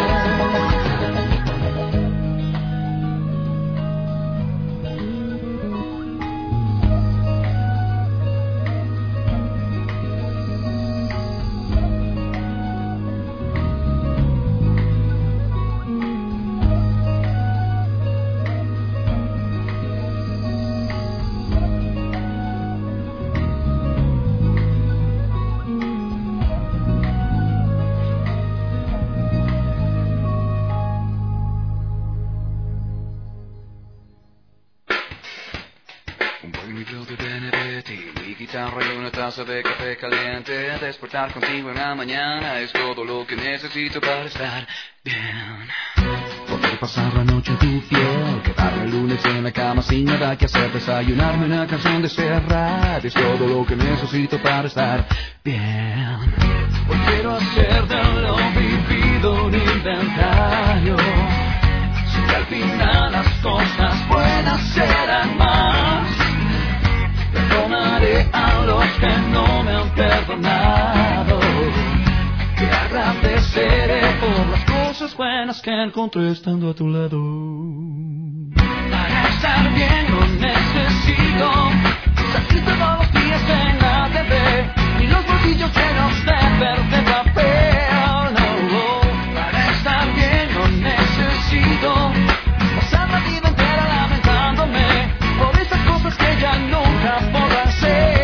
Un buen libro de Benedetti, mi guitarra y una taza de café caliente. Despertar contigo en la mañana es todo lo que necesito para estar bien. Poder pasar la noche en tu piel, quedarme el lunes en la cama sin nada que hacer. Desayunarme una canción de Serrat es todo lo que necesito para estar bien. Hoy quiero hacer de lo vivido un inventario. Sé que al final las cosas buenas serán más. Perdonaré a los que no me han perdonado. Te agradeceré por las cosas buenas que encontré estando a tu lado. Para estar bien no necesito salir todos los días en la T V, ni los bolsillos llenos de verde papel, no. Para estar bien no necesito pasar la vida entera lamentándome por esas cosas que ya nunca podrán ser.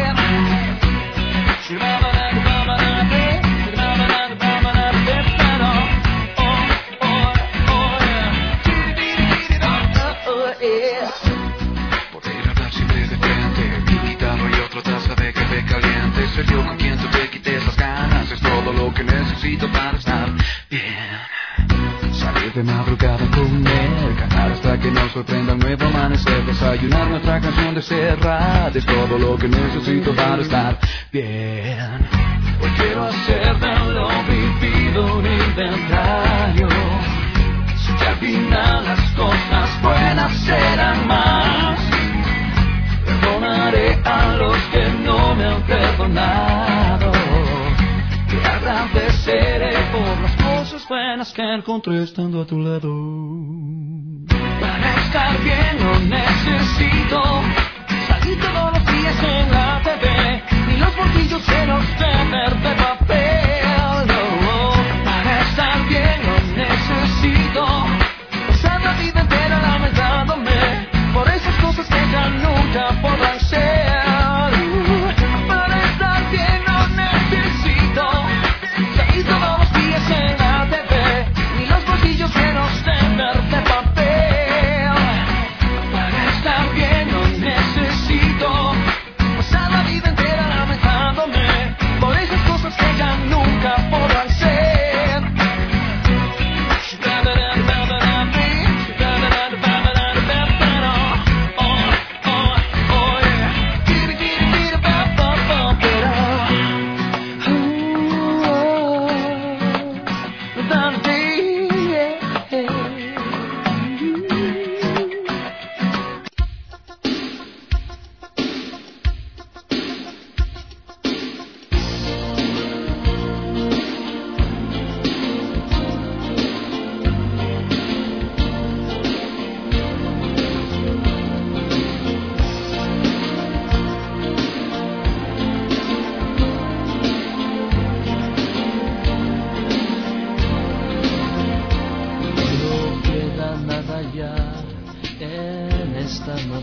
Poder hablar siempre de frente, mi guitarra y otra taza de café caliente. Ser yo con quien tú te quites las ganas es todo lo que necesito para estar bien. Salir de madrugada con él, cantar hasta que nos sorprenda un nuevo amanecer. Desayunar nuestra canción de Serrat es todo lo que necesito para estar bien. Hoy quiero hacer de lo vivido un inventario. Sé que al final las cosas buenas serán más. Perdonaré a los que no me han perdonado. Te agradeceré por las cosas buenas que encontré estando a tu lado. Para estar bien no necesito salir todos los días en la T V, ni los bolsillos llenos de verde papel, no. Para estar bien no necesito pasar la vida entera lamentándome por esas cosas que ya nunca podrán ser. Para estar bien no necesito salir todos los días en la T V, ni los bolsillos llenos de verde papel. Para estar bien no necesito pasar la vida entera lamentándome por esas cosas que ya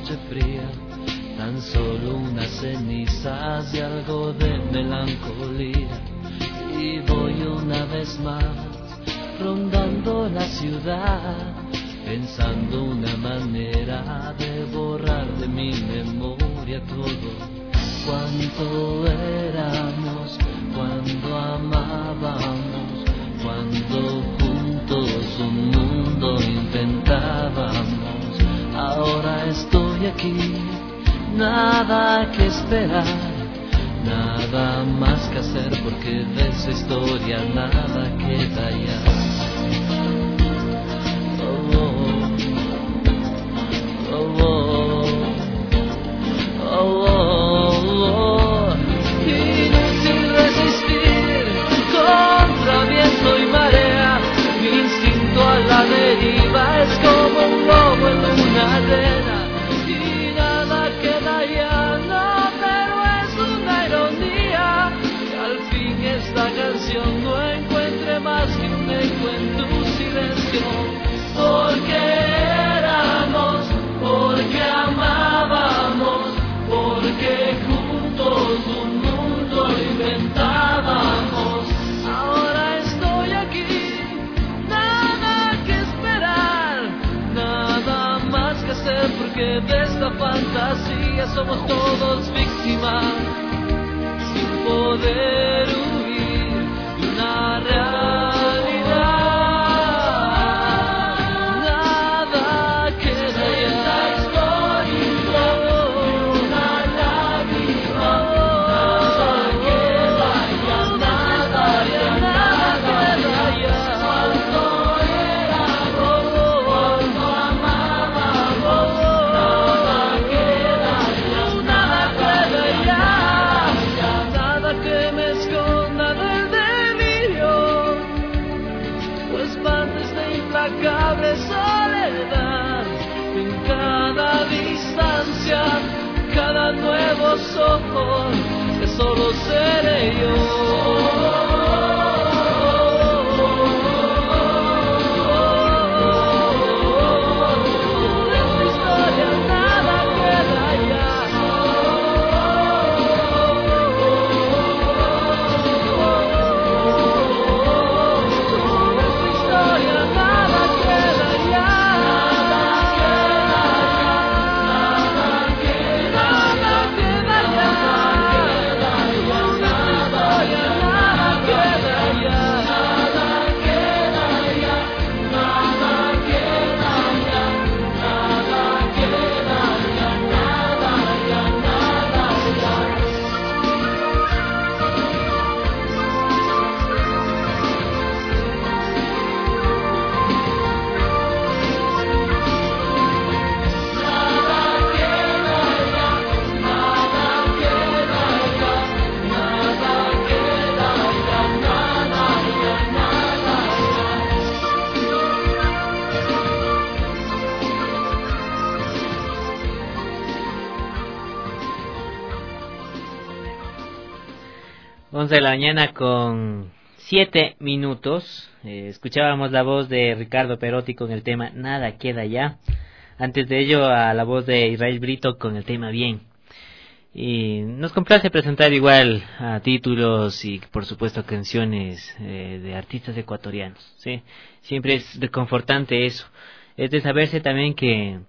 noche fría, tan solo unas cenizas y algo de melancolía. Y voy una vez más rondando la ciudad, pensando una manera de borrar de mi memoria todo cuánto éramos, cuando amábamos, cuando juntos un mundo inventábamos. Ahora estoy aquí, nada que esperar, nada más que hacer, porque de esa historia nada queda ya. Oh, oh, oh, oh, oh, oh. Inútil resistir contra viento y marea, mi instinto a la deriva es como un lobo en una arena, y nada queda ya, no, pero es una ironía que al fin esta canción no encuentre más que un eco en tu silencio. Porque éramos, porque amábamos, porque juntos un mundo inventábamos. Ahora estoy aquí, nada que esperar, nada más que hacer, porque de esta fantasía somos todos víctimas, sin poder huir de una realidad. Cada nuevo ojos que solo seré yo. once de la mañana con siete minutos. Eh, escuchábamos la voz de Ricardo Perotti con el tema Nada queda ya. Antes de ello a la voz de Israel Brito con el tema Bien. Y nos complace presentar igual a títulos y por supuesto canciones eh, de artistas ecuatorianos, ¿sí? Siempre es reconfortante eso. Es de saberse también que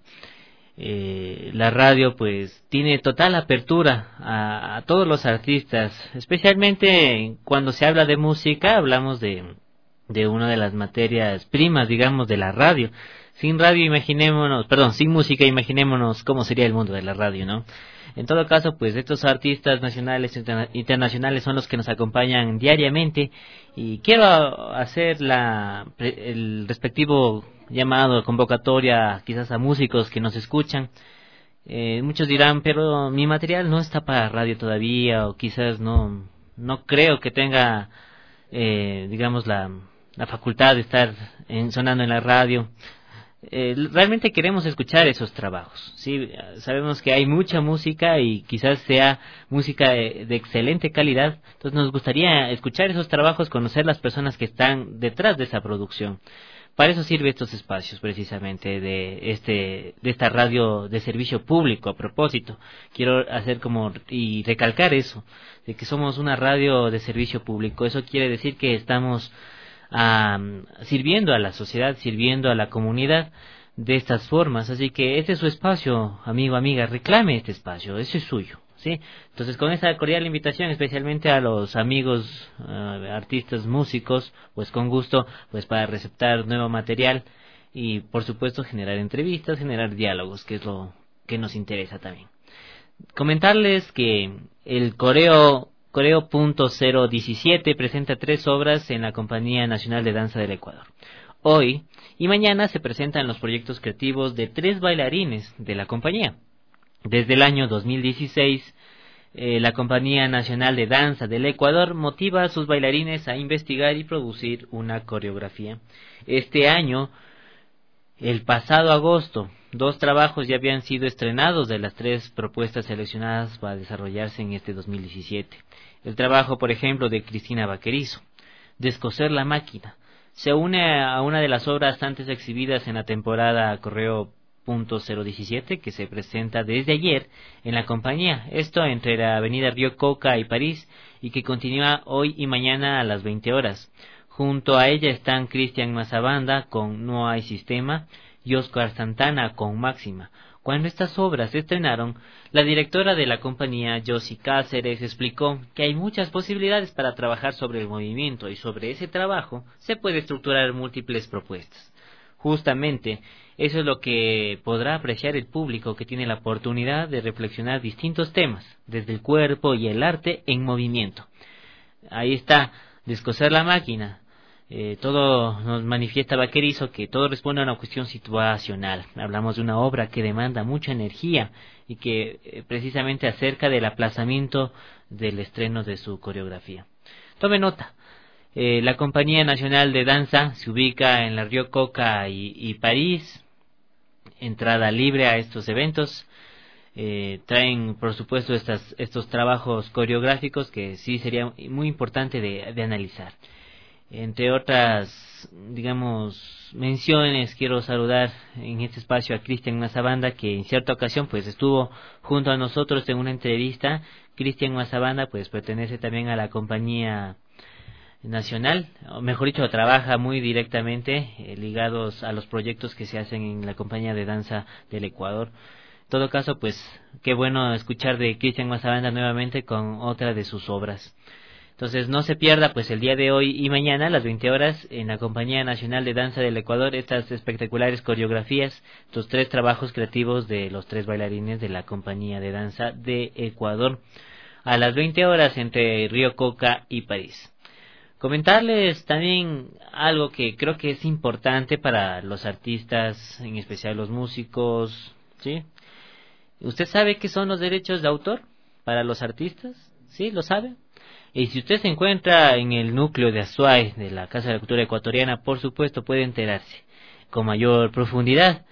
Eh, la radio pues tiene total apertura a, a todos los artistas, especialmente cuando se habla de música. Hablamos de, de una de las materias primas, digamos, de la radio. Sin radio imaginémonos, perdón, sin música imaginémonos cómo sería el mundo de la radio, ¿no? En todo caso, pues estos artistas nacionales e internacionales son los que nos acompañan diariamente, y quiero hacer la el respectivo llamado, convocatoria, quizás a músicos que nos escuchan. Eh, muchos dirán, pero mi material no está para radio todavía, o quizás no no creo que tenga, eh, digamos, la, la facultad de estar en, sonando en la radio. Eh, realmente queremos escuchar esos trabajos, ¿sí? Sabemos que hay mucha música y quizás sea música de, de excelente calidad, entonces nos gustaría escuchar esos trabajos, conocer las personas que están detrás de esa producción. para eso sirve estos espacios, precisamente, de este de esta radio de servicio público. A propósito, quiero hacer como y recalcar eso, de que somos una radio de servicio público. Eso quiere decir que estamos um, sirviendo a la sociedad, sirviendo a la comunidad de estas formas. Así que este es su espacio, amigo, amiga, reclame este espacio, ese es suyo. ¿Sí? Entonces, con esta cordial invitación, especialmente a los amigos, uh, artistas, músicos, pues con gusto, pues para receptar nuevo material y, por supuesto, generar entrevistas, generar diálogos, que es lo que nos interesa también. Comentarles que el Coreo Coreo punto cero diecisiete presenta tres obras en la Compañía Nacional de Danza del Ecuador. Hoy y mañana se presentan los proyectos creativos de tres bailarines de la compañía. Desde el año dos mil dieciséis, eh, la Compañía Nacional de Danza del Ecuador motiva a sus bailarines a investigar y producir una coreografía. Este año, el pasado agosto, dos trabajos ya habían sido estrenados de las tres propuestas seleccionadas para desarrollarse en este dos mil diecisiete. El trabajo, por ejemplo, de Cristina Vaquerizo, Descoser la máquina, se une a una de las obras antes exhibidas en la temporada Coreo punto cero diecisiete, que se presenta desde ayer en la compañía, esto entre la avenida Río Coca y París, y que continúa hoy y mañana a las veinte horas. Junto a ella están Cristian Mazabanda con No hay sistema y Oscar Santana con Máxima. Cuando estas obras se estrenaron, la directora de la compañía, Josie Cáceres, explicó que hay muchas posibilidades para trabajar sobre el movimiento, y sobre ese trabajo se puede estructurar múltiples propuestas. Justamente, eso es lo que podrá apreciar el público, que tiene la oportunidad de reflexionar distintos temas, desde el cuerpo y el arte en movimiento. Ahí está, Descoser la máquina. Eh, todo nos manifiesta Vaquerizo que todo responde a una cuestión situacional. Hablamos de una obra que demanda mucha energía y que eh, precisamente acerca del aplazamiento del estreno de su coreografía. Tome nota. Eh, la Compañía Nacional de Danza se ubica en la Río Coca y, y París. Entrada libre a estos eventos. Eh, traen, por supuesto, estas, estos trabajos coreográficos que sí sería muy importante de, de analizar. Entre otras, digamos, menciones, quiero saludar en este espacio a Cristian Mazabanda, que en cierta ocasión pues estuvo junto a nosotros en una entrevista. Cristian Mazabanda pues pertenece también a la Compañía Nacional, o mejor dicho, trabaja muy directamente eh, ligados a los proyectos que se hacen en la Compañía de Danza del Ecuador. En todo caso, pues qué bueno escuchar de Cristian Mazabanda nuevamente con otra de sus obras. Entonces no se pierda pues el día de hoy y mañana a las veinte horas en la Compañía Nacional de Danza del Ecuador estas espectaculares coreografías, estos tres trabajos creativos de los tres bailarines de la Compañía de Danza de Ecuador a las veinte horas entre Río Coca y París. Comentarles también algo que creo que es importante para los artistas, en especial los músicos, ¿sí? ¿Usted sabe qué son los derechos de autor para los artistas? ¿Sí? ¿Lo sabe? Y si usted se encuentra en el núcleo de Azuay, de la Casa de la Cultura Ecuatoriana, por supuesto puede enterarse con mayor profundidad.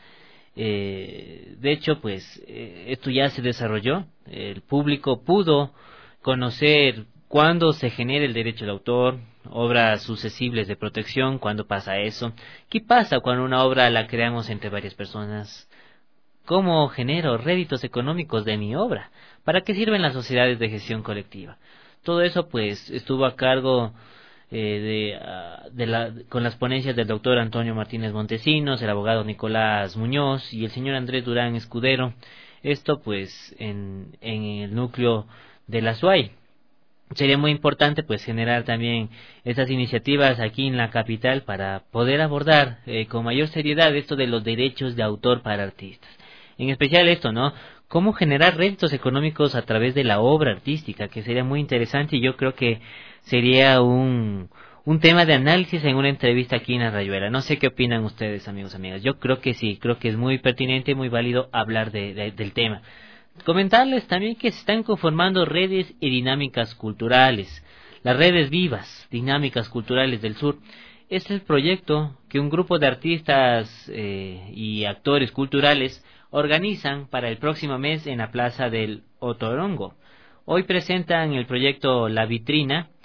Eh, de hecho, pues, eh, esto ya se desarrolló. El público pudo conocer cuándo se genera el derecho de autor, obras susceptibles de protección, cuándo pasa eso, qué pasa cuando una obra la creamos entre varias personas, cómo genero réditos económicos de mi obra, para qué sirven las sociedades de gestión colectiva. Todo eso pues estuvo a cargo eh, de, uh, de la, con las ponencias del doctor Antonio Martínez Montesinos, el abogado Nicolás Muñoz y el señor Andrés Durán Escudero. Esto pues en, en el núcleo de la S U A Y. Sería muy importante pues generar también estas iniciativas aquí en la capital para poder abordar eh, con mayor seriedad esto de los derechos de autor para artistas. En especial esto, ¿no? Cómo generar réditos económicos a través de la obra artística, que sería muy interesante y yo creo que sería un, un tema de análisis en una entrevista aquí en la Rayuela. No sé qué opinan ustedes, amigos y amigas. Yo creo que sí, creo que es muy pertinente y muy válido hablar de, de, del tema. Comentarles también que se están conformando redes y dinámicas culturales. Las redes vivas, dinámicas culturales del sur. Es el proyecto que un grupo de artistas eh, y actores culturales organizan para el próximo mes en la Plaza del Otorongo. Hoy presentan el proyecto La Vitrina,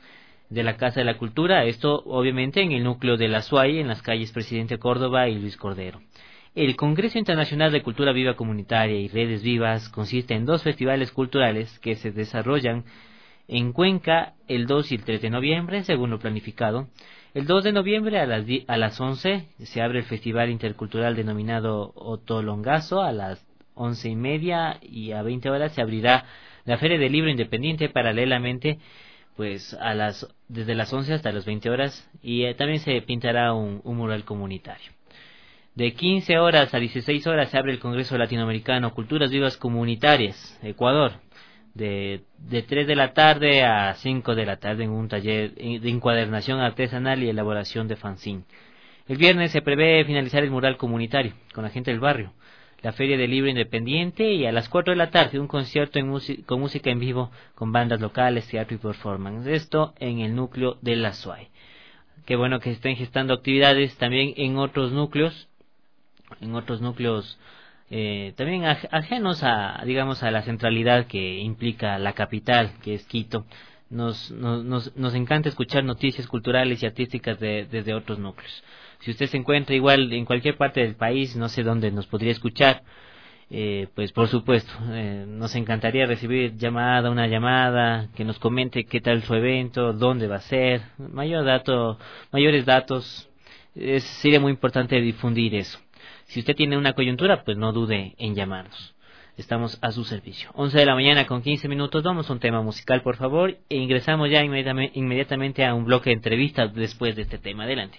de la Casa de la Cultura, esto obviamente en el núcleo de la S U A Y, en las calles Presidente Córdoba y Luis Cordero. El Congreso Internacional de Cultura Viva Comunitaria y Redes Vivas consiste en dos festivales culturales que se desarrollan en Cuenca el dos y el tres de noviembre, según lo planificado. El dos de noviembre a las, a las once se abre el Festival Intercultural denominado Otolongazo. A las once y media y a veinte horas se abrirá la Feria del Libro Independiente, paralelamente pues a las desde las once hasta las veinte horas, y eh, también se pintará un, un mural comunitario. De quince horas a dieciséis horas se abre el Congreso Latinoamericano Culturas Vivas Comunitarias, Ecuador. De, de tres de la tarde a cinco de la tarde en un taller de encuadernación artesanal y elaboración de fanzine. El viernes se prevé finalizar el mural comunitario con la gente del barrio, la Feria del Libro Independiente, y a las cuatro de la tarde un concierto en con música en vivo con bandas locales, teatro y performance. Esto en el núcleo de la S U A Y. Qué bueno que estén gestando actividades también en otros núcleos, en otros núcleos eh, también ajenos a, digamos, a la centralidad que implica la capital, que es Quito. Nos, nos, nos, nos encanta escuchar noticias culturales y artísticas de, desde otros núcleos. Si usted se encuentra igual en cualquier parte del país, no sé dónde nos podría escuchar, eh, pues por supuesto, eh, nos encantaría recibir llamada, una llamada, que nos comente qué tal su evento, dónde va a ser, mayor dato, mayores datos. Es, sería muy importante difundir eso. Si usted tiene una coyuntura, pues no dude en llamarnos. Estamos a su servicio. once de la mañana con quince minutos. Vamos a un tema musical, por favor, e ingresamos ya inmediatamente, inmediatamente a un bloque de entrevistas después de este tema. Adelante.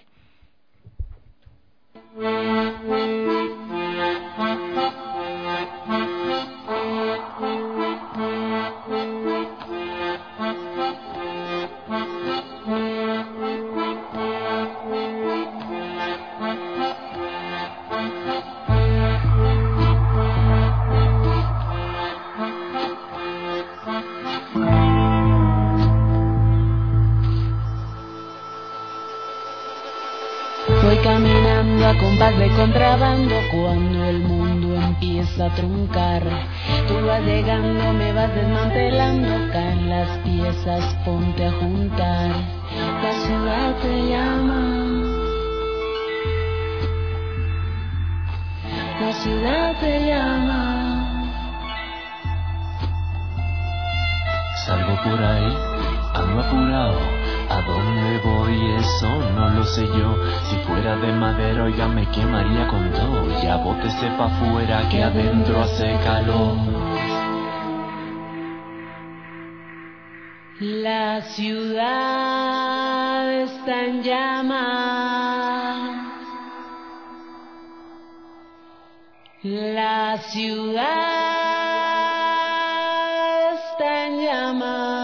Caminando a compás de contrabando cuando el mundo empieza a truncar. Tú vas llegando, me vas desmantelando, caen las piezas, ponte a juntar. La ciudad te llama, la ciudad te llama. Salgo por ahí, ando apurado. ¿A dónde voy? Eso no lo sé yo. Si fuera de madera, oiga, me quemaría con todo. Ya bótese pa' afuera, que adentro hace calor. La ciudad está en llamas. La ciudad está en llamas.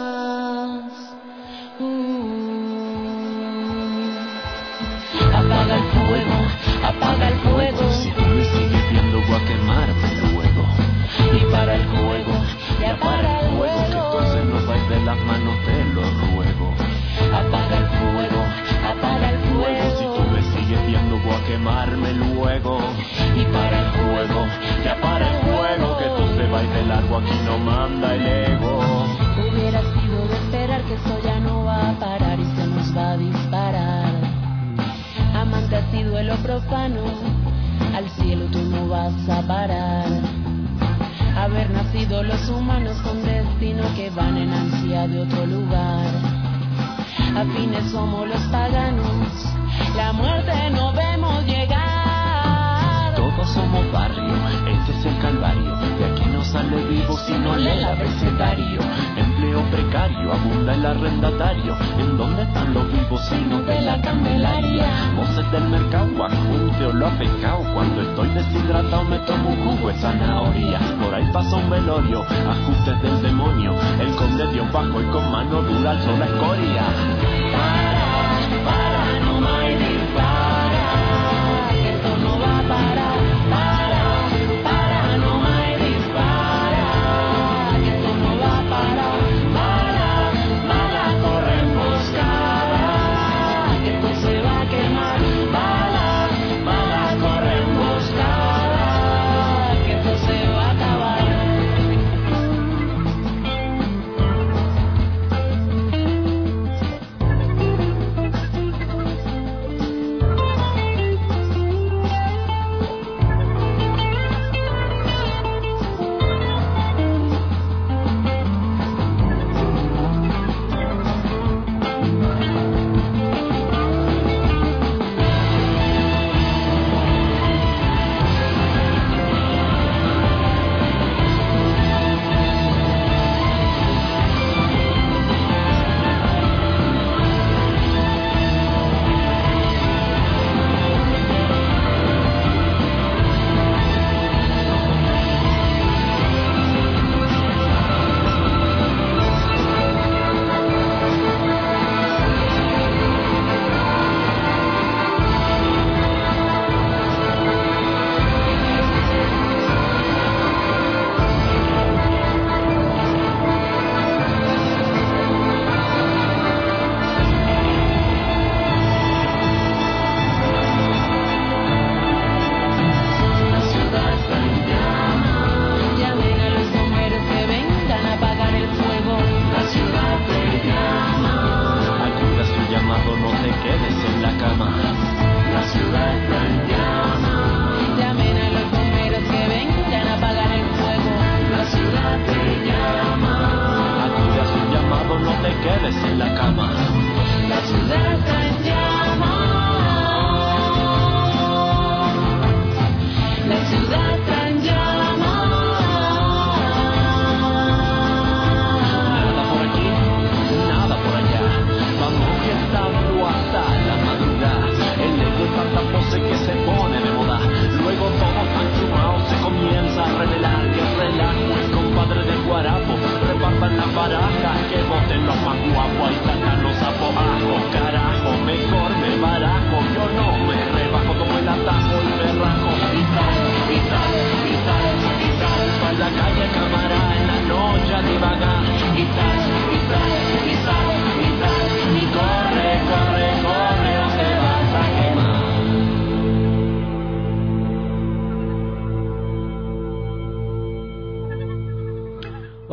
Apaga el fuego, apaga el fuego. Si tú me sigues viendo voy a quemarme luego. Y para el juego, ya para el juego, que entonces no vais de las manos, te lo ruego. Apaga el fuego, apaga el fuego. Si tú me sigues viendo voy a quemarme luego. Y para el juego, ya para el juego, que entonces vais de largo, aquí no manda el ego. Hubiera sido de esperar que esto ya no va a parar y se nos va a disparar. Amante ha sido lo profano, al cielo tú no vas a parar. Haber nacido los humanos con destino que van en ansia de otro lugar. Afines somos los paganos, la muerte no vemos llegar. Todos somos barrio, este es el calvario. De aquí no sale vivo si no lee el abecedario. Empleo precario, abunda el arrendatario. ¿En dónde están los vivos si no ve la candelaria? Voces del mercado, adjunte o lo ha pescado. Cuando estoy deshidratado me tomo un jugo de zanahoria. Por ahí pasa un velorio, ajustes del demonio. El conde dio bajo y con mano dura alzó la escoria. Para, para, no me dispara, que esto no va a parar. Para, para, no me dispara, que esto no va a parar. Para, para, corre emboscada, que esto se va a quemar. Para, para, corre emboscada, que esto se va a acabar.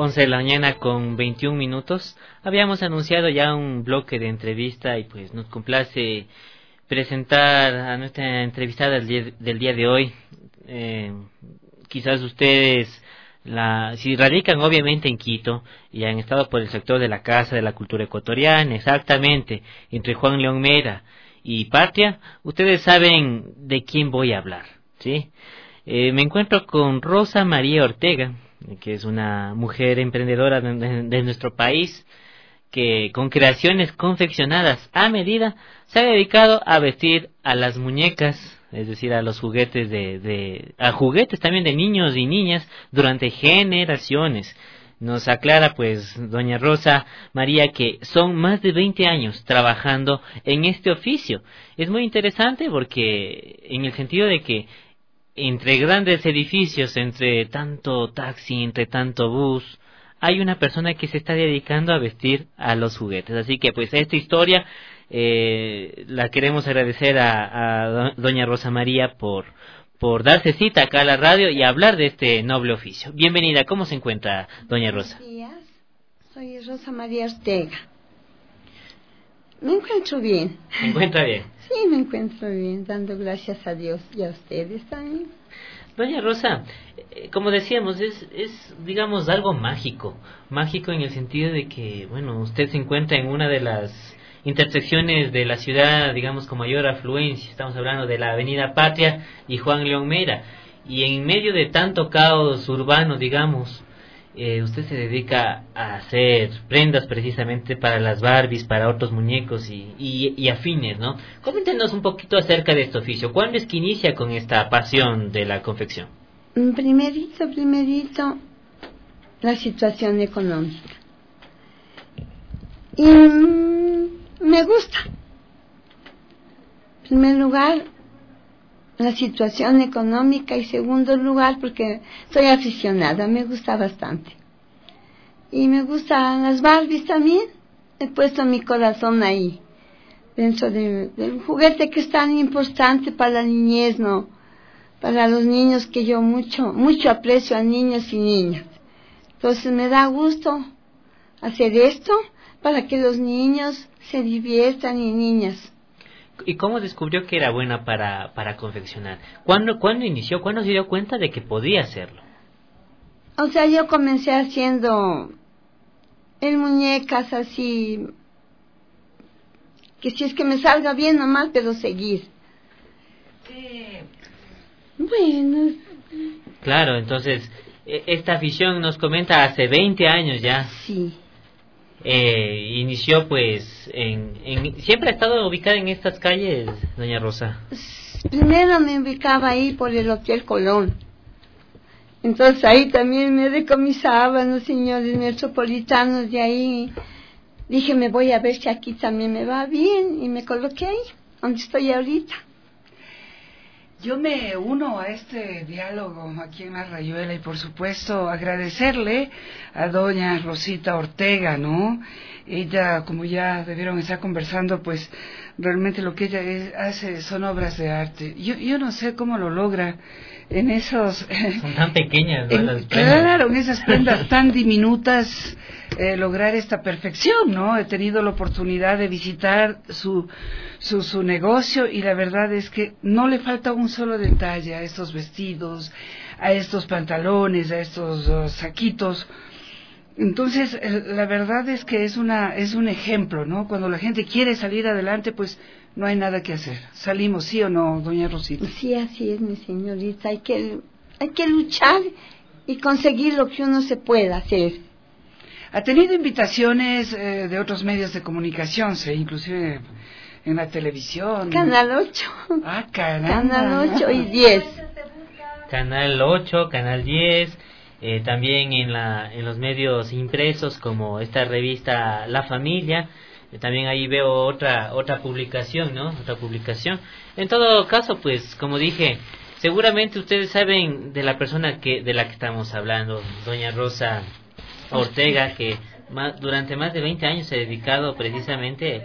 once de la mañana con veintiún minutos. Habíamos anunciado ya un bloque de entrevista y pues nos complace presentar a nuestra entrevistada del día, del día de hoy. Eh, quizás ustedes, la, si radican obviamente en Quito y han estado por el sector de la Casa de la Cultura Ecuatoriana, exactamente, entre Juan León Mera y Patria, ustedes saben de quién voy a hablar, ¿sí? Eh, me encuentro con Rosa María Ortega, que es una mujer emprendedora de, de, de nuestro país, que con creaciones confeccionadas a medida se ha dedicado a vestir a las muñecas, es decir, a los juguetes de, de a juguetes también de niños y niñas durante generaciones. Nos aclara pues doña Rosa María que son más de veinte años trabajando en este oficio. Es muy interesante porque en el sentido de que entre grandes edificios, entre tanto taxi, entre tanto bus, hay una persona que se está dedicando a vestir a los juguetes. Así que pues esta historia eh, la queremos agradecer a, a doña Rosa María por, por darse cita acá a la radio y hablar de este noble oficio. Bienvenida, ¿cómo se encuentra doña Rosa? Buenos días, soy Rosa María Ortega. Me encuentro bien. ¿Se encuentra bien? Sí, me encuentro bien, dando gracias a Dios y a ustedes también. Doña Rosa, eh, como decíamos, es, es, digamos, algo mágico. Mágico en el sentido de que, bueno, usted se encuentra en una de las intersecciones de la ciudad, digamos, con mayor afluencia. Estamos hablando de la Avenida Patria y Juan León Mera. Y en medio de tanto caos urbano, digamos, eh, usted se dedica a hacer prendas precisamente para las Barbies, para otros muñecos y, y, y afines, ¿no? Coméntenos un poquito acerca de este oficio. ¿Cuándo es que inicia con esta pasión de la confección? Primerito, primerito, la situación económica. Y mm, me gusta. En primer lugar, la situación económica, y segundo lugar porque soy aficionada, me gusta bastante. Y me gustan las Barbies también, he puesto mi corazón ahí, dentro de, del juguete que es tan importante para la niñez, ¿no? Para los niños, que yo mucho, mucho aprecio a niños y niñas. Entonces me da gusto hacer esto para que los niños se diviertan y niñas. ¿Y cómo descubrió que era buena para, para confeccionar? ¿Cuándo, ¿Cuándo inició? ¿Cuándo se dio cuenta de que podía hacerlo? O sea, yo comencé haciendo en muñecas así, que si es que me salga bien nomás, pero seguir. Eh, bueno. Claro, entonces, esta afición nos comenta hace veinte años ya. Sí. Eh, inició pues en, en siempre ha estado ubicada en estas calles, doña Rosa. Primero me ubicaba ahí por el Hotel Colón, entonces ahí también me decomisaban los señores metropolitanos de ahí. Dije, me voy a ver si aquí también me va bien, y me coloqué ahí donde estoy ahorita. Yo me uno a este diálogo aquí en La Rayuela y por supuesto agradecerle a doña Rosita Ortega, ¿no? Ella, como ya debieron estar conversando, pues realmente lo que ella es, hace son obras de arte. Yo, yo no sé cómo lo logra en esos... Son tan pequeñas, ¿no? En, las prendas. Claro, en esas prendas tan diminutas, eh, lograr esta perfección, ¿no? He tenido la oportunidad de visitar su, su, su negocio y la verdad es que no le falta un solo detalle a estos vestidos, a estos pantalones, a estos uh, saquitos. Entonces, la verdad es que es una es un ejemplo, ¿no? Cuando la gente quiere salir adelante, pues no hay nada que hacer. Salimos, ¿sí o no, doña Rosita? Sí, así es, mi señorita. Hay que hay que luchar y conseguir lo que uno se pueda hacer. Ha tenido invitaciones eh, de otros medios de comunicación, sí, inclusive en la televisión. Canal ocho. Ah, caramba. Canal ocho y diez. Canal ocho, Canal diez... Eh, también en la en los medios impresos como esta revista La Familia, eh, también ahí veo otra otra publicación, ¿no? Otra publicación. En todo caso, pues como dije, seguramente ustedes saben de la persona que de la que estamos hablando, doña Rosa Ortega, que más, durante más de veinte años se ha dedicado precisamente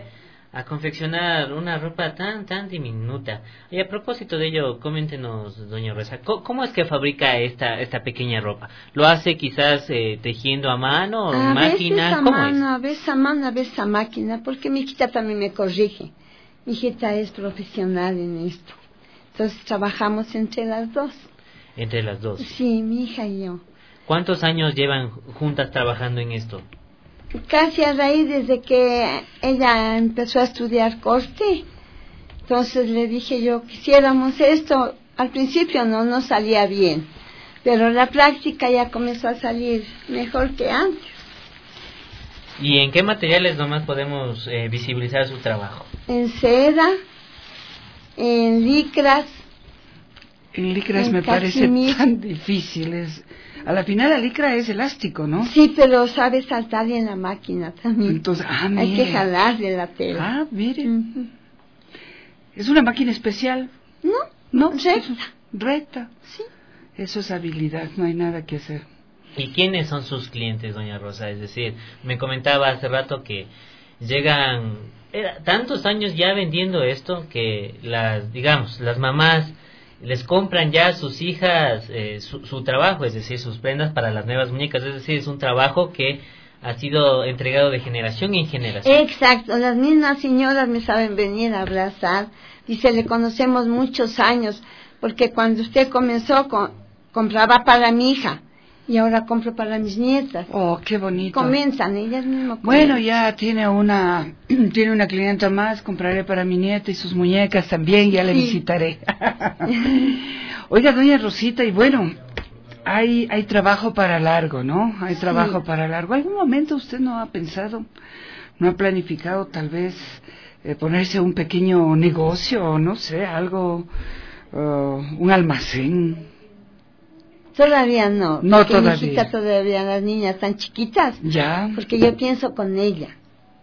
a confeccionar una ropa tan tan diminuta. Y a propósito de ello, coméntenos, doña Rosa, ¿cómo, cómo es que fabrica esta esta pequeña ropa? ¿Lo hace quizás eh, tejiendo a mano o en máquina? A ¿Cómo mano, es? a veces a mano, a veces a máquina, porque mi hijita también me corrige. Mi hijita es profesional en esto. Entonces trabajamos entre las dos. Entre las dos. Sí, mi hija y yo. ¿Cuántos años llevan juntas trabajando en esto? Casi a raíz desde que ella empezó a estudiar corte. Entonces le dije yo, quisiéramos esto. Al principio no nos salía bien, pero la práctica ya comenzó a salir mejor que antes. ¿Y en qué materiales nomás podemos eh, visibilizar su trabajo? En seda, en licras. En licras en me cachemir. parece tan difícil. Es, a la final la licra es elástico, ¿no? Sí, pero sabe saltarle en la máquina también. Entonces, ah, hay mire. que jalarle la tela. Ah, mire. Uh-huh. ¿Es una máquina especial? No, no, recta. Recta. Sí. Eso es habilidad, no hay nada que hacer. ¿Y quiénes son sus clientes, doña Rosa? Es decir, me comentaba hace rato que llegan era, tantos años ya vendiendo esto que las, digamos, las mamás les compran ya a sus hijas eh, su, su trabajo, es decir, sus prendas para las nuevas muñecas. Es decir, es un trabajo que ha sido entregado de generación en generación. Exacto, las mismas señoras me saben venir a abrazar. Dice, le conocemos muchos años, porque cuando usted comenzó, con, compraba para mi hija. Y ahora compro para mis nietas. Oh, qué bonito. Comienzan ellas mismas. Bueno, ya tiene una tiene una clienta más, compraré para mi nieta y sus muñecas también, ya le sí. visitaré. Oiga, doña Rosita, y bueno, hay hay trabajo para largo, ¿no? Hay sí. trabajo para largo. ¿Algún momento usted no ha pensado, no ha planificado tal vez eh, ponerse un pequeño negocio, no sé, algo, uh, un almacén? Todavía no, no porque todavía. mi hijita todavía, las niñas tan chiquitas, ya. Porque yo pienso con ella.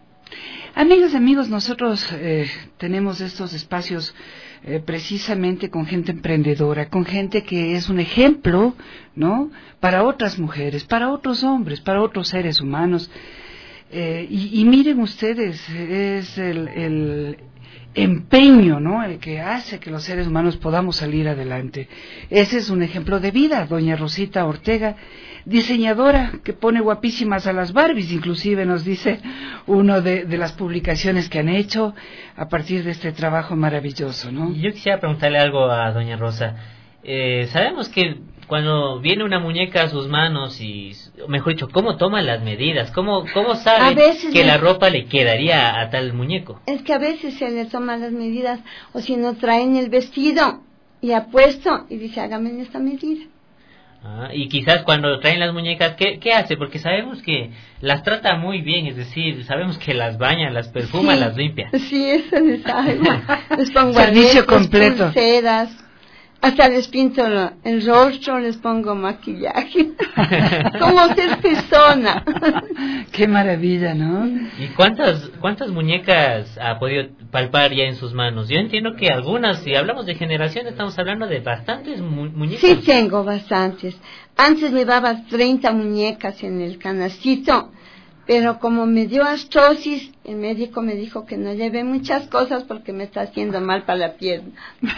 Amigas, amigos, nosotros eh, tenemos estos espacios eh, precisamente con gente emprendedora, con gente que es un ejemplo, ¿no? Para otras mujeres, para otros hombres, para otros seres humanos. Eh, y, y miren ustedes, es el, el empeño, ¿no? El que hace que los seres humanos podamos salir adelante. Ese es un ejemplo de vida, doña Rosita Ortega, diseñadora que pone guapísimas a las Barbies, inclusive nos dice uno de, de las publicaciones que han hecho a partir de este trabajo maravilloso, ¿no? Yo quisiera preguntarle algo a doña Rosa. Eh, sabemos que cuando viene una muñeca a sus manos y, mejor dicho, ¿cómo toma las medidas? ¿Cómo, cómo sabe que la ropa le quedaría a tal muñeco? Es que a veces se le toman las medidas, o si no traen el vestido y apuesto y dice, hágame en esta medida. Ah, y quizás cuando traen las muñecas, ¿qué, ¿qué hace? Porque sabemos que las trata muy bien, es decir, sabemos que las baña, las perfuma, sí, las limpia. Sí, eso les sabe. Les pongo servicio completo. Pulseras. Hasta les pinto el rostro, les pongo maquillaje. Como ser persona. Qué maravilla, ¿no? ¿Y cuántas cuántas muñecas ha podido palpar ya en sus manos? Yo entiendo que algunas, si hablamos de generación, estamos hablando de bastantes mu muñecas. Sí, tengo bastantes. Antes llevaba treinta muñecas en el canastito, pero como me dio artrosis, el médico me dijo que no llevé muchas cosas porque me está haciendo mal para la pierna.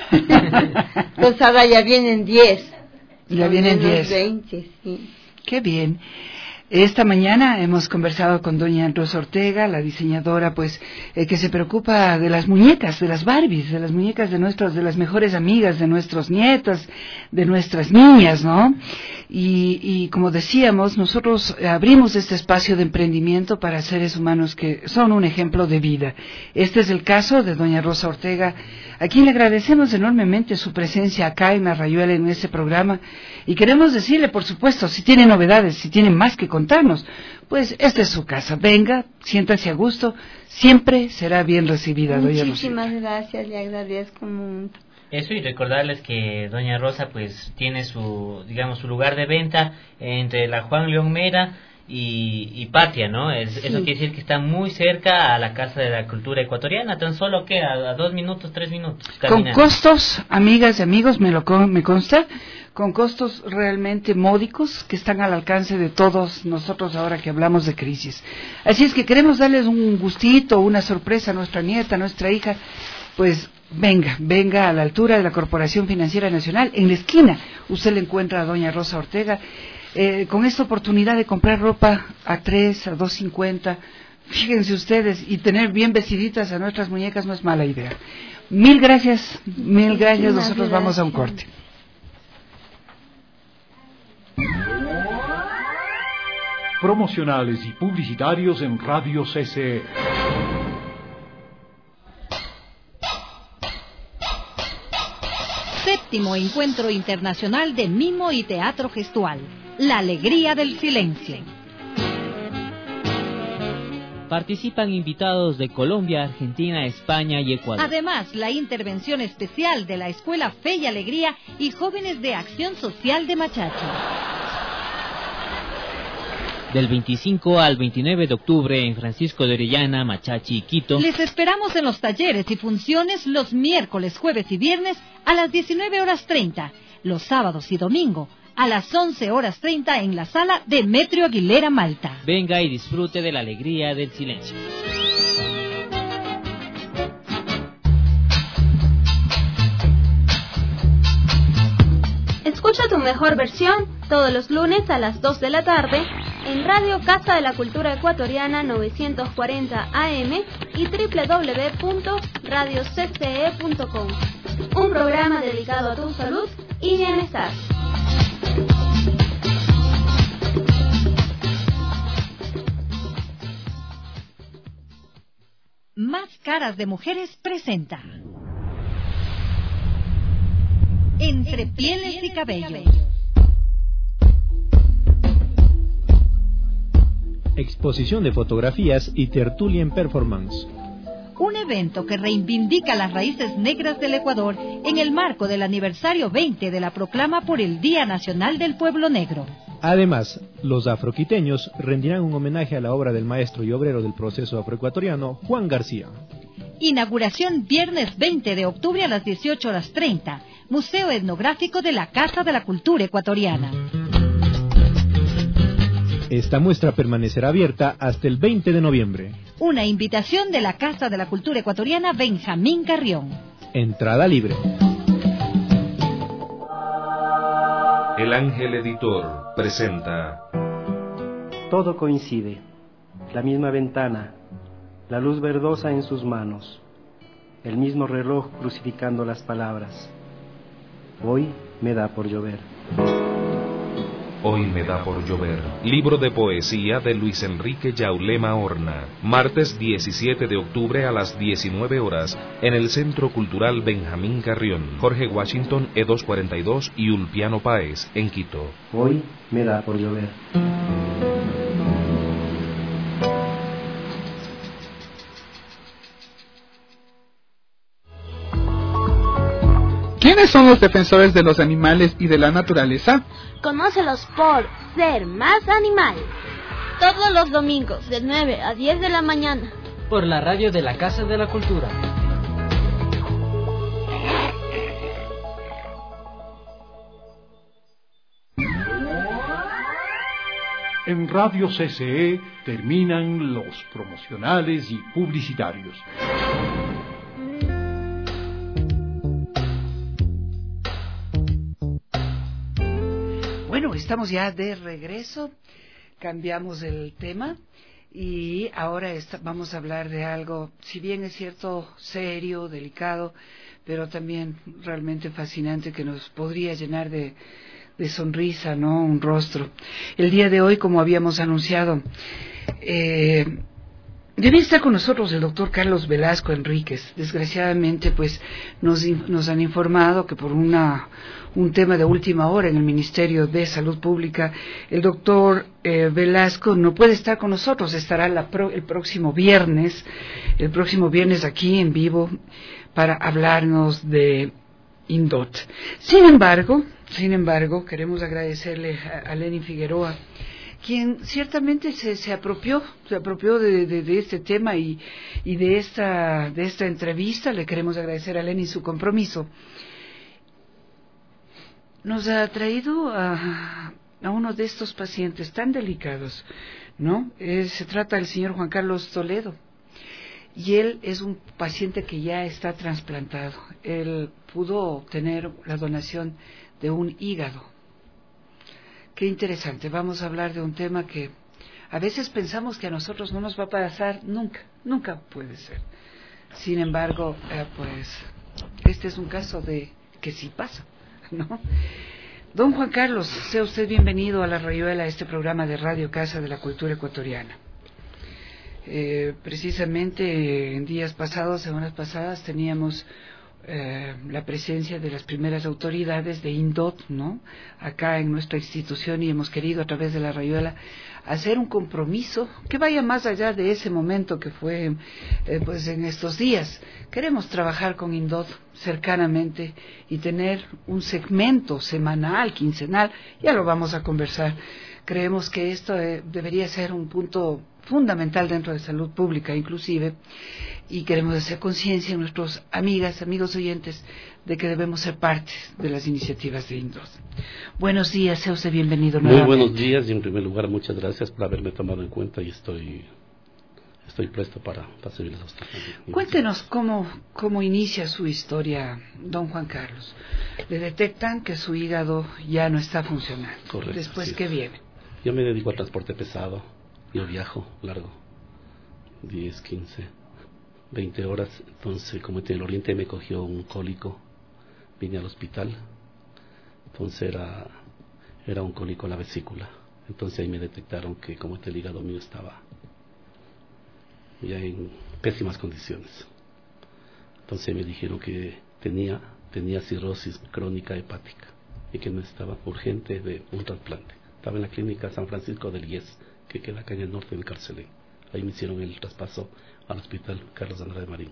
Entonces ahora ya vienen diez. Ya vienen diez. veinte, sí. Qué bien. Esta mañana hemos conversado con doña Rosa Ortega, la diseñadora, pues, eh, que se preocupa de las muñecas, de las Barbies, de las muñecas de nuestros, de las mejores amigas, de nuestros nietos, de nuestras niñas, ¿no? Y, y como decíamos, nosotros abrimos este espacio de emprendimiento para seres humanos que son un ejemplo de vida. Este es el caso de doña Rosa Ortega, a quien le agradecemos enormemente su presencia acá en La Rayuela en este programa, y queremos decirle, por supuesto, si tiene novedades, si tiene más que contarnos, pues esta es su casa. Venga, siéntase a gusto, siempre será bien recibida, doña Rosa. Muchísimas gracias, le agradezco mucho. Eso, y recordarles que doña Rosa pues tiene su, digamos, su lugar de venta entre la Juan León Mera y, y Patia, ¿no? Es, sí. Eso quiere decir que está muy cerca a la Casa de la Cultura Ecuatoriana, tan solo que a, a dos minutos, tres minutos. Caminando. Con costos, amigas y amigos, me lo me consta, con costos realmente módicos que están al alcance de todos nosotros ahora que hablamos de crisis. Así es que queremos darles un gustito, una sorpresa a nuestra nieta, a nuestra hija, pues venga, venga a la altura de la Corporación Financiera Nacional, en la esquina usted le encuentra a doña Rosa Ortega, eh, con esta oportunidad de comprar ropa a tres, a dos cincuenta, fíjense ustedes, y tener bien vestiditas a nuestras muñecas no es mala idea. Mil gracias, mil gracias, nosotros vamos a un corte. Promocionales y publicitarios en Radio C C E. Séptimo Encuentro Internacional de Mimo y Teatro Gestual. La alegría del silencio. Participan invitados de Colombia, Argentina, España y Ecuador. Además, la intervención especial de la Escuela Fe y Alegría y Jóvenes de Acción Social de Machachi. Del veinticinco al veintinueve de octubre en Francisco de Orellana, Machachi y Quito. Les esperamos en los talleres y funciones los miércoles, jueves y viernes a las diecinueve horas treinta, los sábados y domingo a las once horas treinta en la sala Demetrio Aguilera Malta. Venga y disfrute de la alegría del silencio. Escucha tu mejor versión todos los lunes a las dos de la tarde en Radio Casa de la Cultura Ecuatoriana novecientos cuarenta A M y doble u doble u doble u punto radio c c e punto com. Un programa dedicado a tu salud y bienestar. Más Caras de Mujeres presenta Entre Pieles y Cabellos. Exposición de fotografías y tertulia en performance. Un evento que reivindica las raíces negras del Ecuador en el marco del aniversario veinte de la proclama por el Día Nacional del Pueblo Negro. Además, los afroquiteños rendirán un homenaje a la obra del maestro y obrero del proceso afroecuatoriano, Juan García. Inauguración viernes veinte de octubre a las dieciocho horas treinta, Museo Etnográfico de la Casa de la Cultura Ecuatoriana. Esta muestra permanecerá abierta hasta el veinte de noviembre. Una invitación de la Casa de la Cultura Ecuatoriana Benjamín Carrión. Entrada libre. El Ángel Editor presenta Todo coincide. La misma ventana, la luz verdosa en sus manos, el mismo reloj crucificando las palabras. Hoy me da por llover. Hoy me da por llover. Libro de poesía de Luis Enrique Yaulema Horna. Martes diecisiete de octubre a las diecinueve horas en el Centro Cultural Benjamín Carrión, Jorge Washington E doscientos cuarenta y dos y Ulpiano Páez, en Quito. Hoy me da por llover. ¿Quiénes son los defensores de los animales y de la naturaleza? Conócelos por Ser Más Animal. Todos los domingos de nueve a diez de la mañana. Por la radio de la Casa de la Cultura. En Radio C C E terminan los promocionales y publicitarios. Bueno, estamos ya de regreso, cambiamos el tema y ahora está, vamos a hablar de algo, si bien es cierto, serio, delicado, pero también realmente fascinante que nos podría llenar de, de sonrisa, ¿no? Un rostro. El día de hoy, como habíamos anunciado, eh, debe estar con nosotros el doctor Carlos Velasco Enríquez. Desgraciadamente, pues, nos, nos han informado que por una un tema de última hora en el Ministerio de Salud Pública, el doctor eh, Velasco no puede estar con nosotros, estará la pro, el próximo viernes, el próximo viernes aquí en vivo para hablarnos de Indot. Sin embargo, sin embargo, queremos agradecerle a, a Lenin Figueroa, quien ciertamente se, se apropió, se apropió de, de, de este tema y, y de esta, de esta entrevista. Le queremos agradecer a Lenin su compromiso. nos ha traído a, a uno de estos pacientes tan delicados, ¿no? Eh, se trata del señor Juan Carlos Toledo. Y él es un paciente que ya está trasplantado. Él pudo obtener la donación de un hígado. Qué interesante. Vamos a hablar de un tema que a veces pensamos que a nosotros no nos va a pasar nunca. Nunca puede ser. Sin embargo, eh, pues, este es un caso de que sí pasa, ¿no? Don Juan Carlos, sea usted bienvenido a La Rayuela, a este programa de Radio Casa de la Cultura Ecuatoriana. Eh, precisamente en días pasados, semanas pasadas, teníamos eh, la presencia de las primeras autoridades de INDOT, ¿no? Acá en nuestra institución, y hemos querido a través de La Rayuela hacer un compromiso que vaya más allá de ese momento que fue eh, pues en estos días. Queremos trabajar con INDOT cercanamente y tener un segmento semanal, quincenal, ya lo vamos a conversar. Creemos que esto eh, debería ser un punto fundamental dentro de salud pública inclusive, y queremos hacer conciencia a nuestros amigas, amigos oyentes, de que debemos ser parte de las iniciativas de INDOT. Buenos días, sea usted bienvenido Muy nuevamente. buenos días, y en primer lugar muchas gracias por haberme tomado en cuenta, y estoy estoy presto para, para servirles a usted. Cuéntenos cómo, cómo inicia su historia, don Juan Carlos. Le detectan que su hígado ya no está funcionando. Correcto. Después, ¿qué viene? Yo me dedico al transporte pesado. Yo viajo largo, diez, quince, veinte horas. Entonces, como en el oriente me cogió un cólico, vine al hospital. Entonces era, era un cólico a la vesícula. Entonces ahí me detectaron que como este hígado mío estaba ya en pésimas condiciones. Entonces me dijeron que tenía, tenía cirrosis crónica hepática y que necesitaba urgente de un trasplante. Estaba en la clínica San Francisco del IES, que queda acá en el norte del Carcelén. Ahí me hicieron el traspaso al hospital Carlos Andrade Marín.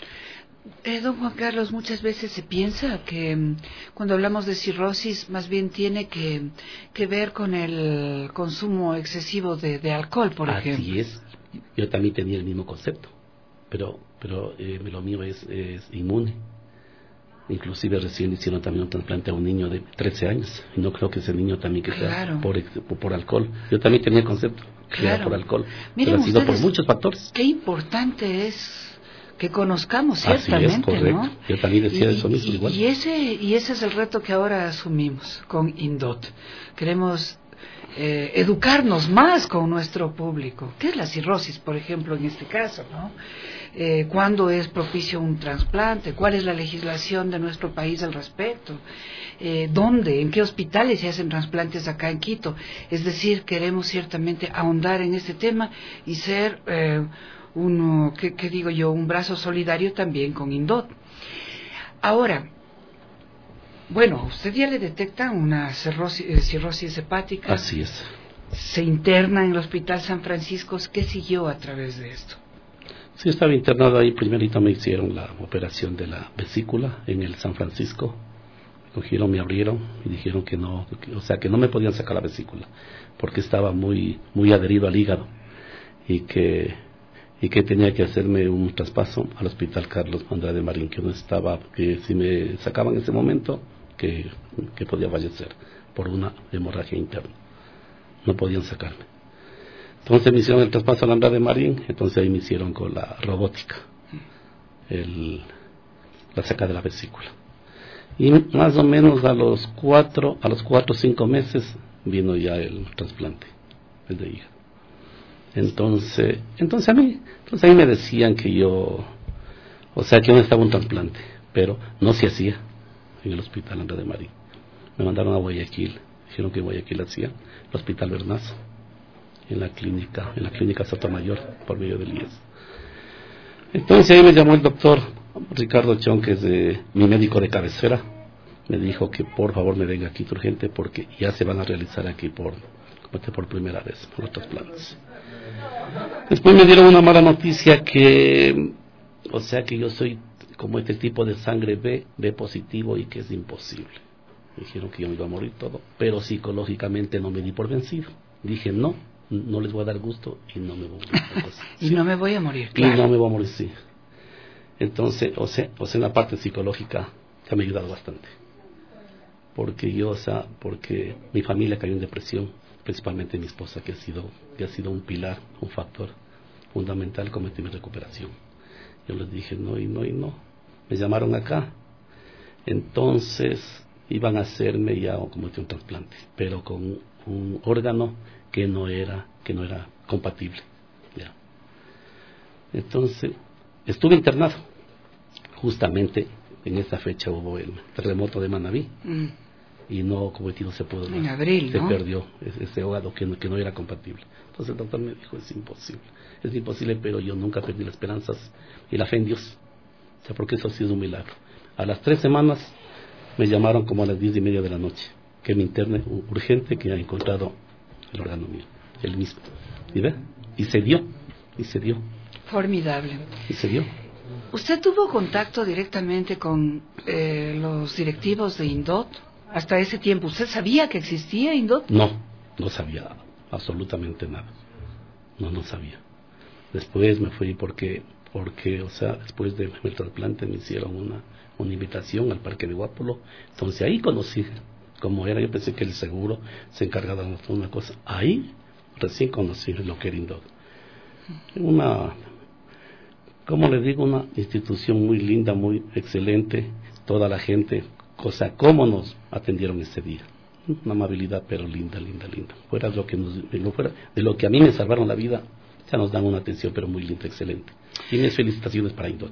Eh, don Juan Carlos, muchas veces se piensa que mm, cuando hablamos de cirrosis más bien tiene que, que ver con el consumo excesivo de, de alcohol, por Así ejemplo. Así es. Yo también tenía el mismo concepto, pero pero eh, lo mío es, es inmune. Inclusive recién hicieron también un trasplante a un niño de trece años, y no creo que ese niño también que sea Claro. por, por, por alcohol. Yo también tenía el concepto que Claro. era por alcohol, Miren pero ha sido por ustedes, muchos factores. Qué importante es que conozcamos Así ciertamente, es, correcto. ¿no? Yo también decía y, eso mismo, y, igual. Y ese, y ese es el reto que ahora asumimos con INDOT. Queremos eh, educarnos más con nuestro público. ¿Qué es la cirrosis, por ejemplo, en este caso, ¿no? Eh, ¿Cuándo es propicio un trasplante? ¿Cuál es la legislación de nuestro país al respecto? Eh, ¿Dónde? ¿En qué hospitales se hacen trasplantes acá en Quito? Es decir, queremos ciertamente ahondar en este tema y ser, eh, uno, ¿qué, qué digo yo? Un brazo solidario también con INDOT. Ahora, bueno, usted ya le detectan una cirrosis, eh, cirrosis hepática. Así es. Se interna en el Hospital San Francisco. ¿Qué siguió a través de esto? Sí, estaba internado ahí. Primerito me hicieron la operación de la vesícula en el San Francisco. Me cogieron, me abrieron y dijeron que no, que, o sea, que no me podían sacar la vesícula porque estaba muy muy adherido al hígado, y que y que tenía que hacerme un traspaso al Hospital Carlos Andrade Marín, que no estaba, que si me sacaban en ese momento que, que podía fallecer por una hemorragia interna. No podían sacarme. Entonces me hicieron el traspaso al Andrade Marín. Entonces ahí me hicieron con la robótica el, la saca de la vesícula. Y más o menos a los cuatro, a los cuatro o cinco meses vino ya el trasplante, el de hígado. Entonces, entonces a mí, entonces a mí me decían que yo, o sea, que yo necesitaba un trasplante, pero no se hacía en el Hospital Andrade Marín. Me mandaron a Guayaquil, dijeron que en Guayaquil hacía, el Hospital Bernazo, en la clínica, en la clínica Sotomayor, por medio del I E S. Entonces ahí me llamó el doctor Ricardo Chón, que es de, mi médico de cabecera. Me dijo que por favor me venga aquí urgente porque ya se van a realizar aquí por, por primera vez los trasplantes. Después me dieron una mala noticia que, o sea que yo soy como este tipo de sangre B, B positivo, y que es imposible. Me dijeron que yo me iba a morir todo, pero psicológicamente no me di por vencido. Dije no, no les voy a dar gusto y no me voy a morir. y sí. no me voy a morir, claro. Y no me voy a morir, sí. Entonces, o sea, o sea, en la parte psicológica que me ha ayudado bastante. porque yo, o sea, porque mi familia cayó en depresión, principalmente mi esposa, que ha sido, que ha sido un pilar, un factor fundamental como en mi recuperación. Yo les dije no y no y no. Me llamaron acá, entonces iban a hacerme ya como un trasplante, pero con un órgano que no era, que no era compatible. Ya. Entonces estuve internado. Justamente en esa fecha hubo el terremoto de Manabí. Mm. Y no, como no se pudo. En abril, se ¿no? perdió ese, ese órgano que no, que no era compatible. Entonces el doctor me dijo, es imposible. Es imposible, pero yo nunca perdí las esperanzas y la fe en Dios. O sea, porque eso ha sido un milagro. A las tres semanas me llamaron como a las diez y media de la noche, que me interne urgente, que ha encontrado el órgano mío, el mismo. ¿Y ve? Y se dio, y se dio. Formidable. Y se dio. ¿Usted tuvo contacto directamente con eh, los directivos de INDOT hasta ese tiempo? ¿Usted sabía que existía INDOT? No, no sabía absolutamente nada. No, no sabía. Después me fui porque, porque o sea, después del trasplante me hicieron una, una invitación al Parque de Guápulo. Entonces ahí conocí cómo era. Yo pensé que el seguro se encargaba de una cosa. Ahí recién conocí lo que era INDOT. Una... como les digo, una institución muy linda, muy excelente, toda la gente, cosa cómo nos atendieron ese día, una amabilidad pero linda, linda, linda, fuera de lo que nos, de lo, fuera, de lo que a mí me salvaron la vida, ya nos dan una atención pero muy linda, excelente, y mis felicitaciones para INDOT.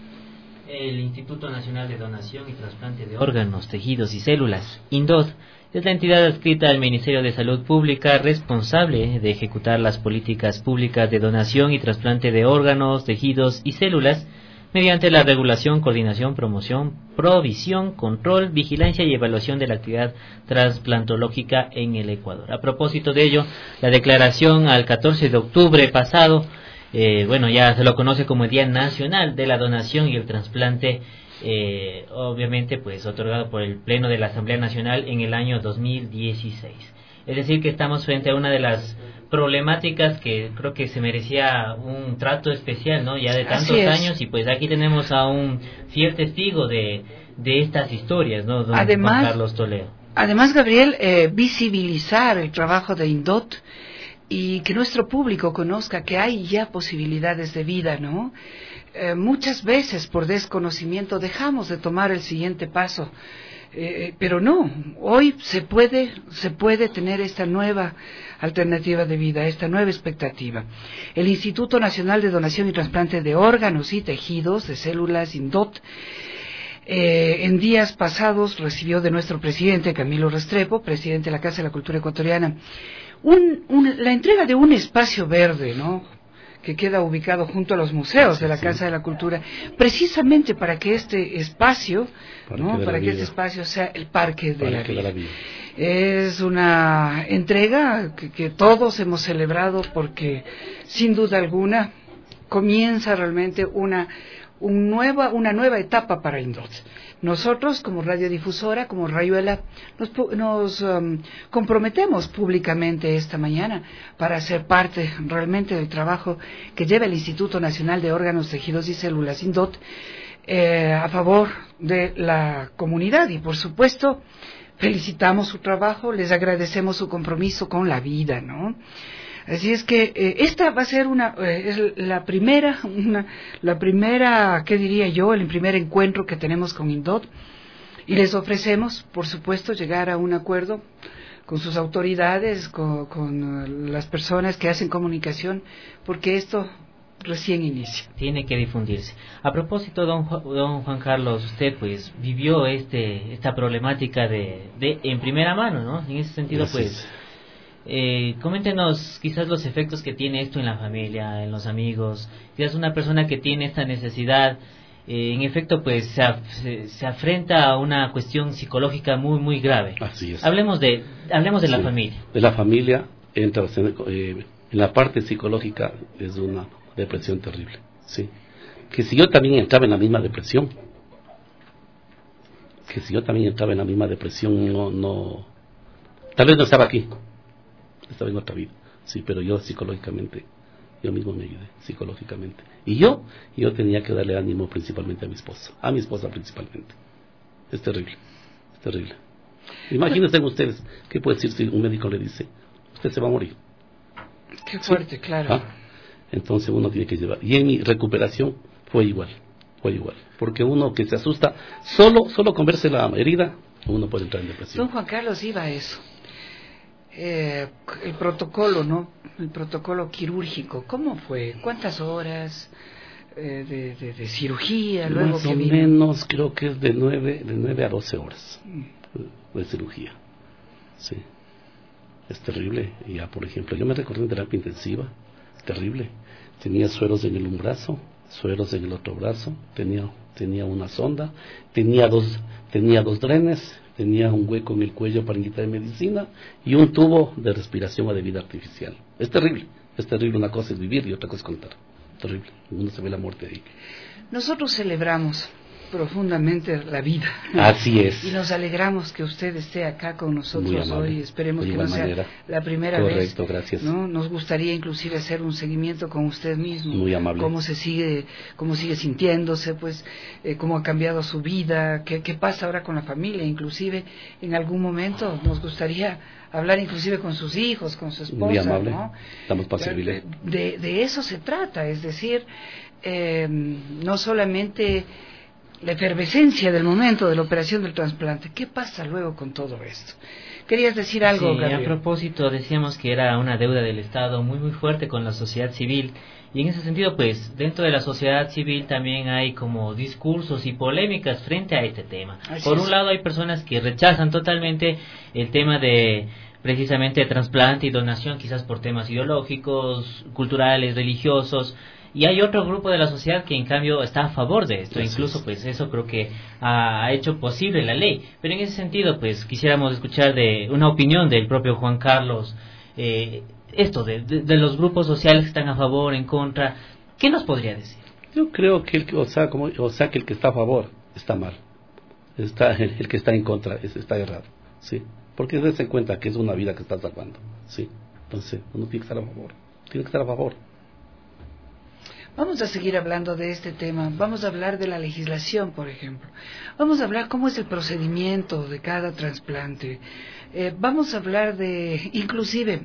El Instituto Nacional de Donación y Trasplante de Órganos, Tejidos y Células, INDOT, es la entidad adscrita al Ministerio de Salud Pública responsable de ejecutar las políticas públicas de donación y trasplante de órganos, tejidos y células mediante la regulación, coordinación, promoción, provisión, control, vigilancia y evaluación de la actividad trasplantológica en el Ecuador. A propósito de ello, la declaración al catorce de octubre pasado, eh, bueno, ya se lo conoce como el Día Nacional de la Donación y el Trasplante, Eh, obviamente pues otorgado por el Pleno de la Asamblea Nacional en el año dos mil dieciséis. Es decir, que estamos frente a una de las problemáticas que creo que se merecía un trato especial, ¿no? Ya de tantos años, y pues aquí tenemos a un fiel testigo de, de estas historias, ¿no? Don además, Juan Carlos Toledo. Además, Gabriel, eh, visibilizar el trabajo de INDOT y que nuestro público conozca que hay ya posibilidades de vida, ¿no? Eh, muchas veces por desconocimiento dejamos de tomar el siguiente paso, eh, pero no, hoy se puede, se puede tener esta nueva alternativa de vida, esta nueva expectativa. El Instituto Nacional de Donación y Trasplante de Órganos y Tejidos de Células, INDOT, eh, en días pasados recibió de nuestro presidente Camilo Restrepo, presidente de la Casa de la Cultura Ecuatoriana, un, un, la entrega de un espacio verde, ¿no?, que queda ubicado junto a los museos de la Casa de la Cultura, precisamente para que este espacio, ¿no?, para que este espacio sea el Parque de la Vida. Es una entrega que, que todos hemos celebrado porque, sin duda alguna, comienza realmente una, un nueva, una nueva etapa para INDOT. Nosotros, como radiodifusora, como Rayuela, nos, nos um, comprometemos públicamente esta mañana para ser parte realmente del trabajo que lleva el Instituto Nacional de Órganos, Tejidos y Células, INDOT, eh, a favor de la comunidad. Y, por supuesto, felicitamos su trabajo, les agradecemos su compromiso con la vida, ¿no? Así es que eh, esta va a ser una eh, es la primera una, la primera, ¿qué diría yo? El primer encuentro que tenemos con INDOT, y les ofrecemos, por supuesto, llegar a un acuerdo con sus autoridades, con, con uh, las personas que hacen comunicación, porque esto recién inicia. Tiene que difundirse. A propósito, don, don Juan Carlos, usted pues vivió este esta problemática de, de en primera mano, ¿no? En ese sentido, pues... Eh, coméntenos quizás los efectos que tiene esto en la familia, en los amigos. Quizás una persona que tiene esta necesidad, eh, en efecto, pues se, se, se afrenta a una cuestión psicológica muy, muy grave. Así es. Hablemos de, hablemos de sí, la familia. De la familia, entra eh, en la parte psicológica, es una depresión terrible. Sí. Que si yo también entraba en la misma depresión, que si yo también entraba en la misma depresión, no, no, tal vez no estaba aquí. Estaba en otra vida, sí, pero yo psicológicamente, yo mismo me ayudé psicológicamente, y yo, yo tenía que darle ánimo principalmente a mi esposa, a mi esposa principalmente. Es terrible, es terrible. Imagínense ustedes, ¿qué puede decir si un médico le dice, usted se va a morir? Qué fuerte, ¿sí? Claro. ¿Ah? Entonces uno tiene que llevar. Y en mi recuperación fue igual, fue igual. Porque uno que se asusta, solo, solo con verse la herida, uno puede entrar en depresión. Don Juan Carlos, iba a eso. Eh, el protocolo, ¿no? El protocolo quirúrgico, ¿cómo fue? ¿Cuántas horas eh, de, de, de cirugía? Luego Más que o vino? menos, creo que es de nueve, de nueve a doce horas de cirugía. Sí. Es terrible. Ya, por ejemplo, yo me recordé en terapia intensiva, terrible. Tenía sueros en el un brazo, sueros en el otro brazo, tenía tenía una sonda, tenía dos tenía dos drenes, tenía un hueco en el cuello para inyectar medicina y un tubo de respiración a de vida artificial. Es terrible, es terrible. Una cosa es vivir y otra cosa es contar. Terrible. Uno se ve la muerte ahí. Nosotros celebramos profundamente la vida. Así es. Y nos alegramos que usted esté acá con nosotros hoy. Esperemos que no sea manera. la primera Correcto, vez. Correcto, gracias. ¿No? Nos gustaría inclusive hacer un seguimiento con usted mismo. Muy amable. Cómo se sigue, cómo sigue sintiéndose, pues, eh, cómo ha cambiado su vida, qué, qué pasa ahora con la familia. Inclusive, en algún momento nos gustaría hablar inclusive con sus hijos, con su esposa. Muy amable. ¿No? Estamos para servirle. De, de eso se trata, es decir, eh, no solamente la efervescencia del momento de la operación del trasplante. ¿Qué pasa luego con todo esto? ¿Querías decir algo, Sí, Gabriel? A propósito, decíamos que era una deuda del Estado muy muy fuerte con la sociedad civil, y en ese sentido, pues, dentro de la sociedad civil también hay como discursos y polémicas frente a este tema. Así Por es. un lado hay personas que rechazan totalmente el tema de precisamente trasplante y donación, quizás por temas ideológicos, culturales, religiosos. Y hay otro grupo de la sociedad que en cambio está a favor de esto. Gracias. Incluso pues eso creo que ha hecho posible la ley. Pero en ese sentido pues quisiéramos escuchar de una opinión del propio Juan Carlos, eh, esto de, de, de los grupos sociales que están a favor, en contra. ¿Qué nos podría decir? Yo creo que el, o sea, como, o sea que el que está a favor está mal, está el, el que está en contra es, está errado, sí, porque dése cuenta que es una vida que está salvando, sí. Entonces uno tiene que estar a favor, tiene que estar a favor. Vamos a seguir hablando de este tema. Vamos a hablar de la legislación, por ejemplo. Vamos a hablar cómo es el procedimiento de cada trasplante. Eh, vamos a hablar de, inclusive,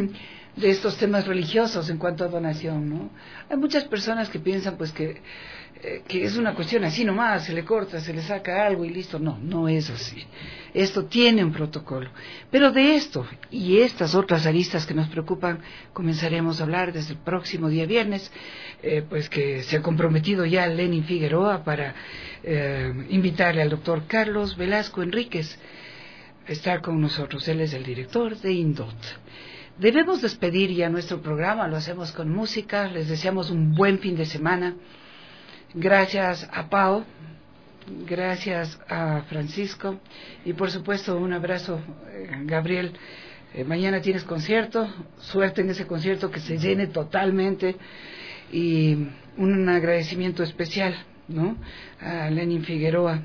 de estos temas religiosos en cuanto a donación, ¿no? Hay muchas personas que piensan, pues, que, eh, que es una cuestión así nomás, se le corta, se le saca algo y listo. No, no es así. Esto tiene un protocolo. Pero de esto y estas otras aristas que nos preocupan, comenzaremos a hablar desde el próximo día viernes, eh, pues que se ha comprometido ya Lenin Figueroa para eh, invitarle al doctor Carlos Velasco Enríquez a estar con nosotros. Él es el director de INDOT. Debemos despedir ya nuestro programa, lo hacemos con música. Les deseamos un buen fin de semana. Gracias a Pao, gracias a Francisco y por supuesto un abrazo, eh, Gabriel. Eh, mañana tienes concierto, suerte en ese concierto, que se llene totalmente, y un agradecimiento especial, ¿no?, a Lenin Figueroa,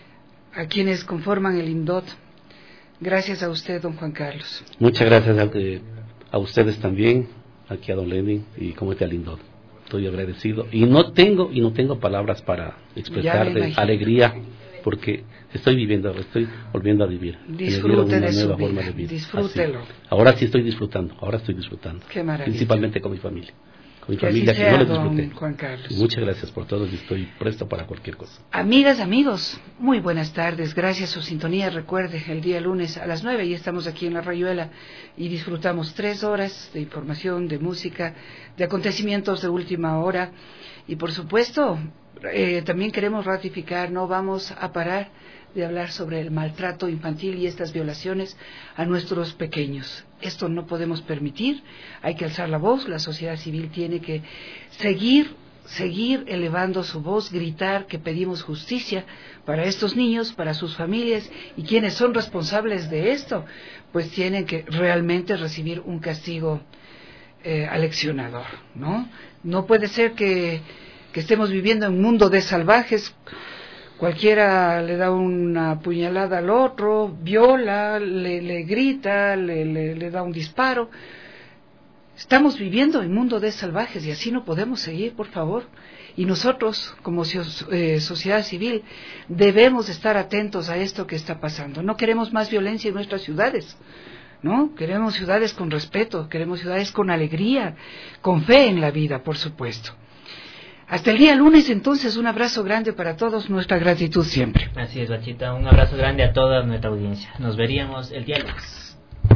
a quienes conforman el INDOT. Gracias a usted, don Juan Carlos. Muchas gracias a, eh, a ustedes también, aquí a don Lenin y como este al INDOT. Estoy agradecido y no tengo y no tengo palabras para expresar de alegría, porque estoy viviendo, estoy volviendo a vivir. Disfrute una de nueva su forma vida, de vida. disfrútelo. Así. Ahora sí estoy disfrutando, ahora estoy disfrutando. Qué maravilla. Principalmente con mi familia. Con mi que familia así que sea, no les disfruté. don Juan Carlos. Muchas gracias por todo y estoy presto para cualquier cosa. Amigas, amigos, muy buenas tardes. Gracias a su sintonía. Recuerde, el día lunes a las nueve ya estamos aquí en La Rayuela y disfrutamos tres horas de información, de música, de acontecimientos de última hora. Y por supuesto, eh, también queremos ratificar, no vamos a parar de hablar sobre el maltrato infantil y estas violaciones a nuestros pequeños. Esto no podemos permitir, hay que alzar la voz, la sociedad civil tiene que seguir, seguir elevando su voz, gritar que pedimos justicia para estos niños, para sus familias, y quienes son responsables de esto, pues tienen que realmente recibir un castigo eh, aleccionador, ¿no? No puede ser que, que estemos viviendo en un mundo de salvajes. Cualquiera le da una puñalada al otro, viola, le, le grita, le, le, le da un disparo. Estamos viviendo en un mundo de salvajes y así no podemos seguir, por favor. Y nosotros, como eh, sociedad civil, debemos estar atentos a esto que está pasando. No queremos más violencia en nuestras ciudades, ¿no? Queremos ciudades con respeto, queremos ciudades con alegría, con fe en la vida, por supuesto. Hasta el día lunes, entonces, un abrazo grande para todos, nuestra gratitud siempre. Así es, Bachita, un abrazo grande a toda nuestra audiencia. Nos veríamos el día lunes.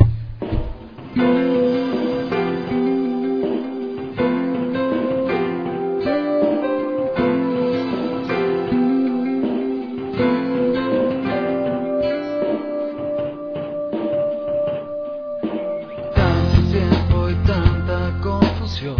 Tanto tiempo y tanta confusión.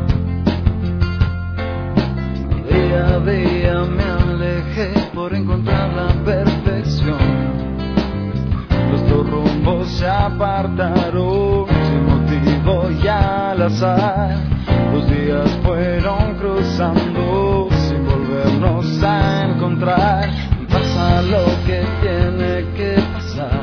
Día a día me alejé por encontrar la perfección. Los dos rumbos se apartaron sin motivo y al azar. Los días fueron cruzando sin volvernos a encontrar. Y pasa lo que tiene que pasar.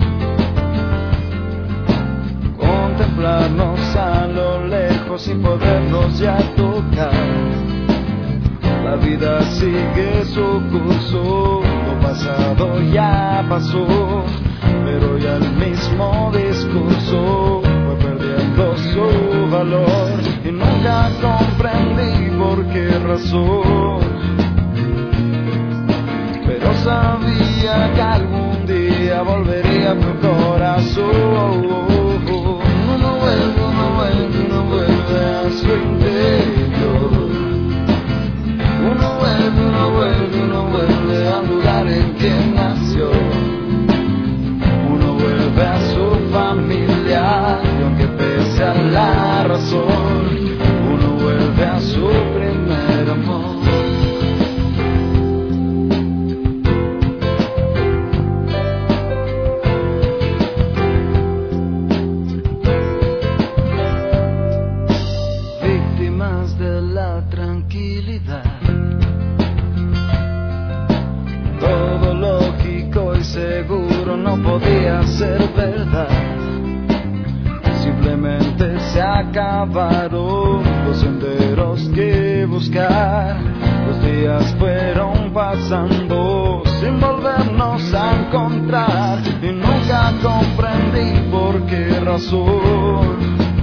Contemplarnos a lo lejos sin podernos ya tocar. La vida sigue su curso, lo pasado ya pasó, pero ya el mismo discurso fue perdiendo su valor y nunca comprendí por qué razón, pero sabía que algún día volvería a tu corazón. Uno vuelve, uno vuelve, uno vuelve a su interior. Uno vuelve, uno vuelve, uno vuelve al lugar en que nació. Uno vuelve a su familia, y aunque pese a la razón, uno vuelve a su primer amor. Víctimas de la tranquilidad. Todo lógico y seguro no podía ser verdad. Simplemente se acabaron los senderos que buscar. Los días fueron pasando sin volvernos a encontrar. Y nunca comprendí por qué razón,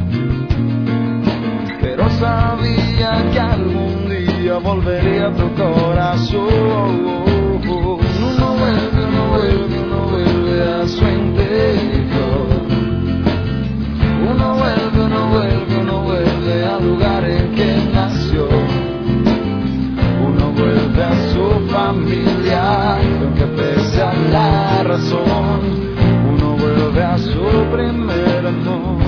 pero sabía que algún día volvería a tu corazón. Uno vuelve, uno vuelve, uno vuelve a su interior. Uno vuelve, uno vuelve, uno vuelve al lugar en que nació. Uno vuelve a su familia, aunque pese a la razón. Uno vuelve a su primer amor.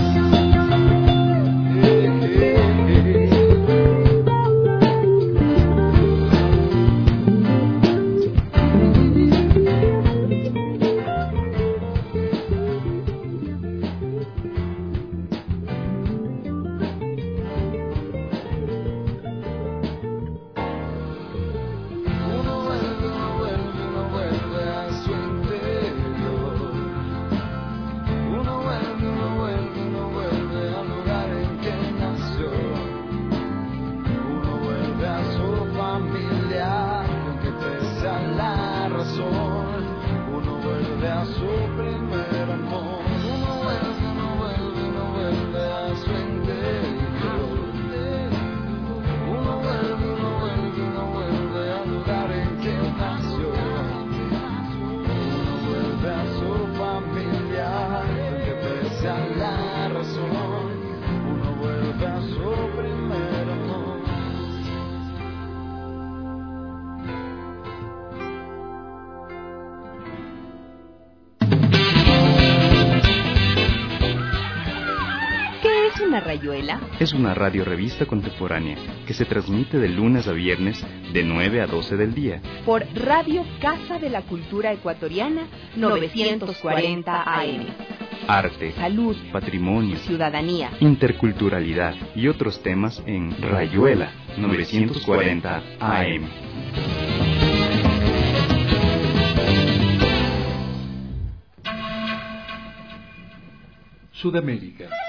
Rayuela es una radiorevista contemporánea que se transmite de lunes a viernes de nueve a doce del día por Radio Casa de la Cultura Ecuatoriana novecientos cuarenta A M. Arte, salud, patrimonio, ciudadanía, interculturalidad y otros temas en Rayuela novecientos cuarenta A M. Sudamérica.